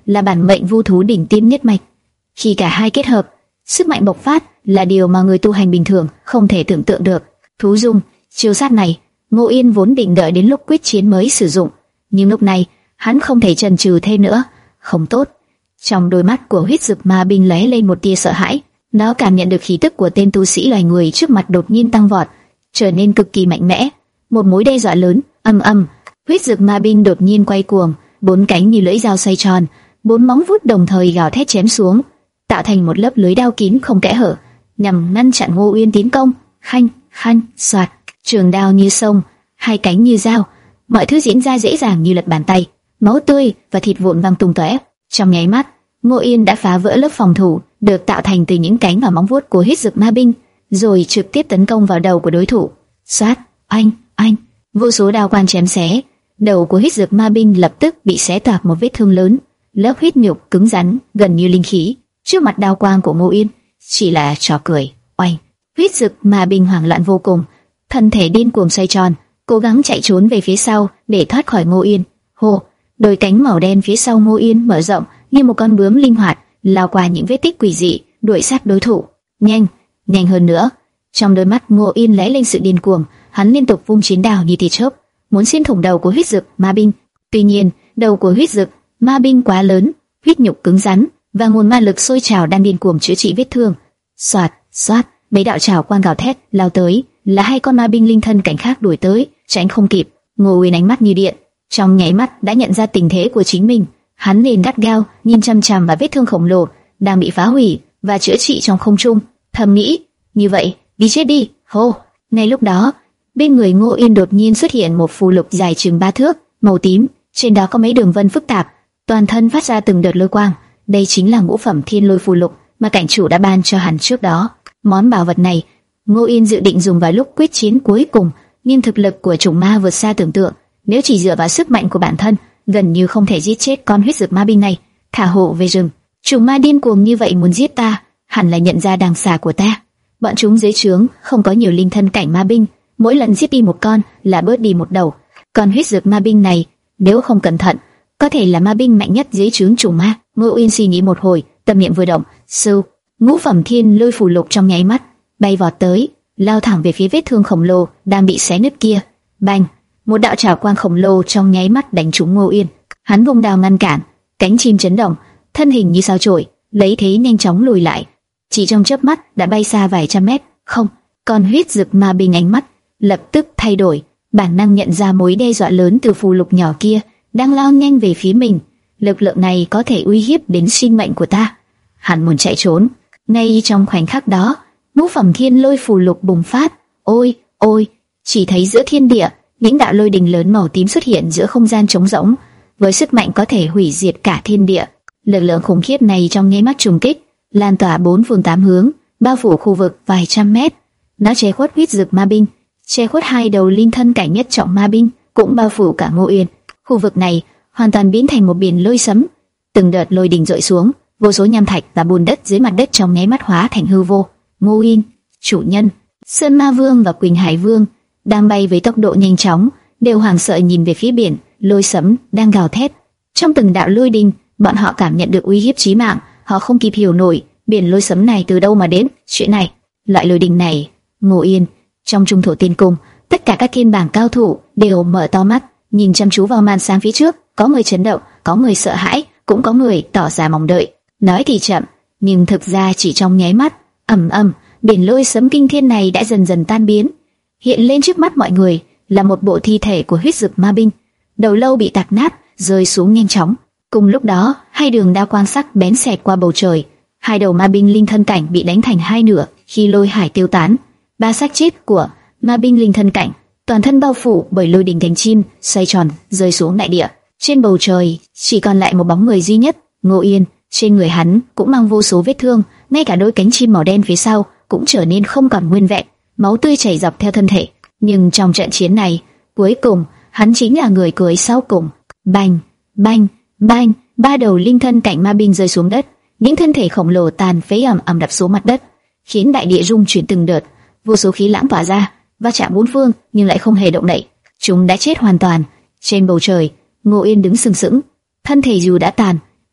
là bản mệnh vu thú đỉnh tiêm nhất mạch. Khi cả hai kết hợp, sức mạnh bộc phát là điều mà người tu hành bình thường không thể tưởng tượng được. Thú dung, chiêu sát này, Ngô Yên vốn định đợi đến lúc quyết chiến mới sử dụng, nhưng lúc này hắn không thể chần chừ thêm nữa. Không tốt. Trong đôi mắt của huyết dực ma binh lóe lên một tia sợ hãi. Nó cảm nhận được khí tức của tên tu sĩ loài người trước mặt đột nhiên tăng vọt, trở nên cực kỳ mạnh mẽ, một mối đe dọa lớn. Âm âm, huyết dực ma binh đột nhiên quay cuồng, bốn cánh như lưỡi dao xoay tròn, bốn móng vuốt đồng thời gào thét chém xuống, tạo thành một lớp lưới đao kín không kẽ hở, nhằm ngăn chặn Ngô Uyên tiến công. Khanh, khanh, xoạt, trường đao như sông, hai cánh như dao, mọi thứ diễn ra dễ dàng như lật bàn tay, máu tươi và thịt vụn văng tung tóe. Trong nháy mắt, Ngô Yên đã phá vỡ lớp phòng thủ được tạo thành từ những cánh và móng vuốt của huyết dực ma binh, rồi trực tiếp tấn công vào đầu của đối thủ. Xoát, anh, anh, vô số đao quang chém xé, đầu của huyết dực ma binh lập tức bị xé toạc một vết thương lớn, lớp huyết nhục cứng rắn gần như linh khí. Trước mặt đao quang của Ngô Yên, chỉ là trò cười. Oanh! Huyết dực ma binh hoảng loạn vô cùng, thân thể điên cuồng xoay tròn, cố gắng chạy trốn về phía sau để thoát khỏi Ngô Yên. Hô! Đôi cánh màu đen phía sau Ngô Yên mở rộng như một con bướm linh hoạt, lao qua những vết tích quỷ dị, đuổi sát đối thủ. Nhanh, nhanh hơn nữa! Trong đôi mắt Ngô Yên lóe lên sự điên cuồng, hắn liên tục vung chiến đao như tia chớp, muốn xuyên thủng đầu của huyết dực ma binh. Tuy nhiên, đầu của huyết dực ma binh quá lớn, huyết nhục cứng rắn và nguồn ma lực sôi trào đang điên cuồng chữa trị vết thương. Xoạt, xoát, mấy đạo trảo quang gào thét lao tới, là hai con ma binh linh thân cảnh khác đuổi tới, tránh không kịp. Ngô Uyên ánh mắt như điện, trong nháy mắt đã nhận ra tình thế của chính mình. Hắn liền gắt gao nhìn chăm chăm vào vết thương khổng lồ đang bị phá hủy và chữa trị trong không trung, thầm nghĩ: như vậy, đi chết đi. Hô! Ngay lúc đó, bên người Ngô Uyên đột nhiên xuất hiện một phù lục dài chừng ba thước, màu tím, trên đó có mấy đường vân phức tạp, toàn thân phát ra từng đợt lôi quang. Đây chính là ngũ phẩm thiên lôi phù lục mà cảnh chủ đã ban cho hắn trước đó. Món bảo vật này, Ngô Uyên dự định dùng vào lúc quyết chiến cuối cùng, nhưng thực lực của chủng ma vượt xa tưởng tượng. Nếu chỉ dựa vào sức mạnh của bản thân, gần như không thể giết chết con huyết dực ma binh này. Thả hổ về rừng, chủng ma điên cuồng như vậy muốn giết ta, hẳn là nhận ra đằng xà của ta. Bọn chúng dưới trướng không có nhiều linh thân cảnh ma binh, mỗi lần giết đi một con là bớt đi một đầu. Con huyết dực ma binh này, nếu không cẩn thận, có thể là ma binh mạnh nhất dưới trướng chủng ma. Ngô Uyên suy nghĩ một hồi, tâm niệm vừa động, sưu, ngũ phẩm thiên lôi phù lục trong nháy mắt bay vọt tới, lao thẳng về phía vết thương khổng lồ đang bị xé nứt kia. Bành! Một đạo trảo quang khổng lồ trong nháy mắt đánh trúng Ngô Uyên. Hắn vung đao ngăn cản, cánh chim chấn động, thân hình như sao chổi, lấy thế nhanh chóng lùi lại. Chỉ trong chớp mắt đã bay xa vài trăm mét. Không, con huyết dực ma binh ánh mắt lập tức thay đổi, bản năng nhận ra mối đe dọa lớn từ phù lục nhỏ kia đang lao nhanh về phía mình. Lực lượng này có thể uy hiếp đến sinh mệnh của ta. Hắn muốn chạy trốn. Ngay trong khoảnh khắc đó, ngũ phẩm thiên lôi phù lục bùng phát. Ôi, ôi! Chỉ thấy giữa thiên địa, những đạo lôi đình lớn màu tím xuất hiện giữa không gian trống rỗng, với sức mạnh có thể hủy diệt cả thiên địa. Lực lượng khủng khiếp này trong nháy mắt trùng kích, lan tỏa bốn phương tám hướng, bao phủ khu vực vài trăm mét. Nó che khuất huyết dực ma binh, che khuất hai đầu linh thân cảnh nhất trọng ma binh, cũng bao phủ cả Ngô Uyên. Khu vực này hoàn toàn biến thành một biển lôi sấm, từng đợt lôi đình rọi xuống, vô số nham thạch và bùn đất dưới mặt đất trong nháy mắt hóa thành hư vô. Ngô Uyên, chủ nhân, Sơn Ma Vương và Quỳnh Hải Vương đang bay với tốc độ nhanh chóng, đều hoảng sợ nhìn về phía biển lôi sấm đang gào thét. Trong từng đạo lôi đình, bọn họ cảm nhận được uy hiếp chí mạng. Họ không kịp hiểu nổi biển lôi sấm này từ đâu mà đến. Chuyện này, loại lôi đình này. Ngô Yên, trong trung thổ tiên cung, tất cả các thiên bảng cao thủ đều mở to mắt, nhìn chăm chú vào màn sáng phía trước. Có người chấn động, có người sợ hãi, cũng có người tỏ ra mong đợi. Nói thì chậm, nhưng thực ra chỉ trong nháy mắt, ầm ầm, biển lôi sấm kinh thiên này đã dần dần tan biến. Hiện lên trước mắt mọi người là một bộ thi thể của huyết dực ma binh, đầu lâu bị tạc nát, rơi xuống nhanh chóng. Cùng lúc đó, hai đường đao quang sắc bén xẹt qua bầu trời, hai đầu ma binh linh thân cảnh bị đánh thành hai nửa khi lôi hải tiêu tán. Ba xác chết của ma binh linh thân cảnh, toàn thân bao phủ bởi lôi đình cánh chim xoay tròn rơi xuống đại địa. Trên bầu trời chỉ còn lại một bóng người duy nhất, Ngô Yên. Trên người hắn cũng mang vô số vết thương, ngay cả đôi cánh chim màu đen phía sau cũng trở nên không còn nguyên vẹn, máu tươi chảy dọc theo thân thể. Nhưng trong trận chiến này, cuối cùng hắn chính là người cưới sau cùng. Bành, bành, bành, ba đầu linh thân cảnh ma binh rơi xuống đất, những thân thể khổng lồ tàn phế ầm ầm đập xuống mặt đất, khiến đại địa rung chuyển từng đợt, vô số khí lãng tỏa ra, va chạm bốn phương nhưng lại không hề động đậy. Chúng đã chết hoàn toàn. Trên bầu trời, Ngô Yên đứng sừng sững, thân thể dù đã tàn,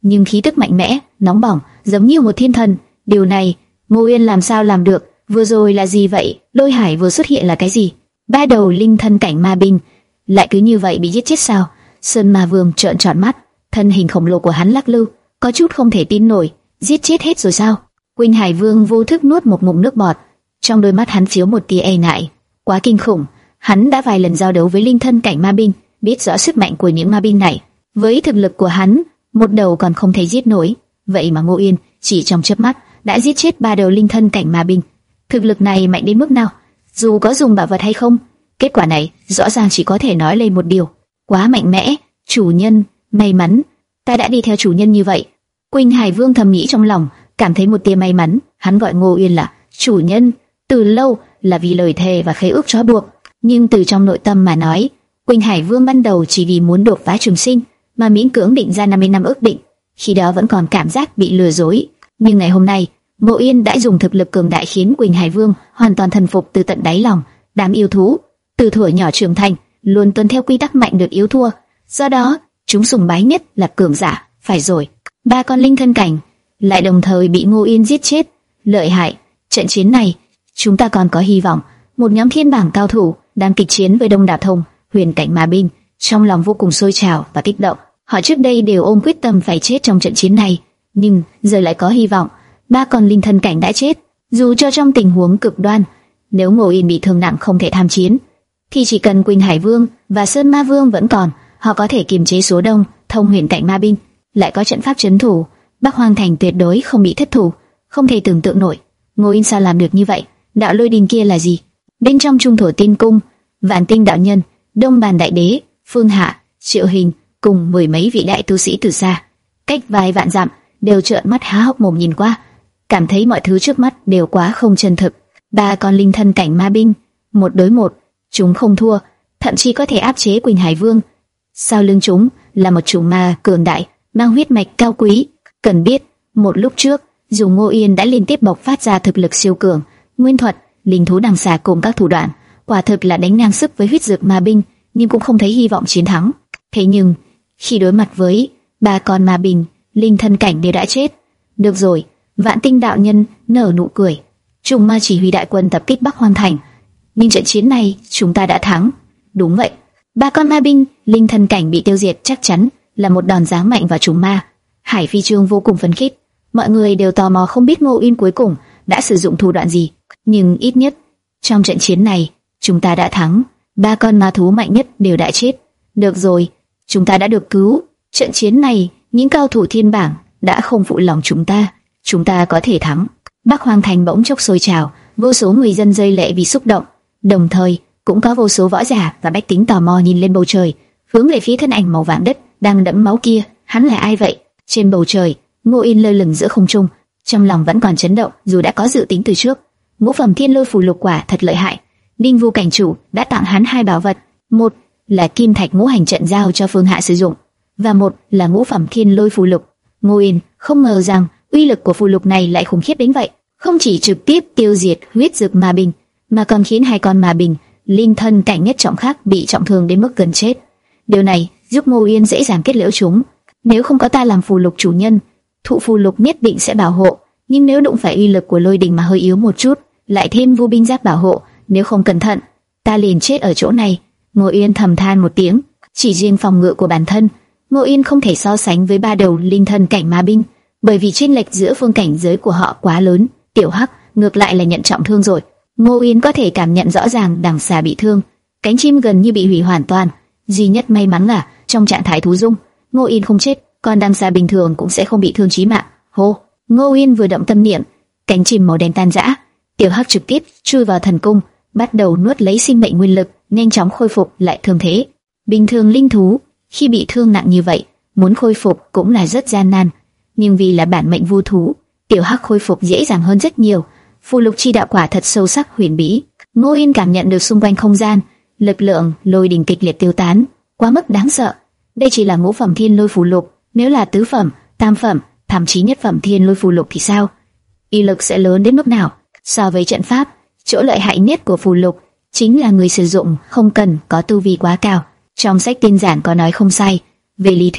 nhưng khí tức mạnh mẽ, nóng bỏng, giống như một thiên thần. Điều này, Ngô Uyên làm sao làm được? Vừa rồi là gì vậy? Lôi Hải vừa xuất hiện là cái gì? Ba đầu linh thân cảnh ma binh, lại cứ như vậy bị giết chết sao? Sơn Ma Vương trợn tròn mắt, thân hình khổng lồ của hắn lắc lư, có chút không thể tin nổi. Giết chết hết rồi sao? Quỳnh Hải Vương vô thức nuốt một ngụm nước bọt, trong đôi mắt hắn chiếu một tia e ngại. Quá kinh khủng, hắn đã vài lần giao đấu với linh thân cảnh ma binh, biết rõ sức mạnh của những ma binh này. Với thực lực của hắn, một đầu còn không thể giết nổi, vậy mà Ngô Uyên chỉ trong chớp mắt đã giết chết ba đầu linh thân cảnh ma binh. Thực lực này mạnh đến mức nào? Dù có dùng bảo vật hay không, kết quả này rõ ràng chỉ có thể nói lên một điều: quá mạnh mẽ. Chủ nhân, may mắn, ta đã đi theo chủ nhân như vậy. Quỳnh Hải Vương thầm nghĩ trong lòng, cảm thấy một tia may mắn. Hắn gọi Ngô Uyên là chủ nhân từ lâu là vì lời thề và khế ước trói buộc, nhưng từ trong nội tâm mà nói, Quỳnh Hải Vương ban đầu chỉ vì muốn đột phá trường sinh mà miễn cưỡng định ra năm mươi năm ước định, khi đó vẫn còn cảm giác bị lừa dối. Nhưng ngày hôm nay, Ngô Uyên đã dùng thực lực cường đại khiến Quỳnh Hải Vương hoàn toàn thần phục từ tận đáy lòng. Đám yêu thú từ thuở nhỏ trưởng thành luôn tuân theo quy tắc mạnh được yếu thua, do đó chúng sùng bái nhất là cường giả. Phải rồi, ba con linh thân cảnh lại đồng thời bị Ngô Uyên giết chết. Lợi hại, trận chiến này chúng ta còn có hy vọng. Một nhóm thiên bảng cao thủ đang kịch chiến với đông đảo thông huyền cảnh ma binh, trong lòng vô cùng sôi trào và kích động. Họ trước đây đều ôm quyết tâm phải chết trong trận chiến này, nhưng giờ lại có hy vọng. Ba con linh thân cảnh đã chết, dù cho trong tình huống cực đoan, nếu Ngô Uyên bị thương nặng không thể tham chiến, thì chỉ cần Quỳnh Hải Vương và Sơn Ma Vương vẫn còn, họ có thể kiềm chế số đông thông huyền cảnh ma binh, lại có trận pháp trấn thủ, Bắc Hoang Thành tuyệt đối không bị thất thủ. Không thể tưởng tượng nổi, Ngô Uyên sao làm được như vậy? Đạo lôi đình kia là gì? Bên trong Trung Thổ Tiên Cung, Vạn Tinh đạo nhân, Đông Bàn đại đế, Phương Hạ, Triệu Hình cùng mười mấy vị đại tu sĩ từ xa, cách vài vạn dặm, đều trợn mắt há hốc mồm nhìn qua, cảm thấy mọi thứ trước mắt đều quá không chân thực. Ba con linh thân cảnh ma binh, một đối một, chúng không thua, thậm chí có thể áp chế Quỳnh Hải Vương. Sau lưng chúng là một chủng ma cường đại, mang huyết mạch cao quý. Cần biết, một lúc trước, dù Ngô Uyên đã liên tiếp bộc phát ra thực lực siêu cường, nguyên thuật, linh thú đằng xà cùng các thủ đoạn, quả thực là đánh ngang sức với huyết dược ma binh, nhưng cũng không thấy hy vọng chiến thắng. Thế nhưng, khi đối mặt với ba con ma binh, linh thân cảnh đều đã chết. Được rồi, Vạn Tinh đạo nhân nở nụ cười. Trùng ma chỉ huy đại quân tập kích Bắc Hoang Thành, nhưng trận chiến này chúng ta đã thắng. Đúng vậy, ba con ma binh, linh thân cảnh bị tiêu diệt chắc chắn là một đòn giáng mạnh vào trùng ma. Hải Phi Trương vô cùng phấn khích. Mọi người đều tò mò không biết Ngô Uyên cuối cùng đã sử dụng thủ đoạn gì, nhưng ít nhất trong trận chiến này chúng ta đã thắng. Ba con ma thú mạnh nhất đều đã chết. Được rồi, chúng ta đã được cứu. Trận chiến này những cao thủ thiên bảng đã không phụ lòng chúng ta, chúng ta có thể thắng. Bắc Hoang Thành bỗng chốc sôi trào, vô số người dân rơi lệ vì xúc động, đồng thời cũng có vô số võ giả và bách tính tò mò nhìn lên bầu trời, hướng về phía thân ảnh màu vàng đất đang đẫm máu kia. Hắn là ai vậy? Trên bầu trời, Ngô Uyên lơ lửng giữa không trung, trong lòng vẫn còn chấn động, dù đã có dự tính từ trước. Ngũ phẩm Thiên Lôi Phù Lục quả thật lợi hại. Ninh Vu cảnh chủ đã tặng hắn hai bảo vật, một là Kim Thạch Ngũ Hành Trận giao cho Phương Hạ sử dụng, và một là Ngũ phẩm Thiên Lôi Phù Lục. Ngô Uyên không ngờ rằng uy lực của phù lục này lại khủng khiếp đến vậy, không chỉ trực tiếp tiêu diệt huyết dược ma binh, mà còn khiến hai con ma binh linh thân cảnh nhất trọng khác bị trọng thương đến mức gần chết. Điều này giúp Ngô Uyên dễ dàng kết liễu chúng. Nếu không có ta làm phù lục chủ nhân, thụ phù lục nhất định sẽ bảo hộ, nhưng nếu đụng phải uy lực của lôi đình mà hơi yếu một chút, lại thêm vu binh giáp bảo hộ, nếu không cẩn thận, ta liền chết ở chỗ này. Ngô Uyên thầm than một tiếng. Chỉ riêng phòng ngự của bản thân, Ngô Uyên không thể so sánh với ba đầu linh thân cảnh ma binh, bởi vì chênh lệch giữa phương cảnh giới của họ quá lớn. Tiểu Hắc ngược lại là nhận trọng thương rồi. Ngô Uyên có thể cảm nhận rõ ràng đằng xà bị thương, cánh chim gần như bị hủy hoàn toàn. Duy nhất may mắn là trong trạng thái thú dung, Ngô Uyên không chết, còn đằng xà bình thường cũng sẽ không bị thương chí mạng. Hô! Ngô Uyên vừa động tâm niệm, cánh chim màu đen tan rã, Tiểu Hắc trực tiếp chui vào thần cung, bắt đầu nuốt lấy sinh mệnh nguyên lực, nhanh chóng khôi phục lại thương thế. Bình thường linh thú khi bị thương nặng như vậy, muốn khôi phục cũng là rất gian nan, nhưng vì là bản mệnh vu thú, Tiểu Hắc khôi phục dễ dàng hơn rất nhiều. Phù lục chi đạo quả thật sâu sắc huyền bí. Ngô Uyên cảm nhận được xung quanh không gian, lực lượng lôi đình kịch liệt tiêu tán, quá mức đáng sợ. Đây chỉ là ngũ phẩm thiên lôi phù lục, nếu là tứ phẩm, tam phẩm, thậm chí nhất phẩm thiên lôi phù lục thì sao? Uy lực sẽ lớn đến mức nào? So với trận pháp, chỗ lợi hại nhất của phù lục chính là người sử dụng không cần có tu vi quá cao. Trong sách tiên giản có nói không sai, về lý thuyết,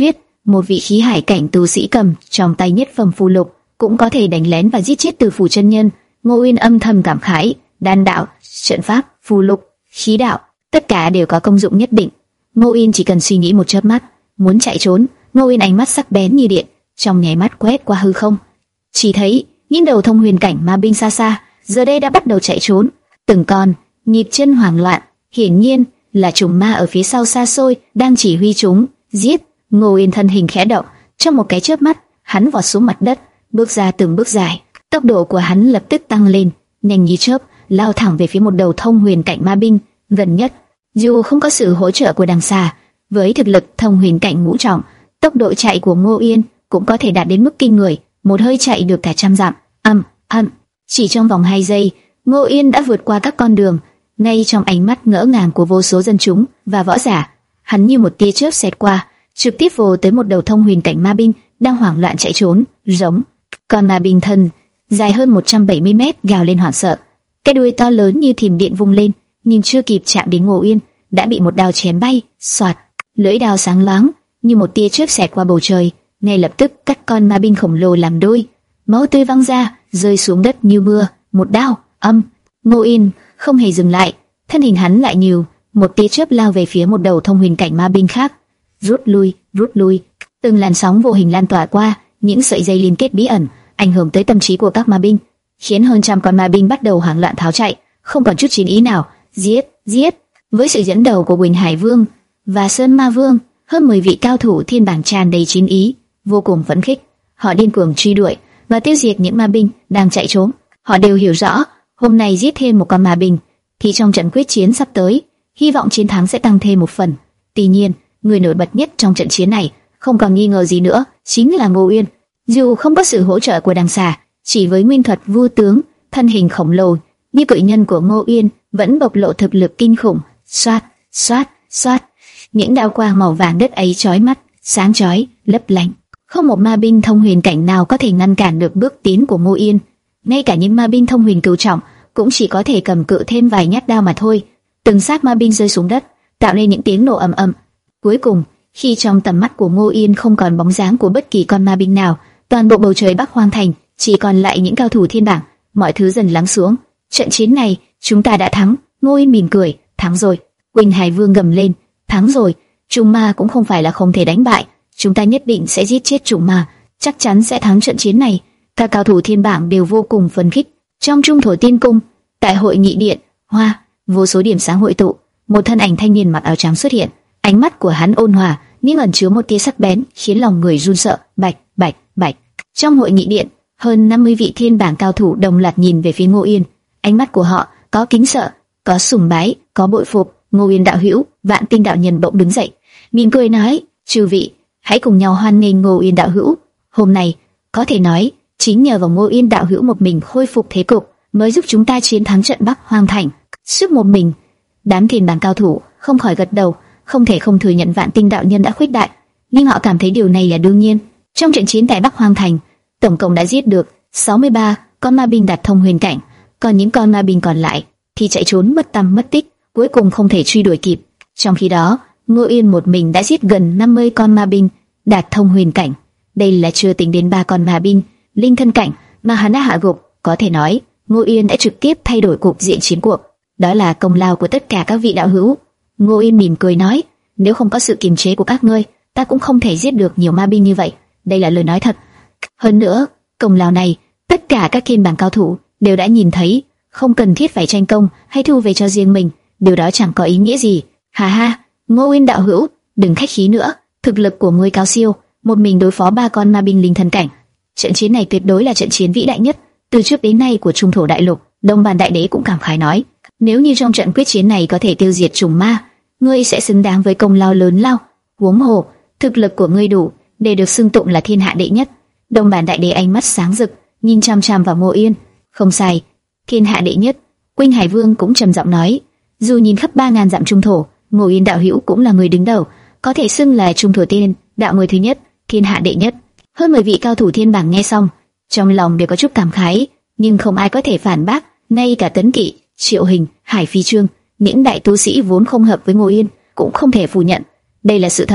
một vị khí hải cảnh tu sĩ cầm trong tay nhất phẩm phù lục, cũng có thể đánh lén và giết chết Từ Phủ chân nhân. Ngô Uyên âm thầm cảm khái, đan đạo, trận pháp, phù lục, khí đạo, tất cả đều có công dụng nhất định. Ngô Uyên chỉ cần suy nghĩ một chớp mắt, muốn chạy trốn, Ngô Uyên ánh mắt sắc bén như điện, trong nháy mắt quét qua hư không, chỉ thấy những đầu thông huyền cảnh ma binh xa xa, giờ đây đã bắt đầu chạy trốn, từng con nhịp chân hoảng loạn, hiển nhiên là trùng ma ở phía sau xa xôi đang chỉ huy chúng giết. Ngô Uyên thân hình khẽ động, trong một cái chớp mắt, hắn vọt xuống mặt đất, bước ra từng bước dài, tốc độ của hắn lập tức tăng lên, nhanh như chớp, lao thẳng về phía một đầu thông huyền cảnh ma binh gần nhất. Dù không có sự hỗ trợ của đằng xa, với thực lực thông huyền cảnh ngũ trọng, tốc độ chạy của Ngô Uyên cũng có thể đạt đến mức kinh người, một hơi chạy được cả trăm dặm. Âm, âm, chỉ trong vòng hai giây, Ngô Uyên đã vượt qua các con đường, ngay trong ánh mắt ngỡ ngàng của vô số dân chúng và võ giả, hắn như một tia chớp xẹt qua, trực tiếp vô tới một đầu thông huyền cảnh ma binh đang hoảng loạn chạy trốn. Giống con ma binh thân dài hơn một trăm bảy mươi mét gào lên hoảng sợ, cái đuôi to lớn như thiểm điện vung lên, nhưng chưa kịp chạm đến Ngô Uyên đã bị một đao chém bay. Soạt, lưỡi đao sáng loáng như một tia chớp xẹt qua bầu trời, ngay lập tức cắt con ma binh khổng lồ làm đôi, máu tươi văng ra rơi xuống đất như mưa. Một đao, âm, Ngô Uyên không hề dừng lại, thân hình hắn lại như một tia chớp lao về phía một đầu thông huyền cảnh ma binh khác. Rút lui, rút lui, từng làn sóng vô hình lan tỏa qua những sợi dây liên kết bí ẩn, ảnh hưởng tới tâm trí của các ma binh, khiến hơn trăm con ma binh bắt đầu hoảng loạn tháo chạy, không còn chút chiến ý nào. Giết, giết! Với sự dẫn đầu của Quỳnh Hải Vương và Sơn Ma Vương, hơn mười vị cao thủ thiên bảng tràn đầy chiến ý, vô cùng phấn khích. Họ điên cuồng truy đuổi và tiêu diệt những ma binh đang chạy trốn. Họ đều hiểu rõ, hôm nay giết thêm một con ma binh, thì trong trận quyết chiến sắp tới, hy vọng chiến thắng sẽ tăng thêm một phần. Tuy nhiên, người nổi bật nhất trong trận chiến này, không còn nghi ngờ gì nữa, chính là Ngô Uyên. Dù không có sự hỗ trợ của đằng xà, chỉ với nguyên thuật vu tướng, thân hình khổng lồ như cự nhân của Ngô Uyên vẫn bộc lộ thực lực kinh khủng. Xoát, xoát, xoát, những đao quang màu vàng đất ấy chói mắt, sáng chói, lấp lánh. Không một ma binh thông huyền cảnh nào có thể ngăn cản được bước tiến của Ngô Uyên. Ngay cả những ma binh thông huyền cửu trọng cũng chỉ có thể cầm cự thêm vài nhát đao mà thôi. Từng xác ma binh rơi xuống đất, tạo nên những tiếng nổ ầm ầm. Cuối cùng, khi trong tầm mắt của Ngô Uyên không còn bóng dáng của bất kỳ con ma binh nào, toàn bộ bầu trời Bắc Hoang Thành chỉ còn lại những cao thủ thiên bảng. Mọi thứ dần lắng xuống. Trận chiến này, chúng ta đã thắng. Ngô Uyên mỉm cười, thắng rồi. Quỳnh Hải Vương gầm lên, thắng rồi. Trùng ma cũng không phải là không thể đánh bại. Chúng ta nhất định sẽ giết chết trùng ma, chắc chắn sẽ thắng trận chiến này. Các cao thủ thiên bảng đều vô cùng phấn khích. Trong Trung Thổ Tiên Cung, tại hội nghị điện hoa, vô số điểm sáng hội tụ. Một thân ảnh thanh niên mặc áo trắng xuất hiện, ánh mắt của hắn ôn hòa nhưng ẩn chứa một tia sắc bén, khiến lòng người run sợ. Bạch, bạch, bạch. Trong hội nghị điện, hơn năm mươi vị thiên bảng cao thủ đồng loạt nhìn về phía Ngô Uyên. Ánh mắt của họ có kính sợ, có sùng bái, có bội phục. Ngô Uyên đạo hữu, Vạn Tinh đạo nhân bỗng đứng dậy, mỉm cười nói: "Chư vị, hãy cùng nhau hoan nghênh Ngô Uyên đạo hữu. Hôm nay, có thể nói, chính nhờ vào Ngô Uyên đạo hữu một mình khôi phục thế cục, mới giúp chúng ta chiến thắng trận Bắc Hoang Thành." Sức một mình, đám thiên bảng cao thủ không khỏi gật đầu, không thể không thừa nhận Vạn Tinh đạo nhân đã khuyết đại, nhưng họ cảm thấy điều này là đương nhiên. Trong trận chiến tại Bắc Hoang Thành, tổng cộng đã giết được sáu mươi ba con ma binh đạt thông huyền cảnh, còn những con ma binh còn lại thì chạy trốn mất tăm mất tích, cuối cùng không thể truy đuổi kịp. Trong khi đó, Ngô Uyên một mình đã giết gần năm mươi con ma binh đạt thông huyền cảnh. Đây là chưa tính đến ba con ma binh linh thân cảnh mà hắn đã hạ gục. Có thể nói, Ngô Uyên đã trực tiếp thay đổi cục diện chiến cuộc. Đó là công lao của tất cả các vị đạo hữu. Ngô Uyên mỉm cười nói: "Nếu không có sự kiềm chế của các ngươi, ta cũng không thể giết được nhiều ma binh như vậy." Đây là lời nói thật. Hơn nữa, công lao này tất cả các thiên bảng cao thủ đều đã nhìn thấy, không cần thiết phải tranh công hay thu về cho riêng mình, điều đó chẳng có ý nghĩa gì. Hà ha, Ngô Uyên đạo hữu, đừng khách khí nữa, thực lực của ngươi cao siêu, một mình đối phó ba con ma binh linh thân cảnh. Trận chiến này tuyệt đối là trận chiến vĩ đại nhất từ trước đến nay của Trung Thổ đại lục. Đông Bàn đại đế cũng cảm khái nói: "Nếu như trong trận quyết chiến này có thể tiêu diệt trùng ma, ngươi sẽ xứng đáng với công lao lớn lao. Huống hồ, thực lực của ngươi đủ để được xưng tụng là thiên hạ đệ nhất." Đông Bàn đại đế ánh mắt sáng rực, nhìn chăm chăm vào Ngô Uyên. "Không sai, thiên hạ đệ nhất." Quỳnh Hải Vương cũng trầm giọng nói: "Dù nhìn khắp ba ngàn dặm Trung Thổ, Ngô Uyên đạo hữu cũng là người đứng đầu, có thể xưng là Trung Thổ tiên đạo người thứ nhất, thiên hạ đệ nhất." Hơn mười vị cao thủ thiên bảng nghe xong, trong lòng đều có chút cảm khái, nhưng không ai có thể phản bác. Ngay cả Tấn Kỵ, Triệu Hình, Hải Phi Trương, những đại tu sĩ vốn không hợp với Ngô Uyên cũng không thể phủ nhận đây là sự thật.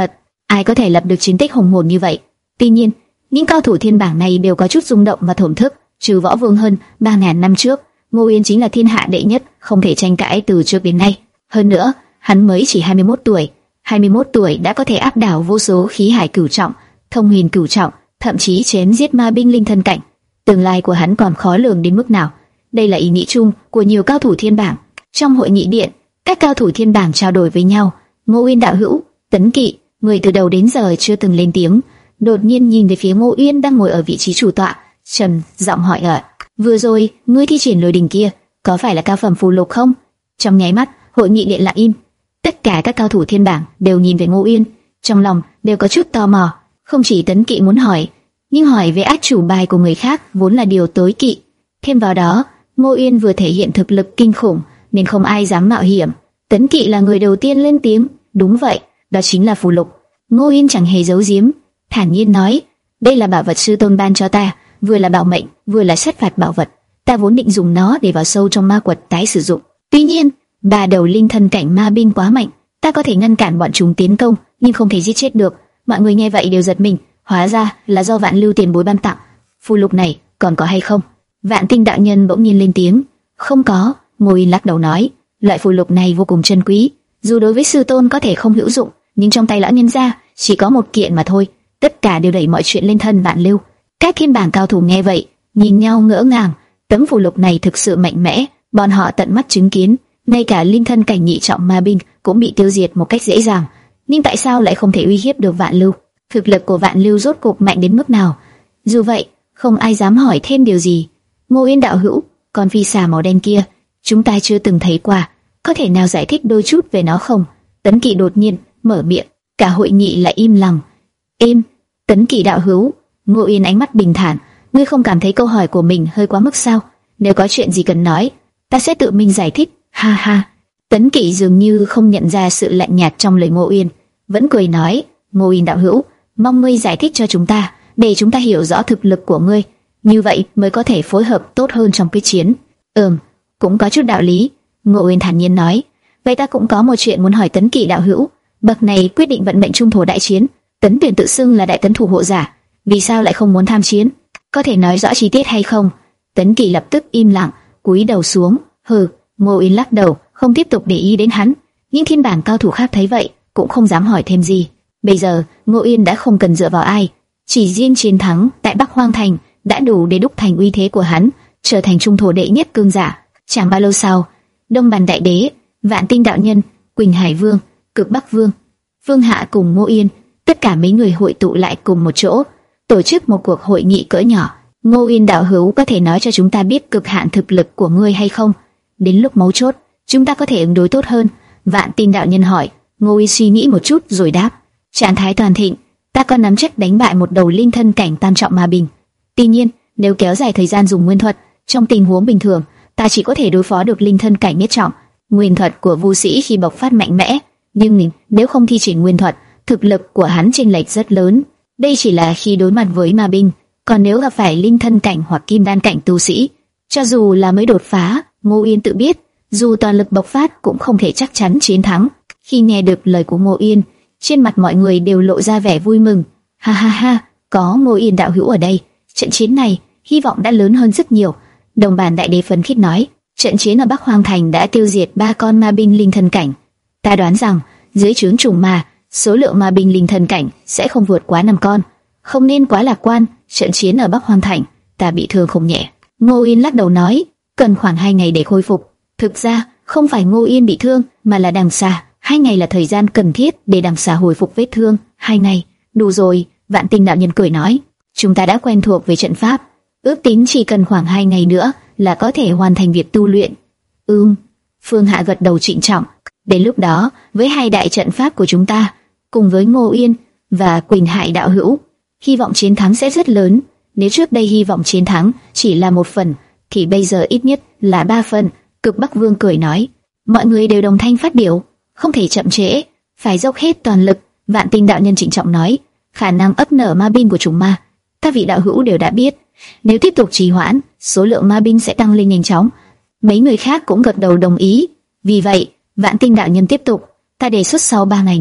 ai có thể lập được chiến tích hùng hồn như vậy. Tuy nhiên, những cao thủ thiên bảng này đều có chút rung động và thổn thức. Trừ Võ Vương hơn ba ngàn năm trước, Ngô Uyên chính là thiên hạ đệ nhất, không thể tranh cãi từ trước đến nay. Hơn nữa, hắn mới chỉ hai mươi mốt tuổi, hai mươi mốt tuổi đã có thể áp đảo vô số khí hải cửu trọng, thông huyền cửu trọng, thậm chí chém giết ma binh linh thân cảnh. Tương lai của hắn còn khó lường đến mức nào. Đây là ý nghĩ chung của nhiều cao thủ thiên bảng. Trong hội nghị điện, các cao thủ thiên bảng trao đổi với nhau. Ngô Uyên đạo hữu, Tấn Kỵ, người từ đầu đến giờ chưa từng lên tiếng, đột nhiên nhìn về phía Ngô Uyên đang ngồi ở vị trí chủ tọa, trầm giọng hỏi ở: vừa rồi ngươi thi triển lôi đình kia, có phải là cao phẩm phù lục không? Trong nháy mắt, hội nghị điện lặng im. Tất cả các cao thủ thiên bảng đều nhìn về Ngô Uyên, trong lòng đều có chút tò mò. Không chỉ Tấn Kỵ muốn hỏi, nhưng hỏi về át chủ bài của người khác vốn là điều tối kỵ. Thêm vào đó, Ngô Uyên vừa thể hiện thực lực kinh khủng, nên không ai dám mạo hiểm. Tấn Kỵ là người đầu tiên lên tiếng: đúng vậy, đó chính là phù lục. Ngô Uyên chẳng hề giấu giếm, thản nhiên nói: đây là bảo vật sư tôn ban cho ta, vừa là bảo mệnh, vừa là sát phạt bảo vật. Ta vốn định dùng nó để vào sâu trong ma quật tái sử dụng. Tuy nhiên, ba đầu linh thân cảnh ma binh quá mạnh, ta có thể ngăn cản bọn chúng tiến công, nhưng không thể giết chết được. Mọi người nghe vậy đều giật mình, hóa ra là do Vạn Lưu tiền bối ban tặng. Phù lục này còn có hay không? Vạn Tinh đạo nhân bỗng nhiên lên tiếng: không có. Ngô Uyên lắc đầu nói: loại phù lục này vô cùng chân quý, dù đối với sư tôn có thể không hữu dụng, nhưng trong tay lão nhân gia chỉ có một kiện mà thôi. Tất cả đều đẩy mọi chuyện lên thân Vạn Lưu. Các thiên bảng cao thủ nghe vậy, nhìn nhau ngỡ ngàng. Tấm phù lục này thực sự mạnh mẽ, bọn họ tận mắt chứng kiến, ngay cả linh thân cảnh nhị trọng ma binh cũng bị tiêu diệt một cách dễ dàng. Nhưng tại sao lại không thể uy hiếp được Vạn Lưu? Thực lực của Vạn Lưu rốt cuộc mạnh đến mức nào? Dù vậy, không ai dám hỏi thêm điều gì. Ngô Uyên đạo hữu, con phi xà màu đen kia, chúng ta chưa từng thấy qua, có thể nào giải thích đôi chút về nó không? Tấn Kỵ đột nhiên mở miệng, cả hội nghị lại im lặng. Im. Tấn Kỵ đạo hữu. Ngô Uyên ánh mắt bình thản: ngươi không cảm thấy câu hỏi của mình hơi quá mức sao? Nếu có chuyện gì cần nói, ta sẽ tự mình giải thích. Ha ha. Tấn Kỵ dường như không nhận ra sự lạnh nhạt trong lời Ngô Uyên, vẫn cười nói: Ngô Uyên đạo hữu, mong ngươi giải thích cho chúng ta, để chúng ta hiểu rõ thực lực của ngươi, như vậy mới có thể phối hợp tốt hơn trong quyết chiến. Ừm, cũng có chút đạo lý. Ngô Uyên thản nhiên nói: vậy ta cũng có một chuyện muốn hỏi Tấn Kỵ đạo hữu. Bậc này quyết định vận mệnh trung thổ đại chiến, Tấn Tuyển tự xưng là đại tấn thủ hộ giả, vì sao lại không muốn tham chiến? Có thể nói rõ chi tiết hay không? Tấn Kỵ lập tức im lặng, cúi đầu xuống. Hừ. Ngô Uyên lắc đầu, không tiếp tục để ý đến hắn. Nhưng thiên bảng cao thủ khác thấy vậy, cũng không dám hỏi thêm gì. Bây giờ, Ngô Uyên đã không cần dựa vào ai, chỉ riêng chiến thắng tại Bắc Hoang Thành đã đủ để đúc thành uy thế của hắn, trở thành trung thổ đệ nhất cương giả. Chẳng bao lâu sau, Đông Bàn Đại Đế, Vạn Tinh đạo nhân, Quỳnh Hải Vương, Cực Bắc Vương, Vương Hạ cùng Ngô Uyên, tất cả mấy người hội tụ lại cùng một chỗ, tổ chức một cuộc hội nghị cỡ nhỏ. Ngô Uyên đạo hữu, có thể nói cho chúng ta biết cực hạn thực lực của ngươi hay không? Đến lúc mấu chốt, chúng ta có thể ứng đối tốt hơn. Vạn Tinh đạo nhân hỏi. Ngô Uyên suy nghĩ một chút rồi đáp: trạng thái toàn thịnh, ta có nắm chắc đánh bại một đầu linh thân cảnh tam trọng ma binh. Tuy nhiên, nếu kéo dài thời gian dùng nguyên thuật, trong tình huống bình thường, ta chỉ có thể đối phó được linh thân cảnh nhất trọng. Nguyên thuật của Vu Sĩ khi bộc phát mạnh mẽ, nhưng nếu không thi triển nguyên thuật, thực lực của hắn chênh lệch rất lớn. Đây chỉ là khi đối mặt với ma binh, còn nếu gặp phải linh thân cảnh hoặc kim đan cảnh tu sĩ, cho dù là mới đột phá, Ngô Uyên tự biết, dù toàn lực bộc phát cũng không thể chắc chắn chiến thắng. Khi nghe được lời của Ngô Uyên, trên mặt mọi người đều lộ ra vẻ vui mừng. Ha ha ha, có Ngô Uyên đạo hữu ở đây, trận chiến này hy vọng đã lớn hơn rất nhiều. Đồng Bàn Đại Đế phấn khích nói: trận chiến ở Bắc Hoang Thành đã tiêu diệt ba con ma binh linh thân cảnh. Ta đoán rằng dưới trướng trùng ma, số lượng ma binh linh thân cảnh sẽ không vượt quá năm con. Không nên quá lạc quan, trận chiến ở Bắc Hoang Thành, ta bị thương không nhẹ. Ngô Uyên lắc đầu nói: cần khoảng hai ngày để khôi phục. Thực ra không phải Ngô Uyên bị thương, mà là Đằng Xà. Hai ngày là thời gian cần thiết để Đằng Xà hồi phục vết thương. Hai ngày, đủ rồi. Vạn Tinh đạo nhân cười nói: chúng ta đã quen thuộc về trận pháp, ước tính chỉ cần khoảng hai ngày nữa là có thể hoàn thành việc tu luyện. Ừm. Phương Hạ gật đầu trịnh trọng. Đến lúc đó, với hai đại trận pháp của chúng ta, cùng với Ngô Uyên và Quỳnh Hải đạo hữu, hy vọng chiến thắng sẽ rất lớn. Nếu trước đây hy vọng chiến thắng chỉ là một phần, thì bây giờ ít nhất là ba phần. Cực Bắc Vương cười nói. Mọi người đều đồng thanh phát biểu: không thể chậm trễ, phải dốc hết toàn lực. Vạn Tinh đạo nhân trịnh trọng nói: khả năng ấp nở ma binh của chúng ma, các vị đạo hữu đều đã biết. Nếu tiếp tục trì hoãn, số lượng ma binh sẽ tăng lên nhanh chóng. Mấy người khác cũng gật đầu đồng ý. Vì vậy, Vạn Tinh đạo nhân tiếp tục: ta đề xuất sau ba ngày nữa,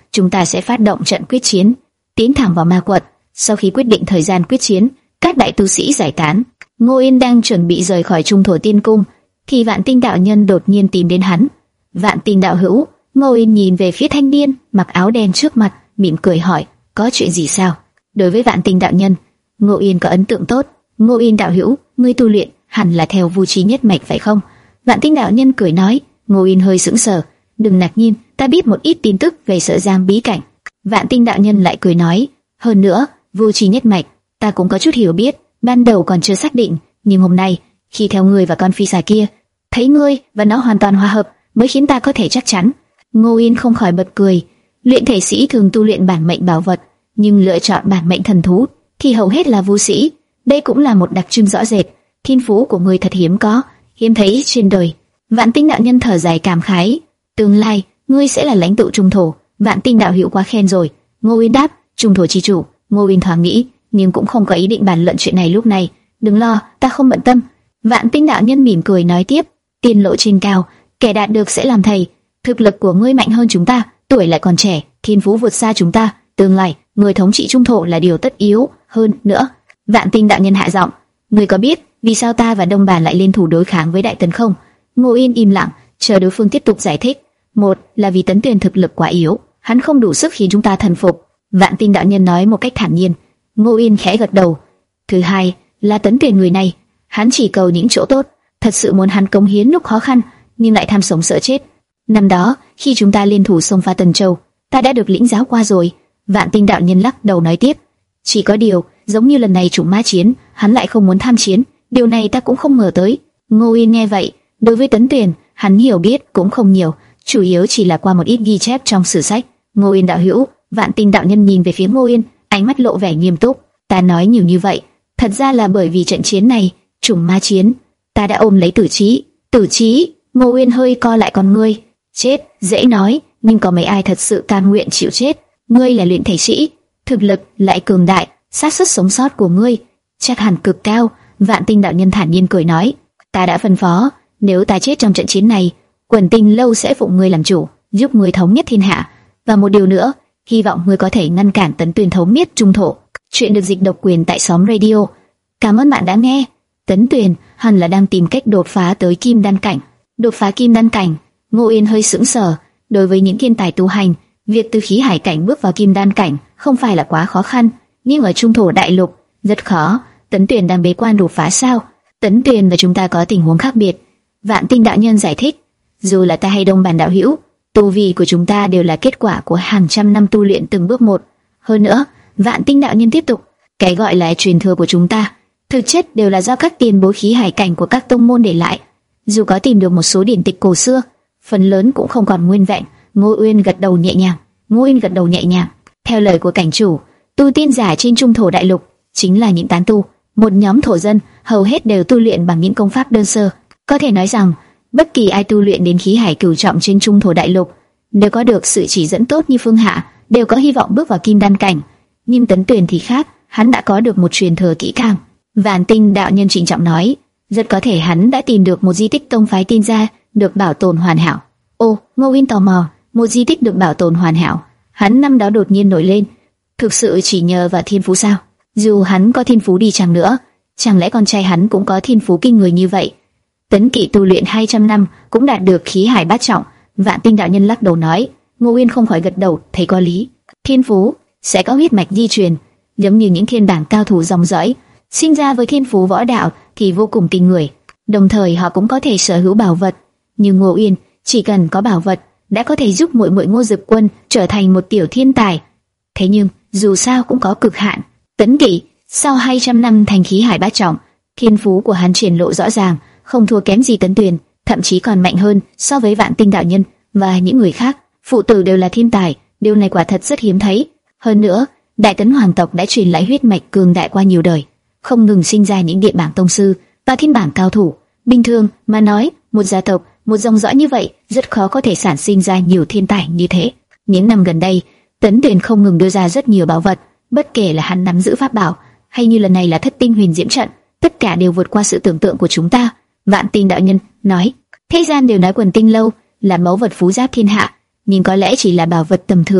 chúng ta sẽ phát động trận quyết chiến, tiến thẳng vào ma quật. Sau khi quyết định thời gian quyết chiến, các đại tu sĩ giải tán. Ngô Yên đang chuẩn bị rời khỏi Trung Thổ Tiên Cung, thì Vạn Tinh đạo nhân đột nhiên tìm đến hắn. Vạn Tinh đạo hữu. Ngô Yên nhìn về phía thanh niên mặc áo đen trước mặt, mỉm cười hỏi, có chuyện gì sao? Đối với Vạn Tinh đạo nhân, Ngô Yên có ấn tượng tốt. Ngô Yên đạo hữu, ngươi tu luyện hẳn là theo Vu Trí nhất mạch phải không? Vạn Tinh đạo nhân cười nói. Ngô Yên hơi sững sờ, đừng ngạc nhiên, ta biết một ít tin tức về Sở Giang bí cảnh. Vạn Tinh đạo nhân lại cười nói, hơn nữa, Vu Trí nhất mạch, ta cũng có chút hiểu biết, ban đầu còn chưa xác định, nhưng hôm nay, khi theo ngươi và con phi xà kia, thấy ngươi và nó hoàn toàn hòa hợp, mới khiến ta có thể chắc chắn. Ngô Yên không khỏi bật cười. Luyện thể sĩ thường tu luyện bản mệnh bảo vật, nhưng lựa chọn bản mệnh thần thú thì hầu hết là vu sĩ. Đây cũng là một đặc trưng rõ rệt. Thiên phú của ngươi thật hiếm có, hiếm thấy trên đời. Vạn Tinh đạo nhân thở dài cảm khái. Tương lai, ngươi sẽ là lãnh tụ Trung Thổ. Vạn Tinh đạo hữu quá khen rồi. Ngô Yên đáp. Trung Thổ chi chủ. Ngô Yên thoáng nghĩ, nhưng cũng không có ý định bàn luận chuyện này lúc này. Đừng lo, ta không bận tâm. Vạn Tinh đạo nhân mỉm cười nói tiếp. Tiên lộ trên cao, kẻ đạt được sẽ làm thầy. Thực lực của ngươi mạnh hơn chúng ta, tuổi lại còn trẻ, thiên phú vượt xa chúng ta. Tương lai, người thống trị Trung Thổ là điều tất yếu. Hơn nữa, Vạn Tinh đạo nhân hạ giọng, ngươi có biết vì sao ta và Đông Bản lại liên thủ đối kháng với Đại Tấn không? Ngô Yên im lặng, chờ đối phương tiếp tục giải thích. Một là vì Tấn Tuyền thực lực quá yếu, hắn không đủ sức khiến chúng ta thần phục. Vạn Tinh đạo nhân nói một cách thản nhiên. Ngô Yên khẽ gật đầu. Thứ hai là Tấn Tuyền người này, hắn chỉ cầu những chỗ tốt, thật sự muốn hắn cống hiến lúc khó khăn, nhưng lại tham sống sợ chết. Năm đó, khi chúng ta liên thủ xông pha Tần Châu, ta đã được lĩnh giáo qua rồi. Vạn Tinh đạo nhân lắc đầu nói tiếp. Chỉ có điều, giống như lần này chủng ma chiến, hắn lại không muốn tham chiến. Điều này ta cũng không ngờ tới. Ngô Yên nghe vậy, đối với Tấn Tuyền, hắn hiểu biết cũng không nhiều, chủ yếu chỉ là qua một ít ghi chép trong sử sách. Ngô Yên đạo hữu. Vạn Tinh đạo nhân nhìn về phía Ngô Yên, ánh mắt lộ vẻ nghiêm túc. Ta nói nhiều như vậy, thật ra là bởi vì trận chiến này, chủng ma chiến, ta đã ôm lấy tử trí. Tử trí? Ngô Yên hơi co lại con ngươi. Chết, dễ nói, nhưng có mấy ai thật sự cam nguyện chịu chết? Ngươi là luyện thể sĩ, thực lực lại cường đại, xác suất sống sót của ngươi chắc hẳn cực cao. Vạn Tinh đạo nhân thản nhiên cười nói, ta đã phân phó, nếu ta chết trong trận chiến này, Quần Tinh lâu sẽ phụng ngươi làm chủ, giúp ngươi thống nhất thiên hạ. Và một điều nữa, hy vọng ngươi có thể ngăn cản Tấn Tuyền thống nhất Trung Thổ. Chuyện được dịch độc quyền tại Xóm Radio. Cảm ơn bạn đã nghe. Tấn Tuyền hẳn là đang tìm cách đột phá tới Kim Đan cảnh. Đột phá Kim Đan cảnh, Ngô Yên hơi sững sờ. Đối với những thiên tài tu hành, việc từ khí hải cảnh bước vào Kim Đan cảnh không phải là quá khó khăn, nhưng ở Trung Thổ đại lục rất khó. Tấn Tuyền đang bế quan đột phá sao? Tấn Tuyền và chúng ta có tình huống khác biệt. Vạn Tinh đạo nhân giải thích. Dù là ta hay Đông Bản đạo hữu, tu vi của chúng ta đều là kết quả của hàng trăm năm tu luyện từng bước một. Hơn nữa, Vạn Tinh đạo nhân tiếp tục, cái gọi là truyền thừa của chúng ta, thực chất đều là do các tiền bối khí hải cảnh của các tông môn để lại. Dù có tìm được một số điển tịch cổ xưa, phần lớn cũng không còn nguyên vẹn. Ngô Uyên gật đầu nhẹ nhàng. Ngô Uyên gật đầu nhẹ nhàng. Theo lời của cảnh chủ, tu tiên giả trên Trung Thổ đại lục chính là những tán tu, một nhóm thổ dân, hầu hết đều tu luyện bằng những công pháp đơn sơ. Có thể nói rằng, bất kỳ ai tu luyện đến khí hải cửu trọng trên Trung Thổ đại lục đều có được sự chỉ dẫn tốt như Phương Hạ, đều có hy vọng bước vào Kim Đan cảnh. Nhưng Tấn Tuyền thì khác, hắn đã có được một truyền thừa kỹ càng. Vạn Tinh đạo nhân trịnh trọng nói, rất có thể hắn đã tìm được một di tích tông phái tiên gia được bảo tồn hoàn hảo. Ô, Ngô Uyên tò mò, một di tích được bảo tồn hoàn hảo, hắn năm đó đột nhiên nổi lên, thực sự chỉ nhờ vào thiên phú sao? Dù hắn có thiên phú đi chăng nữa, chẳng lẽ con trai hắn cũng có thiên phú kinh người như vậy? Tấn Kỵ tu luyện hai trăm năm cũng đạt được khí hải bát trọng. Vạn Tinh đạo nhân lắc đầu nói. Ngô Uyên không khỏi gật đầu, thấy có lý. Thiên phú sẽ có huyết mạch di truyền, giống như những thiên bảng cao thủ dòng dõi, sinh ra với thiên phú võ đạo thì vô cùng kinh người. Đồng thời họ cũng có thể sở hữu bảo vật. Như Ngô Uyên, chỉ cần có bảo vật đã có thể giúp muội muội Ngô Dực Quân trở thành một tiểu thiên tài. Thế nhưng dù sao cũng có cực hạn. Tấn Kỵ sau hai trăm năm thành khí hải bát trọng, thiên phú của hắn triển lộ rõ ràng, không thua kém gì Tấn Tuyền, thậm chí còn mạnh hơn so với Vạn Tinh đạo nhân và những người khác. Phụ tử đều là thiên tài, điều này quả thật rất hiếm thấy. Hơn nữa, Đại Tấn hoàng tộc đã truyền lại huyết mạch cường đại qua nhiều đời, không ngừng sinh ra những địa bảng tông sư và thiên bảng cao thủ. Bình thường mà nói, một gia tộc, một dòng dõi như vậy rất khó có thể sản sinh ra nhiều thiên tài như thế. Những năm gần đây, Tấn Tuyền không ngừng đưa ra rất nhiều bảo vật, bất kể là hắn nắm giữ pháp bảo hay như lần này là Thất Tinh Huyền Diễm trận, tất cả đều vượt qua sự tưởng tượng của chúng ta. Vạn Tinh đạo nhân nói, thế gian đều nói Quần Tinh lâu là báu vật phú giáp thiên hạ, nhưng có lẽ chỉ là bảo vật tầm thường,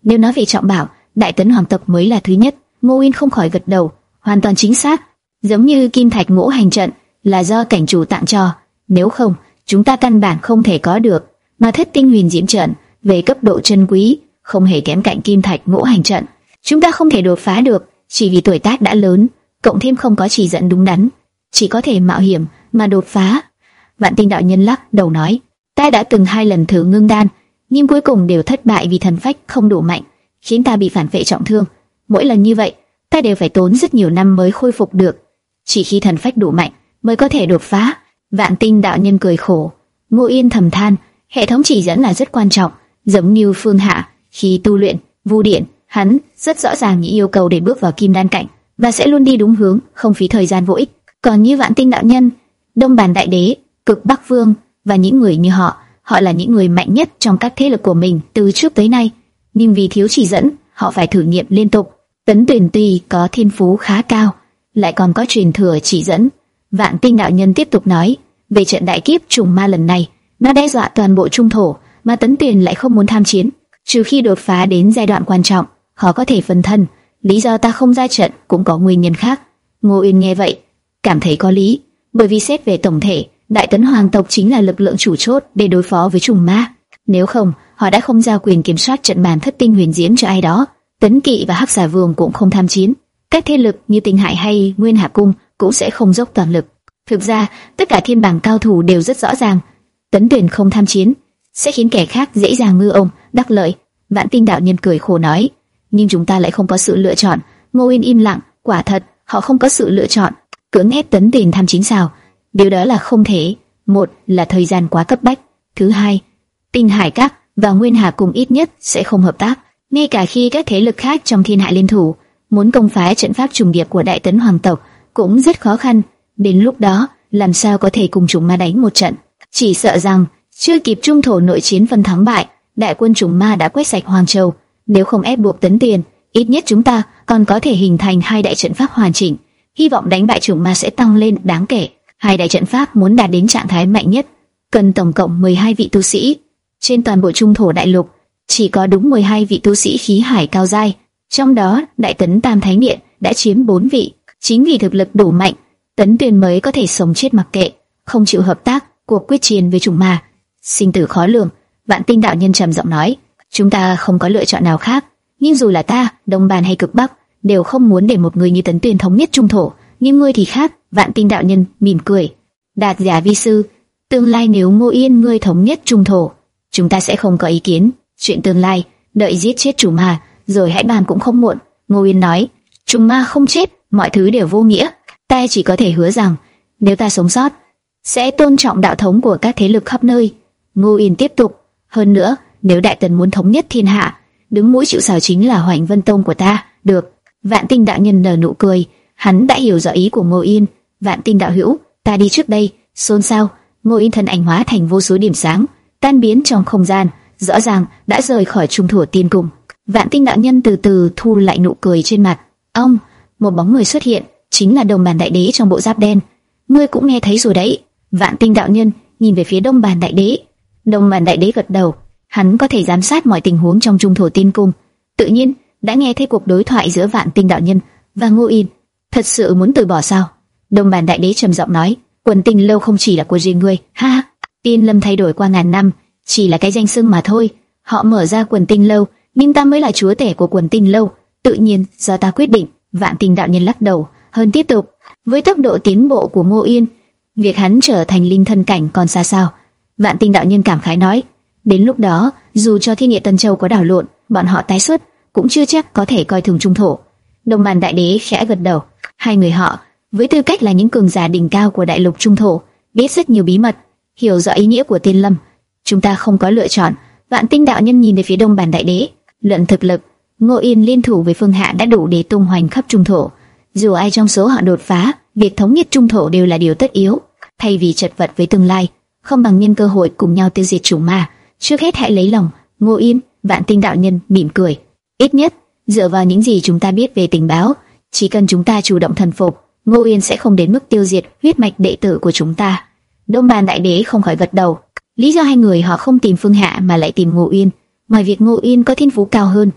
Nếu nói về trọng bảo, Đại Tấn hoàng tộc mới là thứ nhất. Ngô Uyên không khỏi gật đầu, hoàn toàn chính xác. Giống như kim thạch ngũ hành trận là do cảnh chủ tặng cho, nếu không, chúng ta căn bản không thể có được. Mà thất tinh huyền diễm trận về cấp độ chân quý không hề kém cạnh kim thạch ngũ hành trận. Chúng ta không thể đột phá được, chỉ vì tuổi tác đã lớn, cộng thêm không có chỉ dẫn đúng đắn, chỉ có thể mạo hiểm mà đột phá. Vạn Tinh đạo nhân lắc đầu nói, ta đã từng hai lần thử ngưng đan, nhưng cuối cùng đều thất bại vì thần phách không đủ mạnh, khiến ta bị phản vệ trọng thương. Mỗi lần như vậy, ta đều phải tốn rất nhiều năm mới khôi phục được. Chỉ khi thần phách đủ mạnh mới có thể đột phá. Vạn Tinh đạo nhân cười khổ. Ngô Yên thầm than, hệ thống chỉ dẫn là rất quan trọng, giống như Phương Hạ khi tu luyện Vu Điện, hắn rất rõ ràng những yêu cầu để bước vào kim đan cảnh và sẽ luôn đi đúng hướng, không phí thời gian vô ích. Còn như Vạn Tinh đạo nhân, Đông Bàn đại đế, Cực Bắc Vương và những người như họ, họ là những người mạnh nhất trong các thế lực của mình từ trước tới nay, nhưng vì thiếu chỉ dẫn, họ phải thử nghiệm liên tục. Tấn Tuyền tuy có thiên phú khá cao, lại còn có truyền thừa chỉ dẫn. Vạn Tinh đạo nhân tiếp tục nói, về trận đại kiếp trùng ma lần này, nó đe dọa toàn bộ trung thổ, mà Tấn Tuyền lại không muốn tham chiến, trừ khi đột phá đến giai đoạn quan trọng, họ có thể phân thân. Lý do ta không ra trận cũng có nguyên nhân khác. Ngô Uyên nghe vậy, cảm thấy có lý, bởi vì xét về tổng thể, Đại Tấn hoàng tộc chính là lực lượng chủ chốt để đối phó với trùng ma. Nếu không, họ đã không giao quyền kiểm soát trận bàn thất tinh huyền diễm cho ai đó. Tấn Kỵ và Hắc Xà Vương cũng không tham chiến. Các thế lực như Tinh Hải hay Nguyên Hà Cung cũng sẽ không dốc toàn lực. Thực ra, tất cả thiên bảng cao thủ đều rất rõ ràng, Tấn Tuyền không tham chiến sẽ khiến kẻ khác dễ dàng ngư ông đắc lợi. Vạn Tinh đạo nhân cười khổ nói, nhưng chúng ta lại không có sự lựa chọn. Ngô Uyên im lặng, quả thật, họ không có sự lựa chọn. Cưỡng ép Tấn Tuyền tham chiến sao? Điều đó là không thể. Một là thời gian quá cấp bách, thứ hai, Tinh Hải Các và Nguyên Hà Cung ít nhất sẽ không hợp tác. Ngay cả khi các thế lực khác trong thiên hạ liên thủ, muốn công phá trận pháp trùng điệp của Đại Tấn hoàng tộc cũng rất khó khăn. Đến lúc đó, làm sao có thể cùng chúng ma đánh một trận? Chỉ sợ rằng chưa kịp trung thổ nội chiến phân thắng bại, đại quân chúng ma đã quét sạch Hoàng Châu. Nếu không ép buộc Tấn Tiền, ít nhất chúng ta còn có thể hình thành hai đại trận pháp hoàn chỉnh. Hy vọng đánh bại chúng ma sẽ tăng lên đáng kể. Hai đại trận pháp muốn đạt đến trạng thái mạnh nhất, cần tổng cộng mười hai vị tu sĩ. Trên toàn bộ trung thổ đại lục, chỉ có đúng mười hai vị tu sĩ khí hải cao giai, trong đó Đại Tấn Tam Thánh Điện đã chiếm bốn vị. Chính vì thực lực đủ mạnh, Tấn Tuyền mới có thể sống chết mặc kệ, không chịu hợp tác, cuộc quyết chiến với trùng ma, sinh tử khó lường. Vạn Tinh đạo nhân trầm giọng nói, chúng ta không có lựa chọn nào khác. Nhưng dù là ta, Đông Bàn hay Cực Bắc, đều không muốn để một người như Tấn Tuyền thống nhất trung thổ. Nhưng ngươi thì khác. Vạn Tinh đạo nhân mỉm cười, Đạt giả vi sư, tương lai nếu Ngô Yên ngươi thống nhất trung thổ, chúng ta sẽ không có ý kiến. Chuyện tương lai, đợi giết chết trùng ma rồi hãy bàn cũng không muộn. Ngô Yên nói, trùng ma không chết, mọi thứ đều vô nghĩa. Ta chỉ có thể hứa rằng, nếu ta sống sót, sẽ tôn trọng đạo thống của các thế lực khắp nơi. Ngô Yên tiếp tục, hơn nữa, nếu Đại Tần muốn thống nhất thiên hạ, đứng mũi chịu sào chính là Hoành Vân Tông của ta. Được. Vạn Tinh đạo nhân nở nụ cười, hắn đã hiểu rõ ý của Ngô Yên. Vạn Tinh đạo hữu, ta đi trước đây. Xôn xao. Ngô Yên thân ảnh hóa thành vô số điểm sáng, tan biến trong không gian, rõ ràng đã rời khỏi trung thổ tiên cung. Vạn Tinh đạo nhân từ từ thu lại nụ cười trên mặt. Ông, một bóng người xuất hiện, chính là Đông Bàn đại đế trong bộ giáp đen. Ngươi cũng nghe thấy rồi đấy. Vạn Tinh đạo nhân nhìn về phía Đông Bàn đại đế. Đông Bàn đại đế gật đầu, hắn có thể giám sát mọi tình huống trong trung thổ tiên cung, tự nhiên đã nghe thấy cuộc đối thoại giữa Vạn Tinh đạo nhân và Ngô Yên. Thật sự muốn từ bỏ sao? Đông Bàn đại đế trầm giọng nói, Quần Tinh lâu không chỉ là của riêng ngươi, ha. Tiên Lâm thay đổi qua ngàn năm, chỉ là cái danh xưng mà thôi. Họ mở ra Quần Tinh lâu, nhưng ta mới là chúa tể của Quần Tinh lâu, tự nhiên do ta quyết định. Vạn Tinh đạo nhân lắc đầu, hơn tiếp tục, với tốc độ tiến bộ của Ngô Yên, việc hắn trở thành linh thân cảnh còn xa sao. Vạn Tinh đạo nhân cảm khái nói, đến lúc đó, dù cho thiên địa Tân Châu có đảo lộn, bọn họ tái xuất cũng chưa chắc có thể coi thường trung thổ. Đông Bàn đại đế khẽ gật đầu, hai người họ với tư cách là những cường giả đỉnh cao của đại lục trung thổ, biết rất nhiều bí mật, hiểu rõ ý nghĩa của Tiên Lâm. Chúng ta không có lựa chọn. Vạn Tinh đạo nhân nhìn về phía Đông Bàn đại đế, luận thực lực, Ngô Yên liên thủ với Phương Hạ đã đủ để tung hoành khắp trung thổ. Dù ai trong số họ đột phá, việc thống nhất trung thổ đều là điều tất yếu. Thay vì chật vật với tương lai, không bằng nhân cơ hội cùng nhau tiêu diệt chủng ma. Trước hết hãy lấy lòng Ngô Yên. Vạn Tinh đạo nhân mỉm cười, ít nhất dựa vào những gì chúng ta biết về tình báo, chỉ cần chúng ta chủ động thần phục, Ngô Yên sẽ không đến mức tiêu diệt huyết mạch đệ tử của chúng ta. Đông Bàn đại đế không khỏi gật đầu. Lý do hai người họ không tìm Phương Hạ mà lại tìm Ngô Yên, ngoài việc Ngô Yên có thiên phú cao hơn,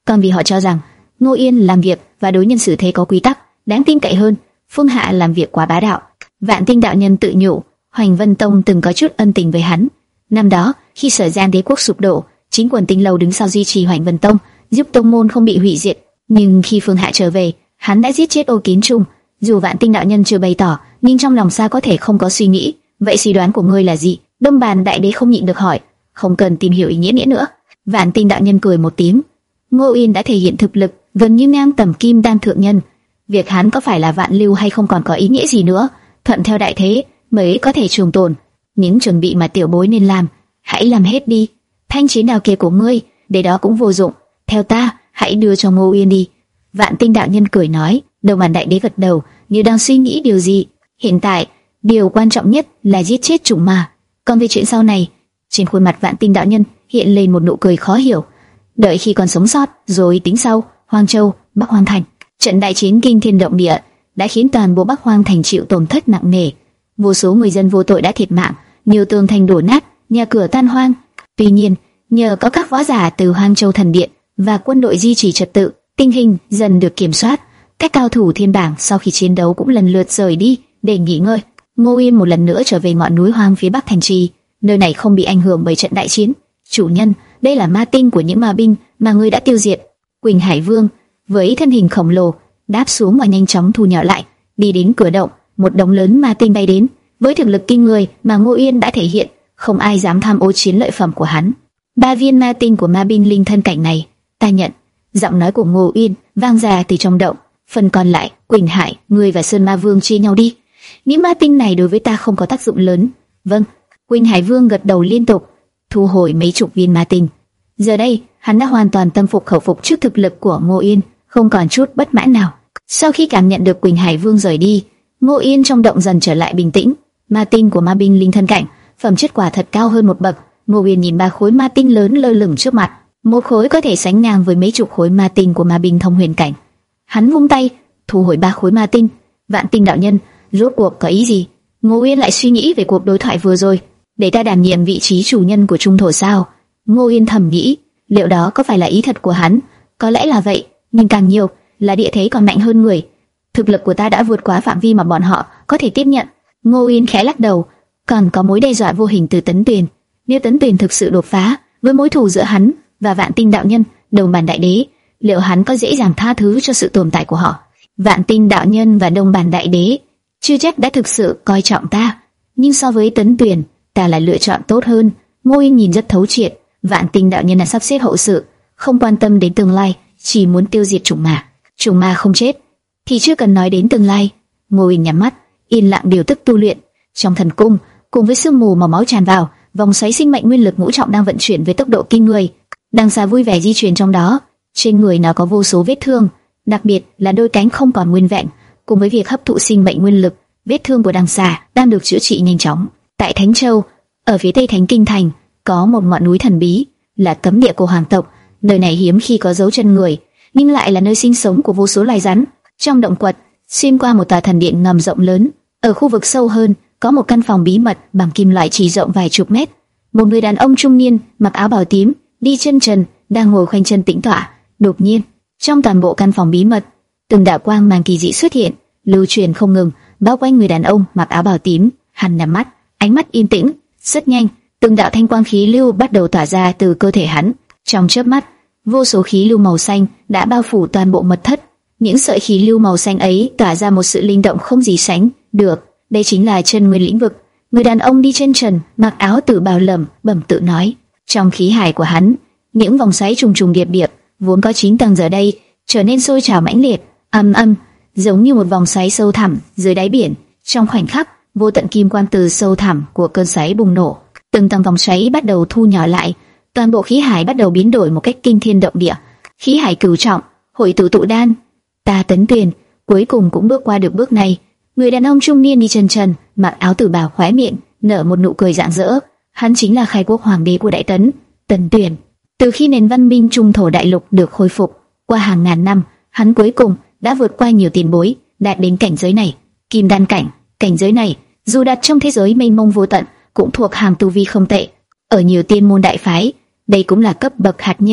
còn vì họ cho rằng Ngô Yên làm việc và đối nhân xử thế có quy tắc, đáng tin cậy hơn. Phương Hạ làm việc quá bá đạo. Vạn Tinh đạo nhân tự nhủ, Hoành Vân Tông từng có chút ân tình với hắn. Năm đó, khi Sở Gian Đế quốc sụp đổ, chính quần Tinh Lâu đứng sau duy trì Hoành Vân Tông, giúp tông môn không bị hủy diệt. Nhưng khi Phương Hạ trở về, hắn đã giết chết Ô Kiến Trung. Dù Vạn Tinh đạo nhân chưa bày tỏ, nhưng trong lòng sao có thể không có suy nghĩ. Vậy suy đoán của ngươi là gì? Đông Bàn Đại Đế không nhịn được hỏi. Không cần tìm hiểu ý nghĩa nghĩa nữa. Vạn Tinh đạo nhân cười một tiếng. Ngô Yên đã thể hiện thực lực gần như ngang tầm Kim Đan thượng nhân. Việc hắn có phải là vạn lưu hay không còn có ý nghĩa gì nữa. Thuận theo đại thế mới có thể trường tồn. Những chuẩn bị mà tiểu bối nên làm, hãy làm hết đi. Thanh chiến đào kia của ngươi, để đó cũng vô dụng. Theo ta, hãy đưa cho Ngô Yên đi. Vạn Tinh đạo nhân cười nói. Đông Bàn Đại Đế gật đầu, như đang suy nghĩ điều gì. Hiện tại, điều quan trọng nhất là giết chết trùng ma. Còn về chuyện sau này, trên khuôn mặt Vạn Tinh đạo nhân hiện lên một nụ cười khó hiểu. Đợi khi còn sống sót, rồi tính sau. Hoang Châu, Bắc Hoang Thành. Trận đại chiến kinh thiên động địa đã khiến toàn bộ Bắc Hoang Thành chịu tổn thất nặng nề. Vô số người dân vô tội đã thiệt mạng, nhiều tường thành đổ nát, nhà cửa tan hoang. Tuy nhiên, nhờ có các võ giả từ Hoang Châu Thần Điện và quân đội duy trì trật tự, tình hình dần được kiểm soát. Các cao thủ thiên bảng sau khi chiến đấu cũng lần lượt rời đi để nghỉ ngơi. Ngô Yên một lần nữa trở về ngọn núi hoang phía bắc thành trì, nơi này không bị ảnh hưởng bởi trận đại chiến. Chủ nhân, đây là ma tinh của những ma binh mà ngươi đã tiêu diệt. Quỳnh Hải Vương với thân hình khổng lồ đáp xuống và nhanh chóng thu nhỏ lại, đi đến cửa động. Một đống lớn ma tinh bay đến. Với thực lực kinh người mà Ngô Yên đã thể hiện, không ai dám tham ô chiến lợi phẩm của hắn. Ba viên ma tinh của ma binh linh thân cảnh này, ta nhận. Giọng nói của Ngô Yên vang ra từ trong động. Phần còn lại, Quỳnh Hải, ngươi và Sơn Ma Vương chia nhau đi. Những ma tinh này đối với ta không có tác dụng lớn. Vâng. Quỳnh Hải Vương gật đầu liên tục, thu hồi mấy chục viên ma tinh. Giờ đây, hắn đã hoàn toàn tâm phục khẩu phục trước thực lực của Ngô Yên, không còn chút bất mãn nào. Sau khi cảm nhận được Quỳnh Hải Vương rời đi, Ngô Yên trong động dần trở lại bình tĩnh. Ma tinh của ma binh linh thân cảnh, phẩm chất quả thật cao hơn một bậc. Ngô Yên nhìn ba khối ma tinh lớn lơ lửng trước mặt, một khối có thể sánh ngang với mấy chục khối ma tinh của ma binh thông huyền cảnh. Hắn vung tay, thu hồi ba khối ma tinh. Vạn Tinh đạo nhân, rốt cuộc có ý gì? Ngô Yên lại suy nghĩ về cuộc đối thoại vừa rồi. Để ta đảm nhiệm vị trí chủ nhân của Trung Thổ sao? Ngô Yên thầm nghĩ, liệu đó có phải là ý thật của hắn? Có lẽ là vậy, nhưng càng nhiều là địa thế còn mạnh hơn người. Thực lực của ta đã vượt quá phạm vi mà bọn họ có thể tiếp nhận. Ngô Yên khẽ lắc đầu, còn có mối đe dọa vô hình từ Tấn Tuyền. Nếu Tấn Tuyền thực sự đột phá với mối thù giữa hắn và Vạn Tinh đạo nhân, Đông Bàn Đại Đế, liệu hắn có dễ dàng tha thứ cho sự tồn tại của họ? Vạn Tinh đạo nhân và Đông Bàn Đại Đế chưa chắc đã thực sự coi trọng ta, nhưng so với Tấn Tuyền, ta lại lựa chọn tốt hơn. Ngô Yên nhìn rất thấu triệt. Vạn Tinh đạo nhân là sắp xếp hậu sự, không quan tâm đến tương lai, chỉ muốn tiêu diệt trùng ma. Trùng ma không chết thì chưa cần nói đến tương lai. Ngô Yên nhắm mắt, yên lặng điều tức tu luyện. Trong thần cung, cùng với sương mù màu máu tràn vào, vòng xoáy sinh mệnh nguyên lực ngũ trọng đang vận chuyển với tốc độ kinh người. Đằng Xà vui vẻ di chuyển trong đó, trên người nó có vô số vết thương, đặc biệt là đôi cánh không còn nguyên vẹn. Cùng với việc hấp thụ sinh mệnh nguyên lực, vết thương của Đằng Xà đang được chữa trị nhanh chóng. Tại Thánh Châu, ở phía tây Thánh Kinh Thành, có một ngọn núi thần bí, là cấm địa của hoàng tộc. Nơi này hiếm khi có dấu chân người, nhưng lại là nơi sinh sống của vô số loài rắn. Trong động quật, xuyên qua một tòa thần điện ngầm rộng lớn, ở khu vực sâu hơn, có một căn phòng bí mật bằng kim loại chỉ rộng vài chục mét. Một người đàn ông trung niên, mặc áo bào tím, đi chân trần, đang ngồi khoanh chân tĩnh tọa. Đột nhiên, trong toàn bộ căn phòng bí mật, từng đạo quang mang kỳ dị xuất hiện, lưu truyền không ngừng, bao quanh người đàn ông mặc áo bào tím. Hắn nhắm mắt, ánh mắt yên tĩnh. Rất nhanh, từng đạo thanh quang khí lưu bắt đầu tỏa ra từ cơ thể hắn. Trong chớp mắt, vô số khí lưu màu xanh đã bao phủ toàn bộ mật thất. Những sợi khí lưu màu xanh ấy tỏa ra một sự linh động không gì sánh được. Đây chính là chân nguyên lĩnh vực. Người đàn ông đi chân trần, mặc áo tử bào lẩm bẩm tự nói. Trong khí hải của hắn, những vòng xoáy trùng trùng điệp điệp vốn có chín tầng giờ đây trở nên sôi trào mãnh liệt, âm âm, giống như một vòng xoáy sâu thẳm dưới đáy biển. Trong khoảnh khắc, vô tận kim quang từ sâu thẳm của cơn xoáy bùng nổ, từng tầng vòng xoáy bắt đầu thu nhỏ lại, toàn bộ khí hải bắt đầu biến đổi một cách kinh thiên động địa. Khí hải cửu trọng, hội tụ tụ đan. Ta Tấn Tuyền cuối cùng cũng bước qua được bước này. Người đàn ông trung niên đi chân trần, mặc áo tử bào khóe miệng nở một nụ cười rạng rỡ. Hắn chính là khai quốc hoàng đế của Đại Tấn, Tấn Tuyền. Từ khi nền văn minh trung thổ đại lục được khôi phục, qua hàng ngàn năm, hắn cuối cùng đã vượt qua nhiều tiền bối, đạt đến cảnh giới này, kim đan cảnh. Cảnh giới này, dù đặt trong thế giới mênh mông vô tận, cũng thuộc hàng tu vi không tệ. Ở nhiều tiên môn đại phái, đây cũng là cấp bậc hạt nhân,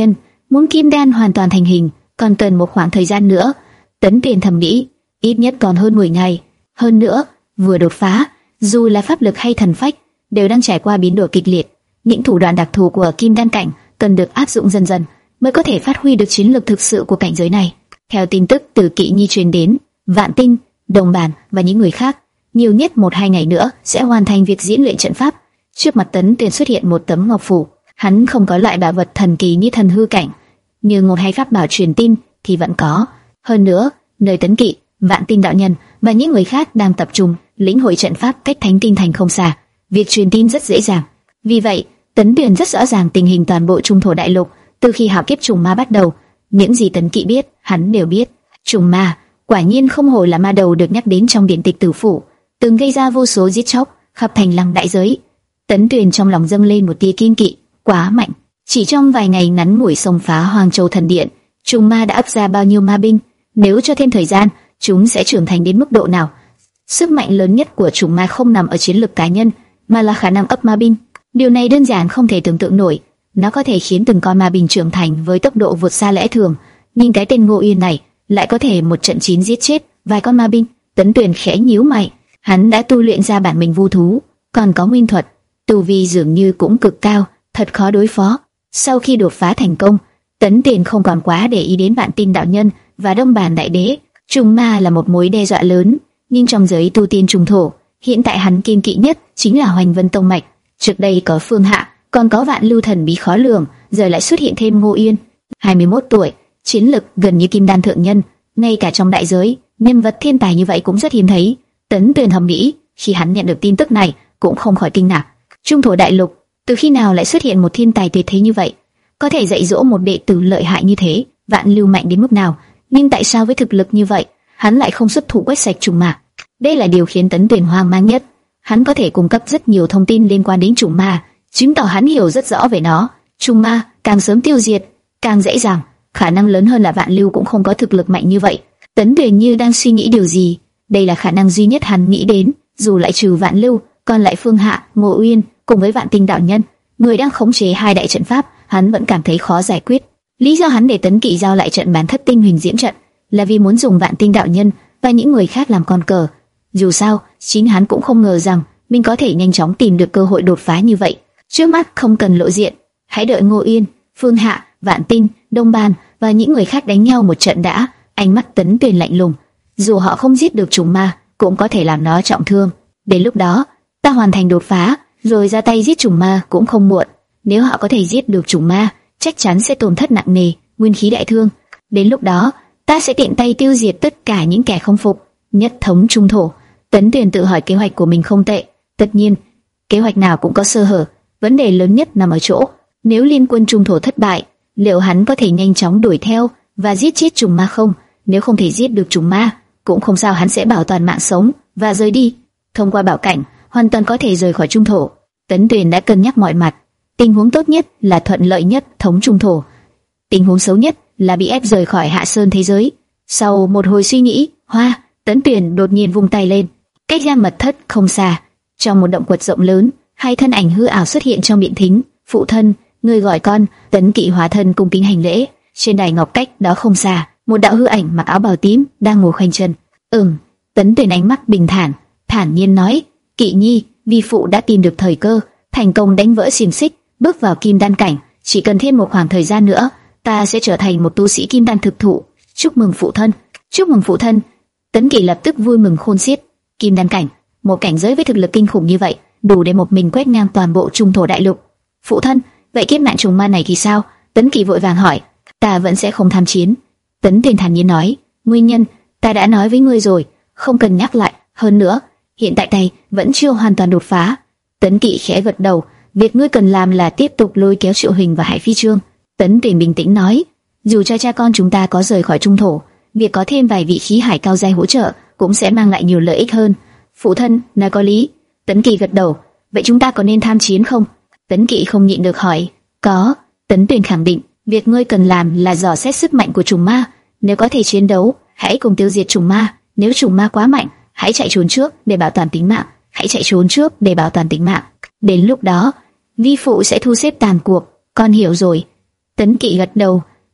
muốn kim đan hoàn toàn thành hình còn cần một khoảng thời gian nữa. Tấn Tuyền thầm nghĩ, ít nhất còn hơn mười ngày. Hơn nữa, vừa đột phá, dù là pháp lực hay thần phách đều đang trải qua biến đổi kịch liệt. Những thủ đoạn đặc thù của kim đan cảnh cần được áp dụng dần dần mới có thể phát huy được chiến lược thực sự của cảnh giới này. Theo tin tức từ Kỵ Nhi truyền đến, Vạn Tinh, Đồng Bàn và những người khác nhiều nhất một hai ngày nữa sẽ hoàn thành việc diễn luyện trận pháp. Trước mặt Tấn Tuyền xuất hiện một tấm ngọc phù. Hắn không có loại bảo vật thần kỳ như thần hư cảnh, nhưng một hai pháp bảo truyền tin thì vẫn có. Hơn nữa, nơi Tấn Kỵ, Vạn Tinh đạo nhân và những người khác đang tập trung lĩnh hội trận pháp cách Thánh Tinh Thành không xa, việc truyền tin rất dễ dàng. Vì vậy, Tấn Tuyền rất rõ ràng tình hình toàn bộ trung thổ đại lục từ khi hạo kiếp trùng ma bắt đầu. Những gì Tấn Kỵ biết, hắn đều biết. Trùng ma, quả nhiên không hổ là ma đầu được nhắc đến trong điển tịch Tử Phủ, từng gây ra vô số giết chóc khắp thành lăng đại giới. Tấn Tuyền trong lòng dâng lên một tia kiên kỵ, quá mạnh. Chỉ trong vài ngày ngắn ngủi xông phá Hoàng Châu Thần Điện, trùng ma đã ấp ra bao nhiêu ma binh? Nếu cho thêm thời gian, chúng sẽ trưởng thành đến mức độ nào? Sức mạnh lớn nhất của trùng ma không nằm ở chiến lược cá nhân, mà là khả năng ấp ma binh. Điều này đơn giản không thể tưởng tượng nổi. Nó có thể khiến từng con ma binh trưởng thành với tốc độ vượt xa lẽ thường. Nhưng cái tên Ngô Yên này lại có thể một trận chiến giết chết vài con ma binh. Tấn Tuyền khẽ nhíu mày. Hắn đã tu luyện ra bản mình vu thú, còn có nguyên thuật, tu vi dường như cũng cực cao, thật khó đối phó. Sau khi đột phá thành công, Tấn Tuyền không còn quá để ý đến Vạn Tinh đạo nhân và Đông Bàn đại đế. Trùng ma là một mối đe dọa lớn, nhưng trong giới tu tiên trùng thổ, hiện tại hắn kiên kỵ nhất chính là Hoành Vân Tông mạch. Trước đây có Phương Hạ, còn có Vạn Lưu thần bí khó lường, giờ lại xuất hiện thêm Ngô Yên, hai mươi mốt tuổi, chiến lực gần như kim đan thượng nhân, ngay cả trong đại giới, nhân vật thiên tài như vậy cũng rất hiếm thấy. Tấn Tuyền thầm nghĩ, khi hắn nhận được tin tức này, cũng không khỏi kinh ngạc. Trung thổ đại lục, từ khi nào lại xuất hiện một thiên tài tuyệt thế như vậy, có thể dạy dỗ một đệ tử lợi hại như thế? Vạn Lưu mạnh đến mức nào, nhưng tại sao với thực lực như vậy, hắn lại không xuất thủ quét sạch trùng ma? Đây là điều khiến Tấn Tuyền hoang mang nhất. Hắn có thể cung cấp rất nhiều thông tin liên quan đến trùng ma, chứng tỏ hắn hiểu rất rõ về nó. Trùng ma càng sớm tiêu diệt, càng dễ dàng. Khả năng lớn hơn là Vạn Lưu cũng không có thực lực mạnh như vậy. Tấn Tuyền như đang suy nghĩ điều gì. Đây là khả năng duy nhất hắn nghĩ đến. Dù lại trừ Vạn Lưu, còn lại Phương Hạ, Ngô Uyên cùng với Vạn Tinh đạo nhân, người đang khống chế hai đại trận pháp, hắn vẫn cảm thấy khó giải quyết. Lý do hắn để Tấn Kỵ giao lại trận bán thất tinh huỳnh diễm trận là vì muốn dùng Vạn Tinh đạo nhân và những người khác làm con cờ. Dù sao, chính hắn cũng không ngờ rằng mình có thể nhanh chóng tìm được cơ hội đột phá như vậy. Trước mắt không cần lộ diện, hãy đợi Ngô Yên, Phương Hạ, Vạn Tinh, Đông Bàn và những người khác đánh nhau một trận đã. Ánh mắt Tấn Tuyền lạnh lùng. Dù họ không giết được trùng ma, cũng có thể làm nó trọng thương. Đến lúc đó, ta hoàn thành đột phá, rồi ra tay giết trùng ma cũng không muộn. Nếu họ có thể giết được trùng ma, chắc chắn sẽ tổn thất nặng nề, nguyên khí đại thương. Đến lúc đó, ta sẽ tiện tay tiêu diệt tất cả những kẻ không phục, nhất thống trung thổ. Tấn Tuyền tự hỏi kế hoạch của mình không tệ. Tất nhiên, kế hoạch nào cũng có sơ hở. Vấn đề lớn nhất nằm ở chỗ, nếu liên quân trung thổ thất bại, liệu hắn có thể nhanh chóng đuổi theo và giết chết trùng ma không? Nếu không thể giết được trùng ma, cũng không sao, hắn sẽ bảo toàn mạng sống và rời đi. Thông qua bảo cảnh, hoàn toàn có thể rời khỏi trung thổ. Tấn Tuyền đã cân nhắc mọi mặt. Tình huống tốt nhất là thuận lợi nhất thống trung thổ. Tình huống xấu nhất là bị ép rời khỏi Hạ Sơn thế giới. Sau một hồi suy nghĩ, hoa, Tấn Tuyền đột nhiên vung tay lên. Cách ra mật thất không xa, trong một động quật rộng lớn, hai thân ảnh hư ảo xuất hiện trong miệng thính. Phụ thân, người gọi con. Tấn Kỵ hóa thân cung kính hành lễ. Trên đài ngọc cách đó không xa, một đạo hư ảnh mặc áo bào tím đang ngồi khoanh chân. Ừm. Tấn Tuyền ánh mắt bình thản, thản nhiên nói, Kỵ Nhi, vi phụ đã tìm được thời cơ, thành công đánh vỡ xiềng xích, bước vào kim đan cảnh. Chỉ cần thêm một khoảng thời gian nữa, ta sẽ trở thành một tu sĩ kim đan thực thụ. Chúc mừng phụ thân, chúc mừng phụ thân. Tấn Kỵ lập tức vui mừng khôn xiết. Kim đan cảnh, một cảnh giới với thực lực kinh khủng như vậy, đủ để một mình quét ngang toàn bộ trung thổ đại lục. Phụ thân, vậy kiếp nạn trùng ma này thì sao? Tấn Kỵ vội vàng hỏi. Ta vẫn sẽ không tham chiến. Tấn Tuyền thản nhiên nói, nguyên nhân ta đã nói với ngươi rồi, không cần nhắc lại. Hơn nữa, hiện tại tay vẫn chưa hoàn toàn đột phá. Tấn Kỵ khẽ gật đầu, việc ngươi cần làm là tiếp tục lôi kéo Triệu Hình và Hải Phi Trương. Tấn Tuyền bình tĩnh nói, dù cho cha con chúng ta có rời khỏi trung thổ, việc có thêm vài vị khí hải cao giai hỗ trợ cũng sẽ mang lại nhiều lợi ích hơn. Phụ thân nói có lý. Tấn Kỵ gật đầu. Vậy chúng ta có nên tham chiến không? Tấn Kỵ không nhịn được hỏi. Có. Tấn Tuyền khẳng định, việc ngươi cần làm là dò xét sức mạnh của trùng ma. Nếu có thể chiến đấu, hãy cùng tiêu diệt trùng ma. Nếu trùng ma quá mạnh, hãy chạy trốn trước để bảo toàn tính mạng. Hãy chạy trốn trước để bảo toàn tính mạng. Đến lúc đó, vi phụ sẽ thu xếp tàn cuộc. Con hiểu rồi. Tấn Kỵ gật đầu.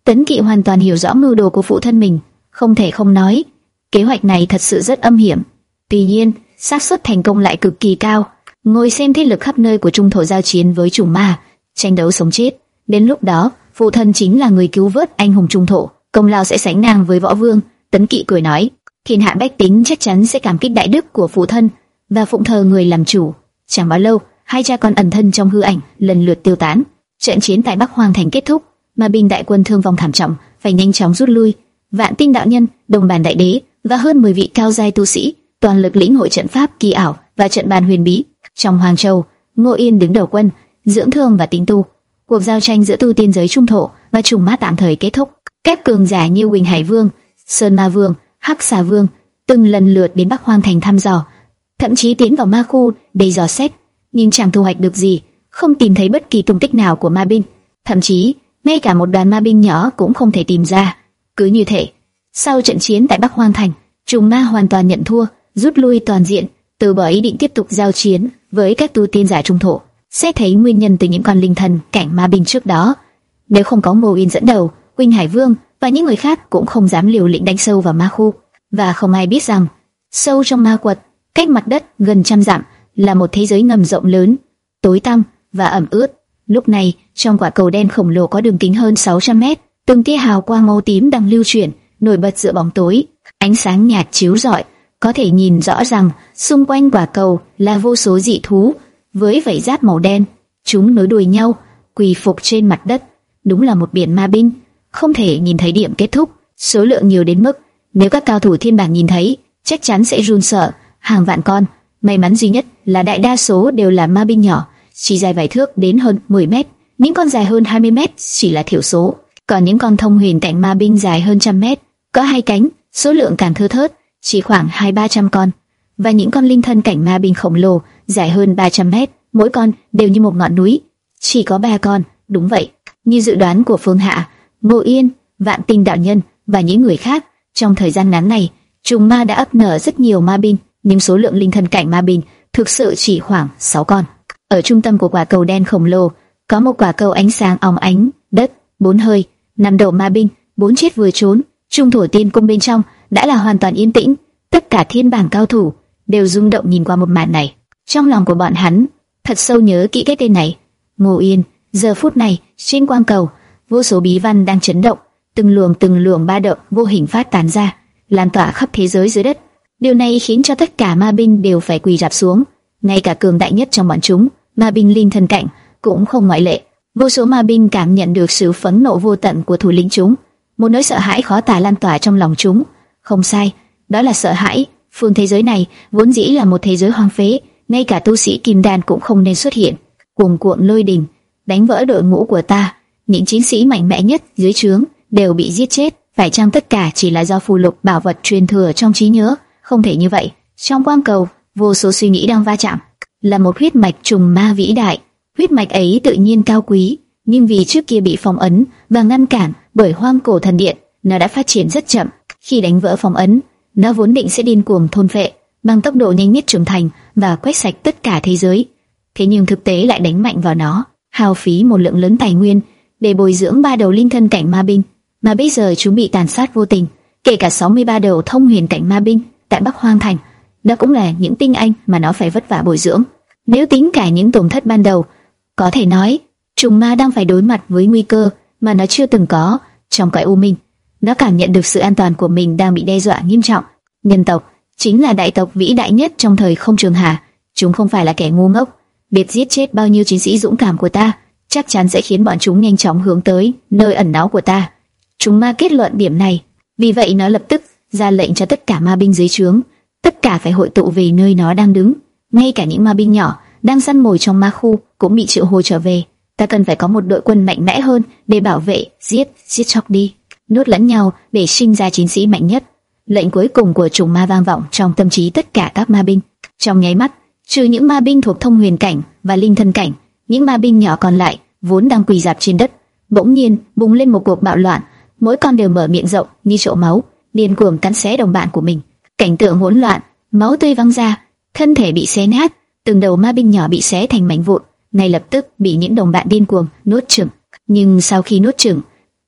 Tấn Kỵ hoàn toàn hiểu rõ mưu đồ của phụ thân mình, không thể không nói, kế hoạch này thật sự rất âm hiểm. Tuy nhiên, xác suất thành công lại cực kỳ cao. Ngồi xem thế lực khắp nơi của trung thổ giao chiến với chủng ma, tranh đấu sống chết. Đến lúc đó, phụ thân chính là người cứu vớt anh hùng trung thổ, công lao sẽ sánh ngang với võ vương. Tấn Kỵ cười nói, thiên hạ bách tính chắc chắn sẽ cảm kích đại đức của phụ thân và phụng thờ người làm chủ. Chẳng bao lâu, hai cha con ẩn thân trong hư ảnh lần lượt tiêu tán. Trận chiến tại Bắc Hoang Thành kết thúc, mà binh đại quân thương vong thảm trọng, phải nhanh chóng rút lui. Vạn Tinh đạo nhân, Đồng Bàn đại đế và hơn mười vị cao giai tu sĩ toàn lực lĩnh hội trận pháp kỳ ảo và trận bàn huyền bí. Trong Hoàng Châu, Ngô Yên đứng đầu quân, dưỡng thương và tinh tu. Cuộc giao tranh giữa tu tiên giới trung thổ và trùng ma tạm thời kết thúc. Các cường giả như Huỳnh Hải Vương, Sơn Ma Vương, Hắc Xà Vương từng lần lượt đến Bắc Hoang Thành thăm dò, thậm chí tiến vào ma khu để dò xét, nhưng chẳng thu hoạch được gì, không tìm thấy bất kỳ tung tích nào của ma binh, thậm chí ngay cả một đoàn ma binh nhỏ cũng không thể tìm ra. Cứ như thế, sau trận chiến tại Bắc Hoang Thành, trùng ma hoàn toàn nhận thua, rút lui toàn diện, từ bỏ ý định tiếp tục giao chiến với các tu tiên giả trung thổ. Xét thấy nguyên nhân từ những con linh thần cảnh ma binh trước đó, nếu không có Ngô Yên dẫn đầu, Huỳnh Hải Vương và những người khác cũng không dám liều lĩnh đánh sâu vào ma khu. Và không ai biết rằng, sâu trong ma quật, cách mặt đất gần trăm dặm, là một thế giới ngầm rộng lớn, tối tăm và ẩm ướt. Lúc này, trong quả cầu đen khổng lồ có đường kính hơn sáu trăm mét, từng tia hào quang màu tím đang lưu chuyển, nổi bật giữa bóng tối. Ánh sáng nhạt chiếu rọi, có thể nhìn rõ rằng xung quanh quả cầu là vô số dị thú với vảy giáp màu đen. Chúng nối đuôi nhau, quỳ phục trên mặt đất. Đúng là một biển ma binh, không thể nhìn thấy điểm kết thúc. Số lượng nhiều đến mức nếu các cao thủ thiên bảng nhìn thấy, chắc chắn sẽ run sợ. Hàng vạn con. May mắn duy nhất là đại đa số đều là ma binh nhỏ, chỉ dài vài thước đến hơn mười mét. Những con dài hơn hai mươi mét chỉ là thiểu số, còn những con thông huyền cảnh ma binh dài hơn trăm mét, có hai cánh, số lượng càng thưa thớt, chỉ khoảng hai ba trăm con. Và những con linh thân cảnh ma binh khổng lồ dài hơn ba trăm mét, mỗi con đều như một ngọn núi, chỉ có ba con. Đúng vậy, như dự đoán của Phương Hạ, Ngô Yên, Vạn Tinh đạo nhân và những người khác, trong thời gian ngắn này, trùng ma đã ấp nở rất nhiều ma binh, nhưng số lượng linh thân cảnh ma binh thực sự chỉ khoảng sáu con. Ở trung tâm của quả cầu đen khổng lồ, có một quả cầu ánh sáng óng ánh, đất, bốn hơi, năm đầu ma binh, bốn chết vừa trốn. Trung thổ tiên cung bên trong đã là hoàn toàn yên tĩnh, tất cả thiên bảng cao thủ đều rung động nhìn qua một màn này. Trong lòng của bọn hắn thật sâu nhớ kỹ cái tên này, Ngô Yên. Giờ phút này trên quang cầu, vô số bí văn đang chấn động, từng luồng từng luồng ba động vô hình phát tán ra, lan tỏa khắp thế giới dưới đất. Điều này khiến cho tất cả ma binh đều phải quỳ rạp xuống, ngay cả cường đại nhất trong bọn chúng, ma binh linh thần cảnh cũng không ngoại lệ. Vô số ma binh cảm nhận được sự phẫn nộ vô tận của thủ lĩnh chúng, một nỗi sợ hãi khó tả lan tỏa trong lòng chúng. Không sai, đó là sợ hãi. Phương thế giới này vốn dĩ là một thế giới hoang phế, ngay cả tu sĩ kim đan cũng không nên xuất hiện. Cuồng cuộn lôi đình đánh vỡ đội ngũ của ta, những chiến sĩ mạnh mẽ nhất dưới trướng đều bị giết chết. Phải chăng tất cả chỉ là do phù lục bảo vật truyền thừa trong trí nhớ? Không thể như vậy. Trong quang cầu, vô số suy nghĩ đang va chạm, là một huyết mạch trùng ma vĩ đại. Huyết mạch ấy tự nhiên cao quý, nhưng vì trước kia bị phong ấn và ngăn cản bởi hoang cổ thần điện, nó đã phát triển rất chậm. Khi đánh vỡ phong ấn, nó vốn định sẽ điên cuồng thôn phệ, bằng tốc độ nhanh nhất trưởng thành và quét sạch tất cả thế giới. Thế nhưng thực tế lại đánh mạnh vào nó, hao phí một lượng lớn tài nguyên để bồi dưỡng ba đầu linh thân cảnh ma binh, mà bây giờ chúng bị tàn sát vô tình. Kể cả sáu mươi ba đầu thông huyền cảnh ma binh tại Bắc Hoang Thành, đó cũng là những tinh anh mà nó phải vất vả bồi dưỡng. Nếu tính cả những tổn thất ban đầu, có thể nói trùng ma đang phải đối mặt với nguy cơ mà nó chưa từng có trong cõi u minh. Nó cảm nhận được sự an toàn của mình đang bị đe dọa nghiêm trọng. Nhân tộc chính là đại tộc vĩ đại nhất trong thời không trường hà, chúng không phải là kẻ ngu ngốc. Biết giết chết bao nhiêu chiến sĩ dũng cảm của ta, chắc chắn sẽ khiến bọn chúng nhanh chóng hướng tới nơi ẩn náu của ta. Trùng ma kết luận điểm này, vì vậy nó lập tức ra lệnh cho tất cả ma binh dưới trướng, tất cả phải hội tụ về nơi nó đang đứng. Ngay cả những ma binh nhỏ đang săn mồi trong ma khu cũng bị triệu hồi trở về. Ta cần phải có một đội quân mạnh mẽ hơn để bảo vệ, giết, giết chóc đi, nuốt lẫn nhau để sinh ra chiến sĩ mạnh nhất. Lệnh cuối cùng của trùng ma vang vọng trong tâm trí tất cả các ma binh. Trong nháy mắt, trừ những ma binh thuộc thông huyền cảnh và linh thân cảnh, những ma binh nhỏ còn lại vốn đang quỳ rạp trên đất, bỗng nhiên bùng lên một cuộc bạo loạn. Mỗi con đều mở miệng rộng như chậu máu, điên cuồng cắn xé đồng bạn của mình. Cảnh tượng hỗn loạn, máu tươi văng ra, thân thể bị xé nát, từng đầu ma binh nhỏ bị xé thành mảnh vụn, ngay lập tức bị những đồng bạn điên cuồng nuốt chửng. Nhưng sau khi nuốt chửng,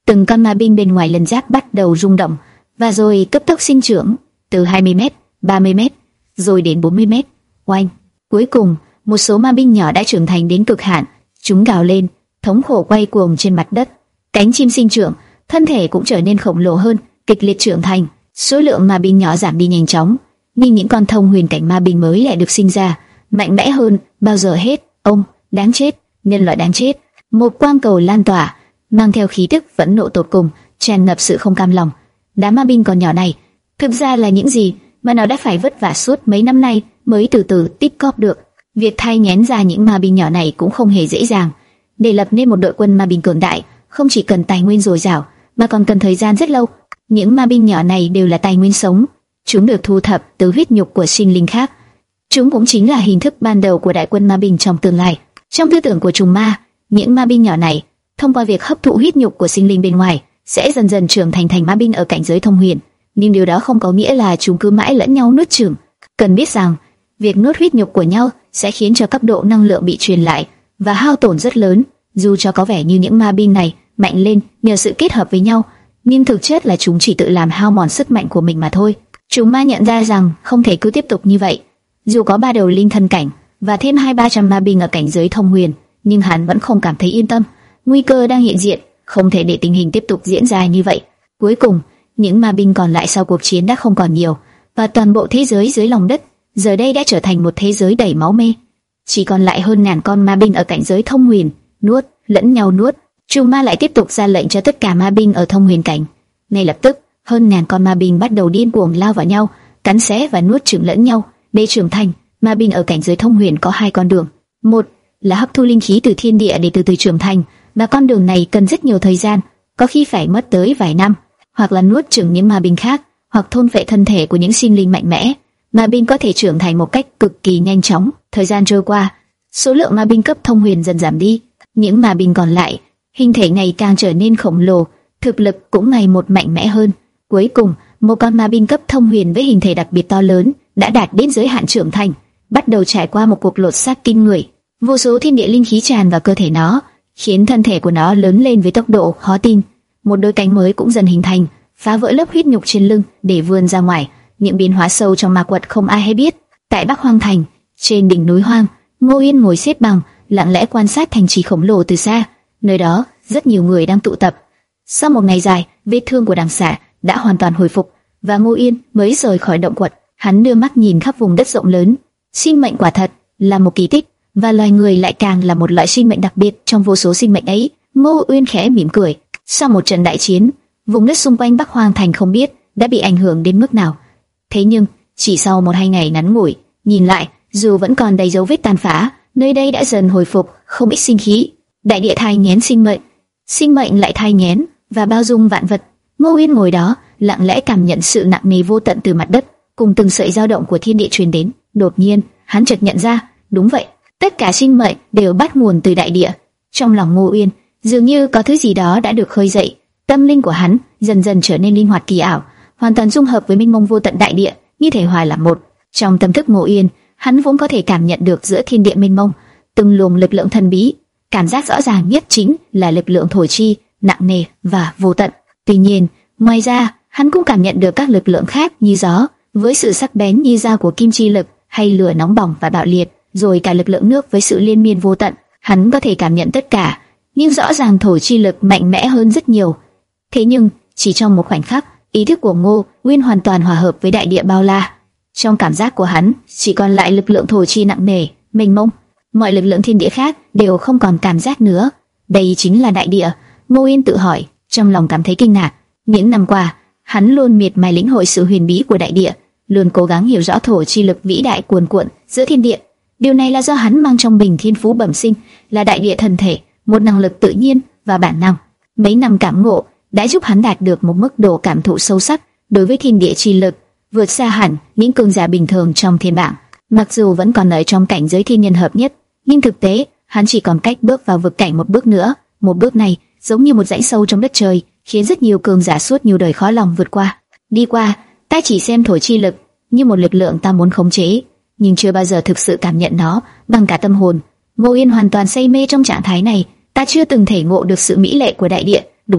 Từng con ma binh bên ngoài lân giáp bắt đầu rung động và rồi cấp tốc sinh trưởng, từ hai mươi mét, ba mươi mét, rồi đến bốn mươi mét. Oanh! Cuối cùng, một số ma binh nhỏ đã trưởng thành đến cực hạn, chúng gào lên, thống khổ quay cuồng trên mặt đất. Cánh chim sinh trưởng, thân thể cũng trở nên khổng lồ hơn, kịch liệt trưởng thành. Số lượng ma binh nhỏ giảm đi nhanh chóng, nhưng những con thông huyền cảnh ma binh mới lại được sinh ra, mạnh mẽ hơn bao giờ hết. Ông, đáng chết, nhân loại đáng chết! Một quang cầu lan tỏa, mang theo khí tức phẫn nộ tột cùng, tràn ngập sự không cam lòng. Đám ma binh còn nhỏ này, thực ra là những gì mà nó đã phải vất vả suốt mấy năm nay mới từ từ tích cóp được. Việc thay nhén ra những ma binh nhỏ này cũng không hề dễ dàng. Để lập nên một đội quân ma binh cường đại, không chỉ cần tài nguyên dồi dào, mà còn cần thời gian rất lâu. Những ma binh nhỏ này đều là tài nguyên sống, chúng được thu thập từ huyết nhục của sinh linh khác. Chúng cũng chính là hình thức ban đầu của đại quân ma binh trong tương lai. Trong tư tưởng của trùng ma, những ma binh nhỏ này, thông qua việc hấp thụ huyết nhục của sinh linh bên ngoài, sẽ dần dần trưởng thành thành ma binh ở cảnh giới thông huyền. Nhưng điều đó không có nghĩa là chúng cứ mãi lẫn nhau nuốt chửng. Cần biết rằng, việc nuốt huyết nhục của nhau sẽ khiến cho cấp độ năng lượng bị truyền lại và hao tổn rất lớn. Dù cho có vẻ như những ma binh này mạnh lên nhờ sự kết hợp với nhau, nhưng thực chất là chúng chỉ tự làm hao mòn sức mạnh của mình mà thôi. Chúng ma nhận ra rằng không thể cứ tiếp tục như vậy. Dù có ba đầu linh thân cảnh và thêm hai ba trăm ma binh ở cảnh giới thông huyền, nhưng hắn vẫn không cảm thấy yên tâm. Nguy cơ đang hiện diện, không thể để tình hình tiếp tục diễn ra như vậy. Cuối cùng, những ma binh còn lại sau cuộc chiến đã không còn nhiều, và toàn bộ thế giới dưới lòng đất giờ đây đã trở thành một thế giới đầy máu me. Chỉ còn lại hơn ngàn con ma binh ở cảnh giới thông huyền, nuốt lẫn nhau nuốt. Trùng ma lại tiếp tục ra lệnh cho tất cả ma binh ở thông huyền cảnh. Ngay lập tức, hơn ngàn con ma binh bắt đầu điên cuồng lao vào nhau, cắn xé và nuốt chửng lẫn nhau. Để trưởng thành, ma binh ở cảnh giới thông huyền có hai con đường. Một là hấp thu linh khí từ thiên địa để từ từ trưởng thành, và con đường này cần rất nhiều thời gian, có khi phải mất tới vài năm. Hoặc là nuốt chửng những ma binh khác, hoặc thôn phệ thân thể của những sinh linh mạnh mẽ. Ma binh có thể trưởng thành một cách cực kỳ nhanh chóng. Thời gian trôi qua, số lượng ma binh cấp thông huyền dần giảm đi. Những ma binh còn lại, hình thể ngày càng trở nên khổng lồ, thực lực cũng ngày một mạnh mẽ hơn. Cuối cùng, một con ma binh cấp thông huyền với hình thể đặc biệt to lớn đã đạt đến giới hạn trưởng thành, bắt đầu trải qua một cuộc lột xác kinh người. Vô số thiên địa linh khí tràn vào cơ thể nó, khiến thân thể của nó lớn lên với tốc độ khó tin. Một đôi cánh mới cũng dần hình thành, phá vỡ lớp huyết nhục trên lưng để vươn ra ngoài. Những biến hóa sâu trong ma quật không ai hay biết. Tại Bắc Hoang Thành, trên đỉnh núi hoang, Ngô Yên ngồi xếp bằng, lặng lẽ quan sát thành trì khổng lồ từ xa. Nơi đó, rất nhiều người đang tụ tập. Sau một ngày dài, vết thương của đằng xạ đã hoàn toàn hồi phục, và Ngô Yên mới rời khỏi động quật. Hắn đưa mắt nhìn khắp vùng đất rộng lớn. Sinh mệnh quả thật là một kỳ tích, và loài người lại càng là một loại sinh mệnh đặc biệt trong vô số sinh mệnh ấy. Ngô Uyên khẽ mỉm cười. Sau một trận đại chiến, vùng đất xung quanh Bắc Hoang Thành không biết đã bị ảnh hưởng đến mức nào. Thế nhưng, chỉ sau một hai ngày ngắn ngủi, nhìn lại, dù vẫn còn đầy dấu vết tàn phá, nơi đây đã dần hồi phục, không ít sinh khí. Đại địa thai nghén sinh mệnh, sinh mệnh lại thai nghén và bao dung vạn vật. Ngô Uyên ngồi đó, lặng lẽ cảm nhận sự nặng nề vô tận từ mặt đất, cùng từng sợi dao động của thiên địa truyền đến. Đột nhiên, hắn chợt nhận ra, đúng vậy, tất cả sinh mệnh đều bắt nguồn từ đại địa. Trong lòng Ngô Uyên, dường như có thứ gì đó đã được khơi dậy. Tâm linh của hắn dần dần trở nên linh hoạt kỳ ảo, hoàn toàn dung hợp với mênh mông vô tận đại địa, như thể hòa làm một. Trong tâm thức Ngô Uyên, hắn vốn có thể cảm nhận được giữa thiên địa mênh mông từng luồng lực lượng thần bí. Cảm giác rõ ràng nhất chính là lực lượng thổ chi, nặng nề và vô tận. Tuy nhiên, ngoài ra, hắn cũng cảm nhận được các lực lượng khác như gió, với sự sắc bén như dao của kim chi lực, hay lửa nóng bỏng và bạo liệt, rồi cả lực lượng nước với sự liên miên vô tận. Hắn có thể cảm nhận tất cả, nhưng rõ ràng thổ chi lực mạnh mẽ hơn rất nhiều. Thế nhưng, chỉ trong một khoảnh khắc, ý thức của Ngô Uyên hoàn toàn hòa hợp với đại địa bao la. Trong cảm giác của hắn, chỉ còn lại lực lượng thổ chi nặng nề, mênh mông. Mọi lực lượng thiên địa khác đều không còn cảm giác nữa. Đây chính là đại địa. Ngô Uyên tự hỏi, trong lòng cảm thấy kinh ngạc. Những năm qua, hắn luôn miệt mài lĩnh hội sự huyền bí của đại địa, luôn cố gắng hiểu rõ thổ chi lực vĩ đại cuồn cuộn giữa thiên địa. Điều này là do hắn mang trong mình thiên phú bẩm sinh, là đại địa thần thể, một năng lực tự nhiên và bản năng. Mấy năm cảm ngộ đã giúp hắn đạt được một mức độ cảm thụ sâu sắc đối với thiên địa chi lực, vượt xa hẳn những cường giả bình thường trong thiên bảng. Mặc dù vẫn còn ở trong cảnh giới thiên nhân hợp nhất, nhưng thực tế hắn chỉ còn cách bước vào vực cảnh một bước nữa. Một bước này giống như một rãnh sâu trong đất trời, khiến rất nhiều cường giả suốt nhiều đời khó lòng vượt qua. Đi qua, ta chỉ xem thổ chi lực như một lực lượng ta muốn khống chế, nhưng chưa bao giờ thực sự cảm nhận nó bằng cả tâm hồn. Ngô Yên hoàn toàn say mê trong trạng thái này. Ta chưa từng thể ngộ được sự mỹ lệ của đại địa. Đúng vậy,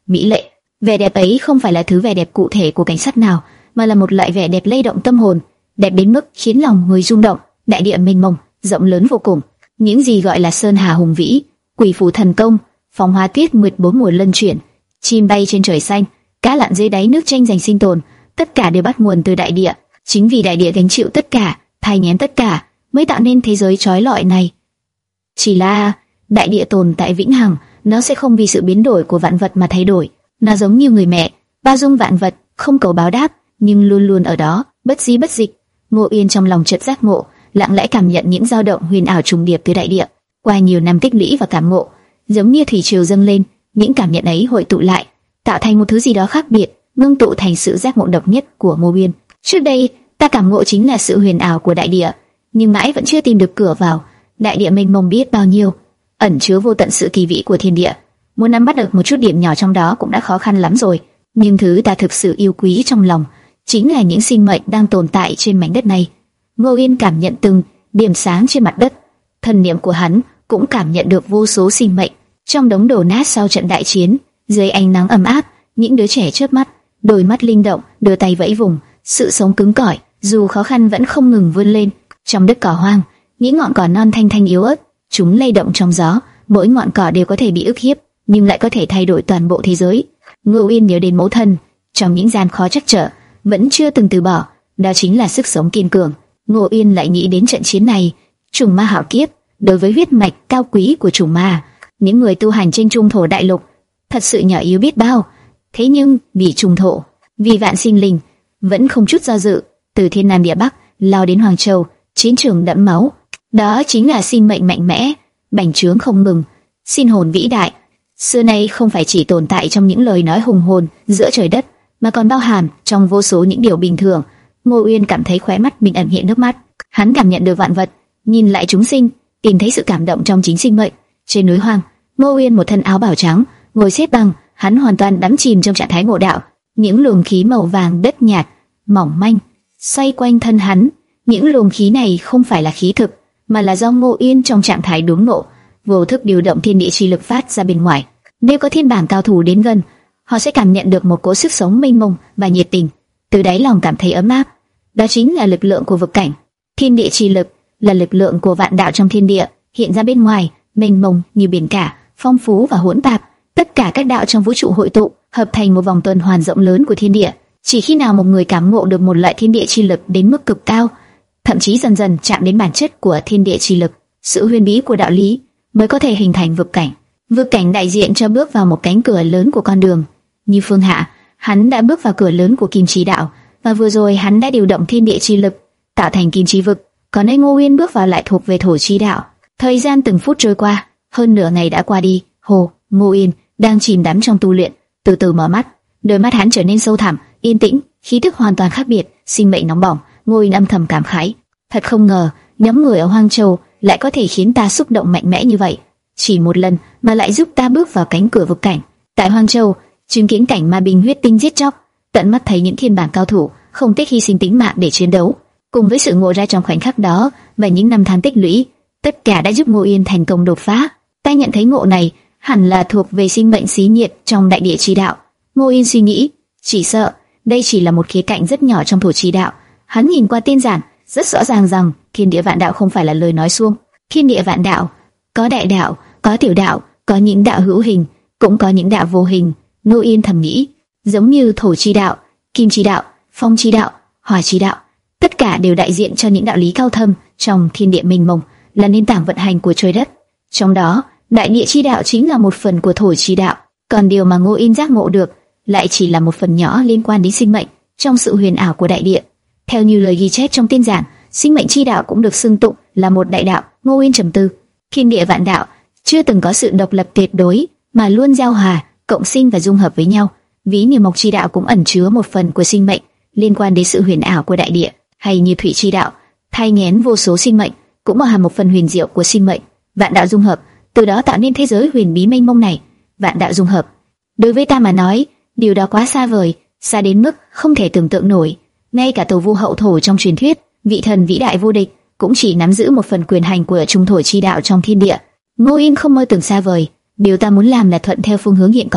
mỹ lệ. Vẻ đẹp ấy không phải là thứ vẻ đẹp cụ thể của cảnh sắc nào, mà là một loại vẻ đẹp lay động tâm hồn, đẹp đến mức khiến lòng người rung động. Đại địa mênh mông, rộng lớn vô cùng, những gì gọi là sơn hà hùng vĩ, quỷ phù thần công, phong hoa tuyết mười bốn mùa luân chuyển, chim bay trên trời xanh, cá lặn dưới đáy nước tranh giành sinh tồn, tất cả đều bắt nguồn từ đại địa. Chính vì đại địa gánh chịu tất cả, thai nghén tất cả, mới tạo nên thế giới chói lọi này. Chỉ là đại địa tồn tại vĩnh hằng, nó sẽ không vì sự biến đổi của vạn vật mà thay đổi. Nó giống như người mẹ, bao dung vạn vật, không cầu báo đáp, nhưng luôn luôn ở đó, bất di bất dịch. Ngô Uyên trong lòng chợt giác ngộ, lặng lẽ cảm nhận những dao động huyền ảo trùng điệp từ đại địa. Qua nhiều năm tích lũy và cảm ngộ, giống như thủy triều dâng lên, những cảm nhận ấy hội tụ lại, tạo thành một thứ gì đó khác biệt, ngưng tụ thành sự giác ngộ độc nhất của Ngô Uyên. Trước đây, ta cảm ngộ chính là sự huyền ảo của đại địa, nhưng mãi vẫn chưa tìm được cửa vào. Đại địa mênh mông biết bao nhiêu, ẩn chứa vô tận sự kỳ vĩ của thiên địa. Muốn nắm bắt được một chút điểm nhỏ trong đó cũng đã khó khăn lắm rồi. Nhưng thứ ta thực sự yêu quý trong lòng chính là những sinh mệnh đang tồn tại trên mảnh đất này. Ngô Uyên cảm nhận từng điểm sáng trên mặt đất, thần niệm của hắn cũng cảm nhận được vô số sinh mệnh trong đống đổ nát sau trận đại chiến. Dưới ánh nắng ấm áp, những đứa trẻ chớp mắt, đôi mắt linh động, đưa tay vẫy vùng, sự sống cứng cỏi, dù khó khăn vẫn không ngừng vươn lên. Trong đất cỏ hoang, những ngọn cỏ non thanh thanh yếu ớt, chúng lay động trong gió, mỗi ngọn cỏ đều có thể bị ức hiếp, nhưng lại có thể thay đổi toàn bộ thế giới. Ngô Uyên nhớ đến mẫu thân, trong những gian khó trắc trở, vẫn chưa từng từ bỏ, đó chính là sức sống kiên cường. Ngô Uyên lại nghĩ đến trận chiến này, trùng ma hạo kiếp, đối với huyết mạch cao quý của trùng ma, những người tu hành trên trung thổ đại lục thật sự nhỏ yếu biết bao. Thế nhưng vì trung thổ, vì vạn sinh linh, vẫn không chút do dự, từ thiên nam địa bắc lao đến Hoàng Châu, chiến trường đẫm máu. Đó chính là sinh mệnh mạnh mẽ, bành trướng không ngừng, sinh hồn vĩ đại. Xưa nay không phải chỉ tồn tại trong những lời nói hùng hồn giữa trời đất, mà còn bao hàm trong vô số những điều bình thường. Ngô Uyên cảm thấy khóe mắt mình ẩn hiện nước mắt. Hắn cảm nhận được vạn vật, nhìn lại chúng sinh, tìm thấy sự cảm động trong chính sinh mệnh. Trên núi hoang, Ngô Uyên một thân áo bào trắng, ngồi xếp bằng, hắn hoàn toàn đắm chìm trong trạng thái ngộ đạo. Những luồng khí màu vàng đất nhạt, mỏng manh xoay quanh thân hắn. Những luồng khí này không phải là khí thực, mà là do Ngô Uyên trong trạng thái đốn ngộ, vô thức điều động thiên địa chi lực phát ra bên ngoài. Nếu có thiên bảng cao thủ đến gần, họ sẽ cảm nhận được một cỗ sức sống mênh mông và nhiệt tình, từ đáy lòng cảm thấy ấm áp. Đó chính là lực lượng của vực cảnh. Thiên địa chi lực là lực lượng của vạn đạo trong thiên địa, hiện ra bên ngoài, mênh mông như biển cả, phong phú và hỗn tạp. Tất cả các đạo trong vũ trụ hội tụ, hợp thành một vòng tuần hoàn rộng lớn của thiên địa. Chỉ khi nào một người cảm ngộ được một loại thiên địa chi lực đến mức cực cao, thậm chí dần dần chạm đến bản chất của thiên địa chi lực, sự huyền bí của đạo lý, mới có thể hình thành vực cảnh. Vực cảnh đại diện cho bước vào một cánh cửa lớn của con đường. Như Phương Hạ, hắn đã bước vào cửa lớn của kim chi đạo, và vừa rồi hắn đã điều động thiên địa chi lực tạo thành kim chi vực. Còn ấy Ngô Uyên bước vào lại thuộc về thổ chi đạo. Thời gian từng phút trôi qua, hơn nửa ngày đã qua đi. Hồ Ngô Uyên đang chìm đắm trong tu luyện, từ từ mở mắt, đôi mắt hắn trở nên sâu thẳm, yên tĩnh, khí tức hoàn toàn khác biệt, sinh mệnh nóng bỏng. Ngô Uyên âm thầm cảm khái, thật không ngờ nhóm người ở Hoang Châu lại có thể khiến ta xúc động mạnh mẽ như vậy. Chỉ một lần mà lại giúp ta bước vào cánh cửa vực cảnh. Tại Hoang Châu, chứng kiến cảnh ma binh huyết tinh giết chóc, tận mắt thấy những thiên bản cao thủ không tiếc hy sinh tính mạng để chiến đấu, cùng với sự ngộ ra trong khoảnh khắc đó và những năm tháng tích lũy, tất cả đã giúp Ngô Uyên thành công đột phá. Ta nhận thấy ngộ này hẳn là thuộc về sinh mệnh xí nhiệt trong đại địa chi đạo. Ngô Uyên suy nghĩ, chỉ sợ đây chỉ là một khía cạnh rất nhỏ trong thổ chi đạo. Hắn nhìn qua tiên giản, rất rõ ràng rằng thiên địa vạn đạo không phải là lời nói suông. Thiên địa vạn đạo, có đại đạo, có tiểu đạo, có những đạo hữu hình, cũng có những đạo vô hình. Ngô Uyên thầm nghĩ, giống như thổ chi đạo, kim chi đạo, phong chi đạo, hỏa chi đạo, tất cả đều đại diện cho những đạo lý cao thâm trong thiên địa mênh mông, là nền tảng vận hành của trời đất. Trong đó, đại địa chi đạo chính là một phần của thổ chi đạo, còn điều mà Ngô Uyên giác ngộ được lại chỉ là một phần nhỏ liên quan đến sinh mệnh trong sự huyền ảo của đại địa. Theo như lời ghi chép trong tiên giản, sinh mệnh chi đạo cũng được xưng tụng là một đại đạo. Ngô Uyên trầm tư, thiên địa vạn đạo chưa từng có sự độc lập tuyệt đối, mà luôn giao hòa, cộng sinh và dung hợp với nhau. Ví như mộc chi đạo cũng ẩn chứa một phần của sinh mệnh liên quan đến sự huyền ảo của đại địa, hay như thủy chi đạo thai nghén vô số sinh mệnh, cũng bao hàm một phần huyền diệu của sinh mệnh. Vạn đạo dung hợp, từ đó tạo nên thế giới huyền bí mênh mông này. Vạn đạo dung hợp, đối với ta mà nói, điều đó quá xa vời, xa đến mức không thể tưởng tượng nổi. Ngay cả Tổ Vu hậu thổ trong truyền thuyết, vị thần vĩ đại vô địch, cũng chỉ nắm giữ một phần quyền hành của trung thổ chi đạo trong thiên địa. Ngô Uyên không mơ tưởng xa vời, điều ta muốn làm là thuận theo phương hướng hiện có,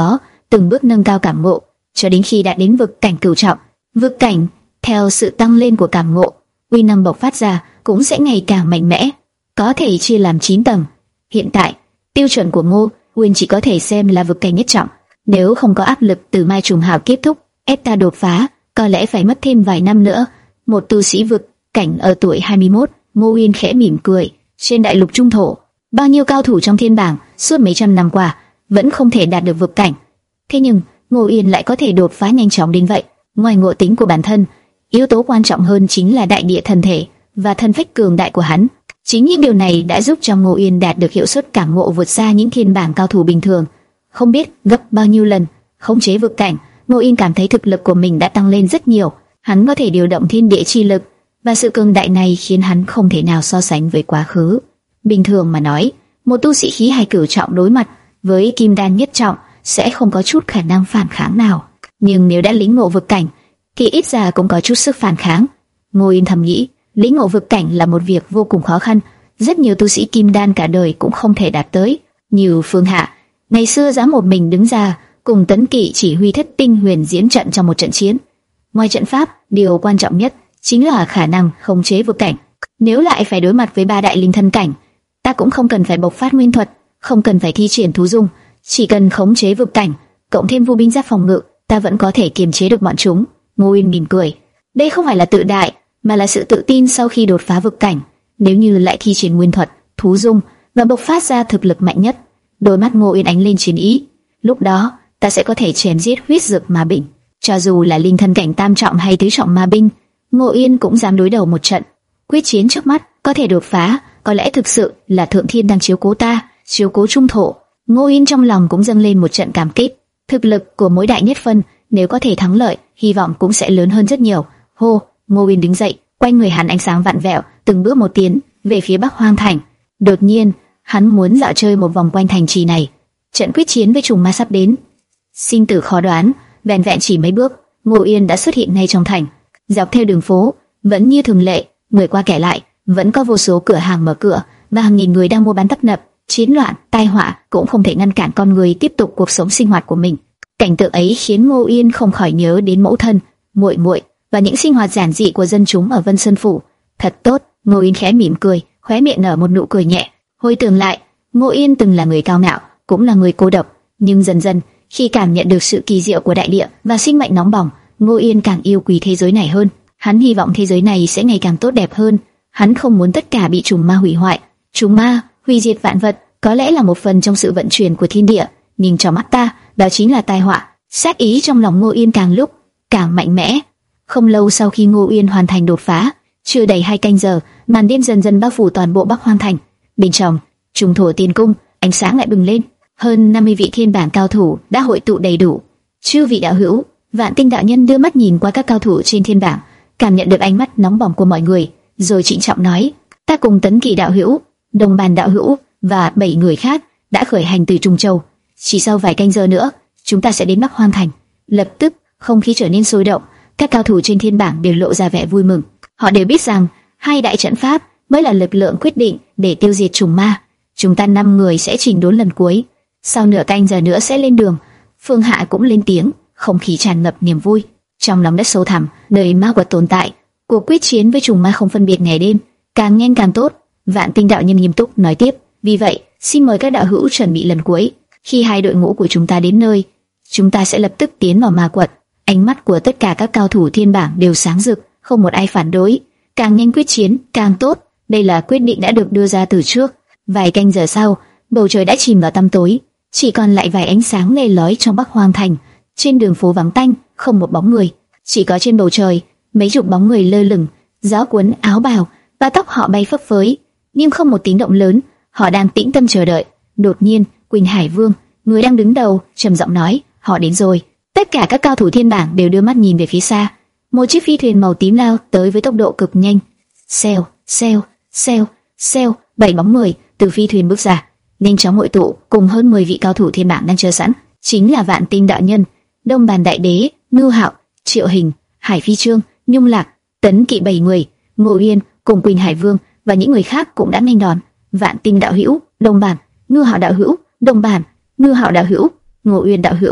từng bước nâng cao cảm ngộ, cho đến khi đạt đến vực cảnh cửu trọng. Vực cảnh, theo sự tăng lên của cảm ngộ, uy năng bộc phát ra cũng sẽ ngày càng mạnh mẽ, có thể chia làm chín tầng. Hiện tại, tiêu chuẩn của Ngô Uyên chỉ có thể xem là vực cảnh nhất trọng. Nếu không có áp lực từ Mai Trùng Hào kết thúc, ép ta đột phá, có lẽ phải mất thêm vài năm nữa. Một tu sĩ vực cảnh ở tuổi hai mươi mốt, Ngô Uyên khẽ mỉm cười. Trên đại lục trung thổ, bao nhiêu cao thủ trong thiên bảng suốt mấy trăm năm qua vẫn không thể đạt được vực cảnh. Thế nhưng Ngô Uyên lại có thể đột phá nhanh chóng đến vậy. Ngoài ngộ tính của bản thân, yếu tố quan trọng hơn chính là đại địa thần thể và thân phách cường đại của hắn. Chính những điều này đã giúp cho Ngô Uyên đạt được hiệu suất cảm ngộ vượt xa những thiên bảng cao thủ bình thường, không biết gấp bao nhiêu lần. Khống chế vực cảnh, Ngô Uyên cảm thấy thực lực của mình đã tăng lên rất nhiều. Hắn có thể điều động thiên địa chi lực, và sự cường đại này khiến hắn không thể nào so sánh với quá khứ. Bình thường mà nói, một tu sĩ khí hải cửu trọng đối mặt với kim đan nhất trọng sẽ không có chút khả năng phản kháng nào. Nhưng nếu đã lĩnh ngộ vực cảnh, thì ít ra cũng có chút sức phản kháng. Ngô Uyên thầm nghĩ, lĩnh ngộ vực cảnh là một việc vô cùng khó khăn, rất nhiều tu sĩ kim đan cả đời cũng không thể đạt tới. Như Phương Hạ, ngày xưa dám một mình đứng ra cùng Tấn Kỵ chỉ huy Thất Tinh Huyền diễn trận trong một trận chiến. Ngoài trận pháp, điều quan trọng nhất chính là khả năng khống chế vực cảnh. Nếu lại phải đối mặt với ba đại linh thân cảnh, ta cũng không cần phải bộc phát nguyên thuật, không cần phải thi triển thú dung, chỉ cần khống chế vực cảnh, cộng thêm vô binh giáp phòng ngự, ta vẫn có thể kiềm chế được bọn chúng. Ngô Uyên mỉm cười, đây không phải là tự đại, mà là sự tự tin sau khi đột phá vực cảnh. Nếu như lại thi triển nguyên thuật, thú dung và bộc phát ra thực lực mạnh nhất, đôi mắt Ngô Uyên ánh lên chiến ý. Lúc đó, ta sẽ có thể chém giết huyết dược ma binh, cho dù là linh thân cảnh tam trọng hay tứ trọng ma binh, Ngô Uyên cũng dám đối đầu một trận. Quyết chiến trước mắt có thể đột phá, có lẽ thực sự là Thượng Thiên đang chiếu cố ta, chiếu cố trung thổ. Ngô Uyên trong lòng cũng dâng lên một trận cảm kích. Thực lực của mỗi đại nhất phân nếu có thể thắng lợi, hy vọng cũng sẽ lớn hơn rất nhiều. Hô, Ngô Uyên đứng dậy, quanh người hắn ánh sáng vặn vẹo, từng bước một tiến về phía Bắc Hoang Thành. Đột nhiên, hắn muốn dạo chơi một vòng quanh thành trì này. Trận quyết chiến với trùng ma sắp đến, sinh tử khó đoán. Vẹn vẹn chỉ mấy bước, Ngô Uyên đã xuất hiện ngay trong thành. Dọc theo đường phố, vẫn như thường lệ, người qua kẻ lại, vẫn có vô số cửa hàng mở cửa và hàng nghìn người đang mua bán tấp nập. Chiến loạn, tai họa cũng không thể ngăn cản con người tiếp tục cuộc sống sinh hoạt của mình. Cảnh tượng ấy khiến Ngô Uyên không khỏi nhớ đến mẫu thân, muội muội và những sinh hoạt giản dị của dân chúng ở Vân Sơn phủ. Thật tốt, Ngô Uyên khẽ mỉm cười, khóe miệng nở một nụ cười nhẹ. Hồi tưởng lại, Ngô Uyên từng là người cao ngạo, cũng là người cô độc, nhưng dần dần khi cảm nhận được sự kỳ diệu của đại địa và sinh mệnh nóng bỏng, Ngô Uyên càng yêu quý thế giới này hơn. Hắn hy vọng thế giới này sẽ ngày càng tốt đẹp hơn. Hắn không muốn tất cả bị trùng ma hủy hoại. Trùng ma hủy diệt vạn vật có lẽ là một phần trong sự vận chuyển của thiên địa, nhưng trong mắt ta, đó chính là tai họa. Sát ý trong lòng Ngô Uyên càng lúc càng mạnh mẽ. Không lâu sau khi Ngô Uyên hoàn thành đột phá, chưa đầy hai canh giờ, màn đêm dần dần bao phủ toàn bộ Bắc Hoang Thành. Bên trong Trung Thổ Tiên Cung, ánh sáng lại bừng lên. Hơn năm mươi vị thiên bảng cao thủ đã hội tụ đầy đủ. Chư vị đạo hữu, Vạn Tinh đạo nhân đưa mắt nhìn qua các cao thủ trên thiên bảng, cảm nhận được ánh mắt nóng bỏng của mọi người, rồi trịnh trọng nói: "Ta cùng Tấn Kỵ đạo hữu, Đồng Bàn đạo hữu và bảy người khác đã khởi hành từ Trung Châu. Chỉ sau vài canh giờ nữa, chúng ta sẽ đến Bắc Hoang Thành." Lập tức, không khí trở nên sôi động, các cao thủ trên thiên bảng đều lộ ra vẻ vui mừng. Họ đều biết rằng hai đại trận pháp mới là lực lượng quyết định để tiêu diệt trùng ma. Chúng ta năm người sẽ chỉnh đốn lần cuối, sau nửa canh giờ nữa sẽ lên đường. Phương Hạ cũng lên tiếng, không khí tràn ngập niềm vui. Trong lòng đất sâu thẳm, nơi ma quật tồn tại, cuộc quyết chiến với trùng ma không phân biệt ngày đêm, càng nhanh càng tốt. Vạn Tinh đạo nhân nghiêm túc nói tiếp: "Vì vậy, xin mời các đạo hữu chuẩn bị lần cuối. Khi hai đội ngũ của chúng ta đến nơi, chúng ta sẽ lập tức tiến vào ma quật." Ánh mắt của tất cả các cao thủ thiên bảng đều sáng rực, không một ai phản đối. Càng nhanh quyết chiến càng tốt, đây là quyết định đã được đưa ra từ trước. Vài canh giờ sau, bầu trời đã chìm vào tăm tối, chỉ còn lại vài ánh sáng le lói trong Bắc Hoang Thành. Trên đường phố vắng tanh, không một bóng người, chỉ có trên bầu trời mấy chục bóng người lơ lửng, gió cuốn áo bào và tóc họ bay phấp phới, nhưng không một tiếng động lớn. Họ đang tĩnh tâm chờ đợi. Đột nhiên, Quỳnh Hải Vương, người đang đứng đầu, trầm giọng nói: "Họ đến rồi." Tất cả các cao thủ thiên bảng đều đưa mắt nhìn về phía xa. Một chiếc phi thuyền màu tím lao tới với tốc độ cực nhanh. Xèo, xèo, xèo, xèo, bảy bóng người từ phi thuyền bước ra, nhanh chóng hội tụ cùng hơn mười vị cao thủ thiên bảng đang chờ sẵn. Chính là Vạn Tinh đạo nhân, Đông Bàn đại đế, Ngưu Hạo, Triệu Hình, Hải Phi Trương, Nhung Lạc, Tấn Kỵ bảy người, Ngô Uyên cùng Quỳnh Hải Vương và những người khác cũng đã nghênh đón. Vạn Tinh đạo hữu, Đông Bàn, Ngưu Hạo đạo hữu, Đông Bàn, Ngưu Hạo đạo hữu, Ngô Uyên đạo hữu.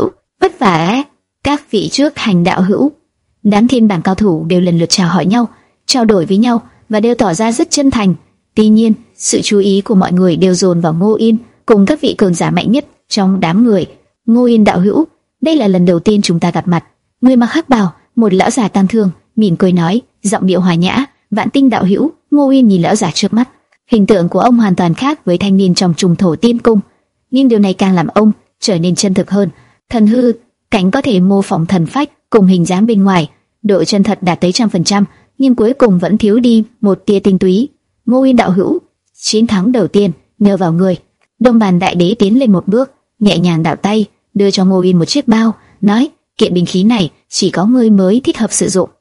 Vất vả. Các vị trước hành đạo hữu. Đám thiên bảng cao thủ đều lần lượt chào hỏi nhau, trao đổi với nhau và đều tỏ ra rất chân thành. Tuy nhiên, sự chú ý của mọi người đều dồn vào Ngô Yên cùng các vị cường giả mạnh nhất trong đám người. Ngô Yên đạo hữu, đây là lần đầu tiên chúng ta gặp mặt. Người mặc hắc bào, một lão già tam thương, mỉm cười nói, giọng điệu hòa nhã. Vạn Tinh đạo hữu. Ngô Yên nhìn lão già trước mắt, hình tượng của ông hoàn toàn khác với thanh niên trong trùng thổ tiên cung, nhưng điều này càng làm ông trở nên chân thực hơn. Thần hư cảnh có thể mô phỏng thần phách cùng hình dáng bên ngoài, độ chân thật đạt tới trăm phần trăm, nhưng cuối cùng vẫn thiếu đi một tia tinh túy. Ngô Yên đạo hữu, chiến thắng đầu tiên nhờ vào người. Đông Bàn đại đế tiến lên một bước, nhẹ nhàng đảo tay, đưa cho Ngô Yên một chiếc bao, nói, kiện binh khí này chỉ có ngươi mới thích hợp sử dụng.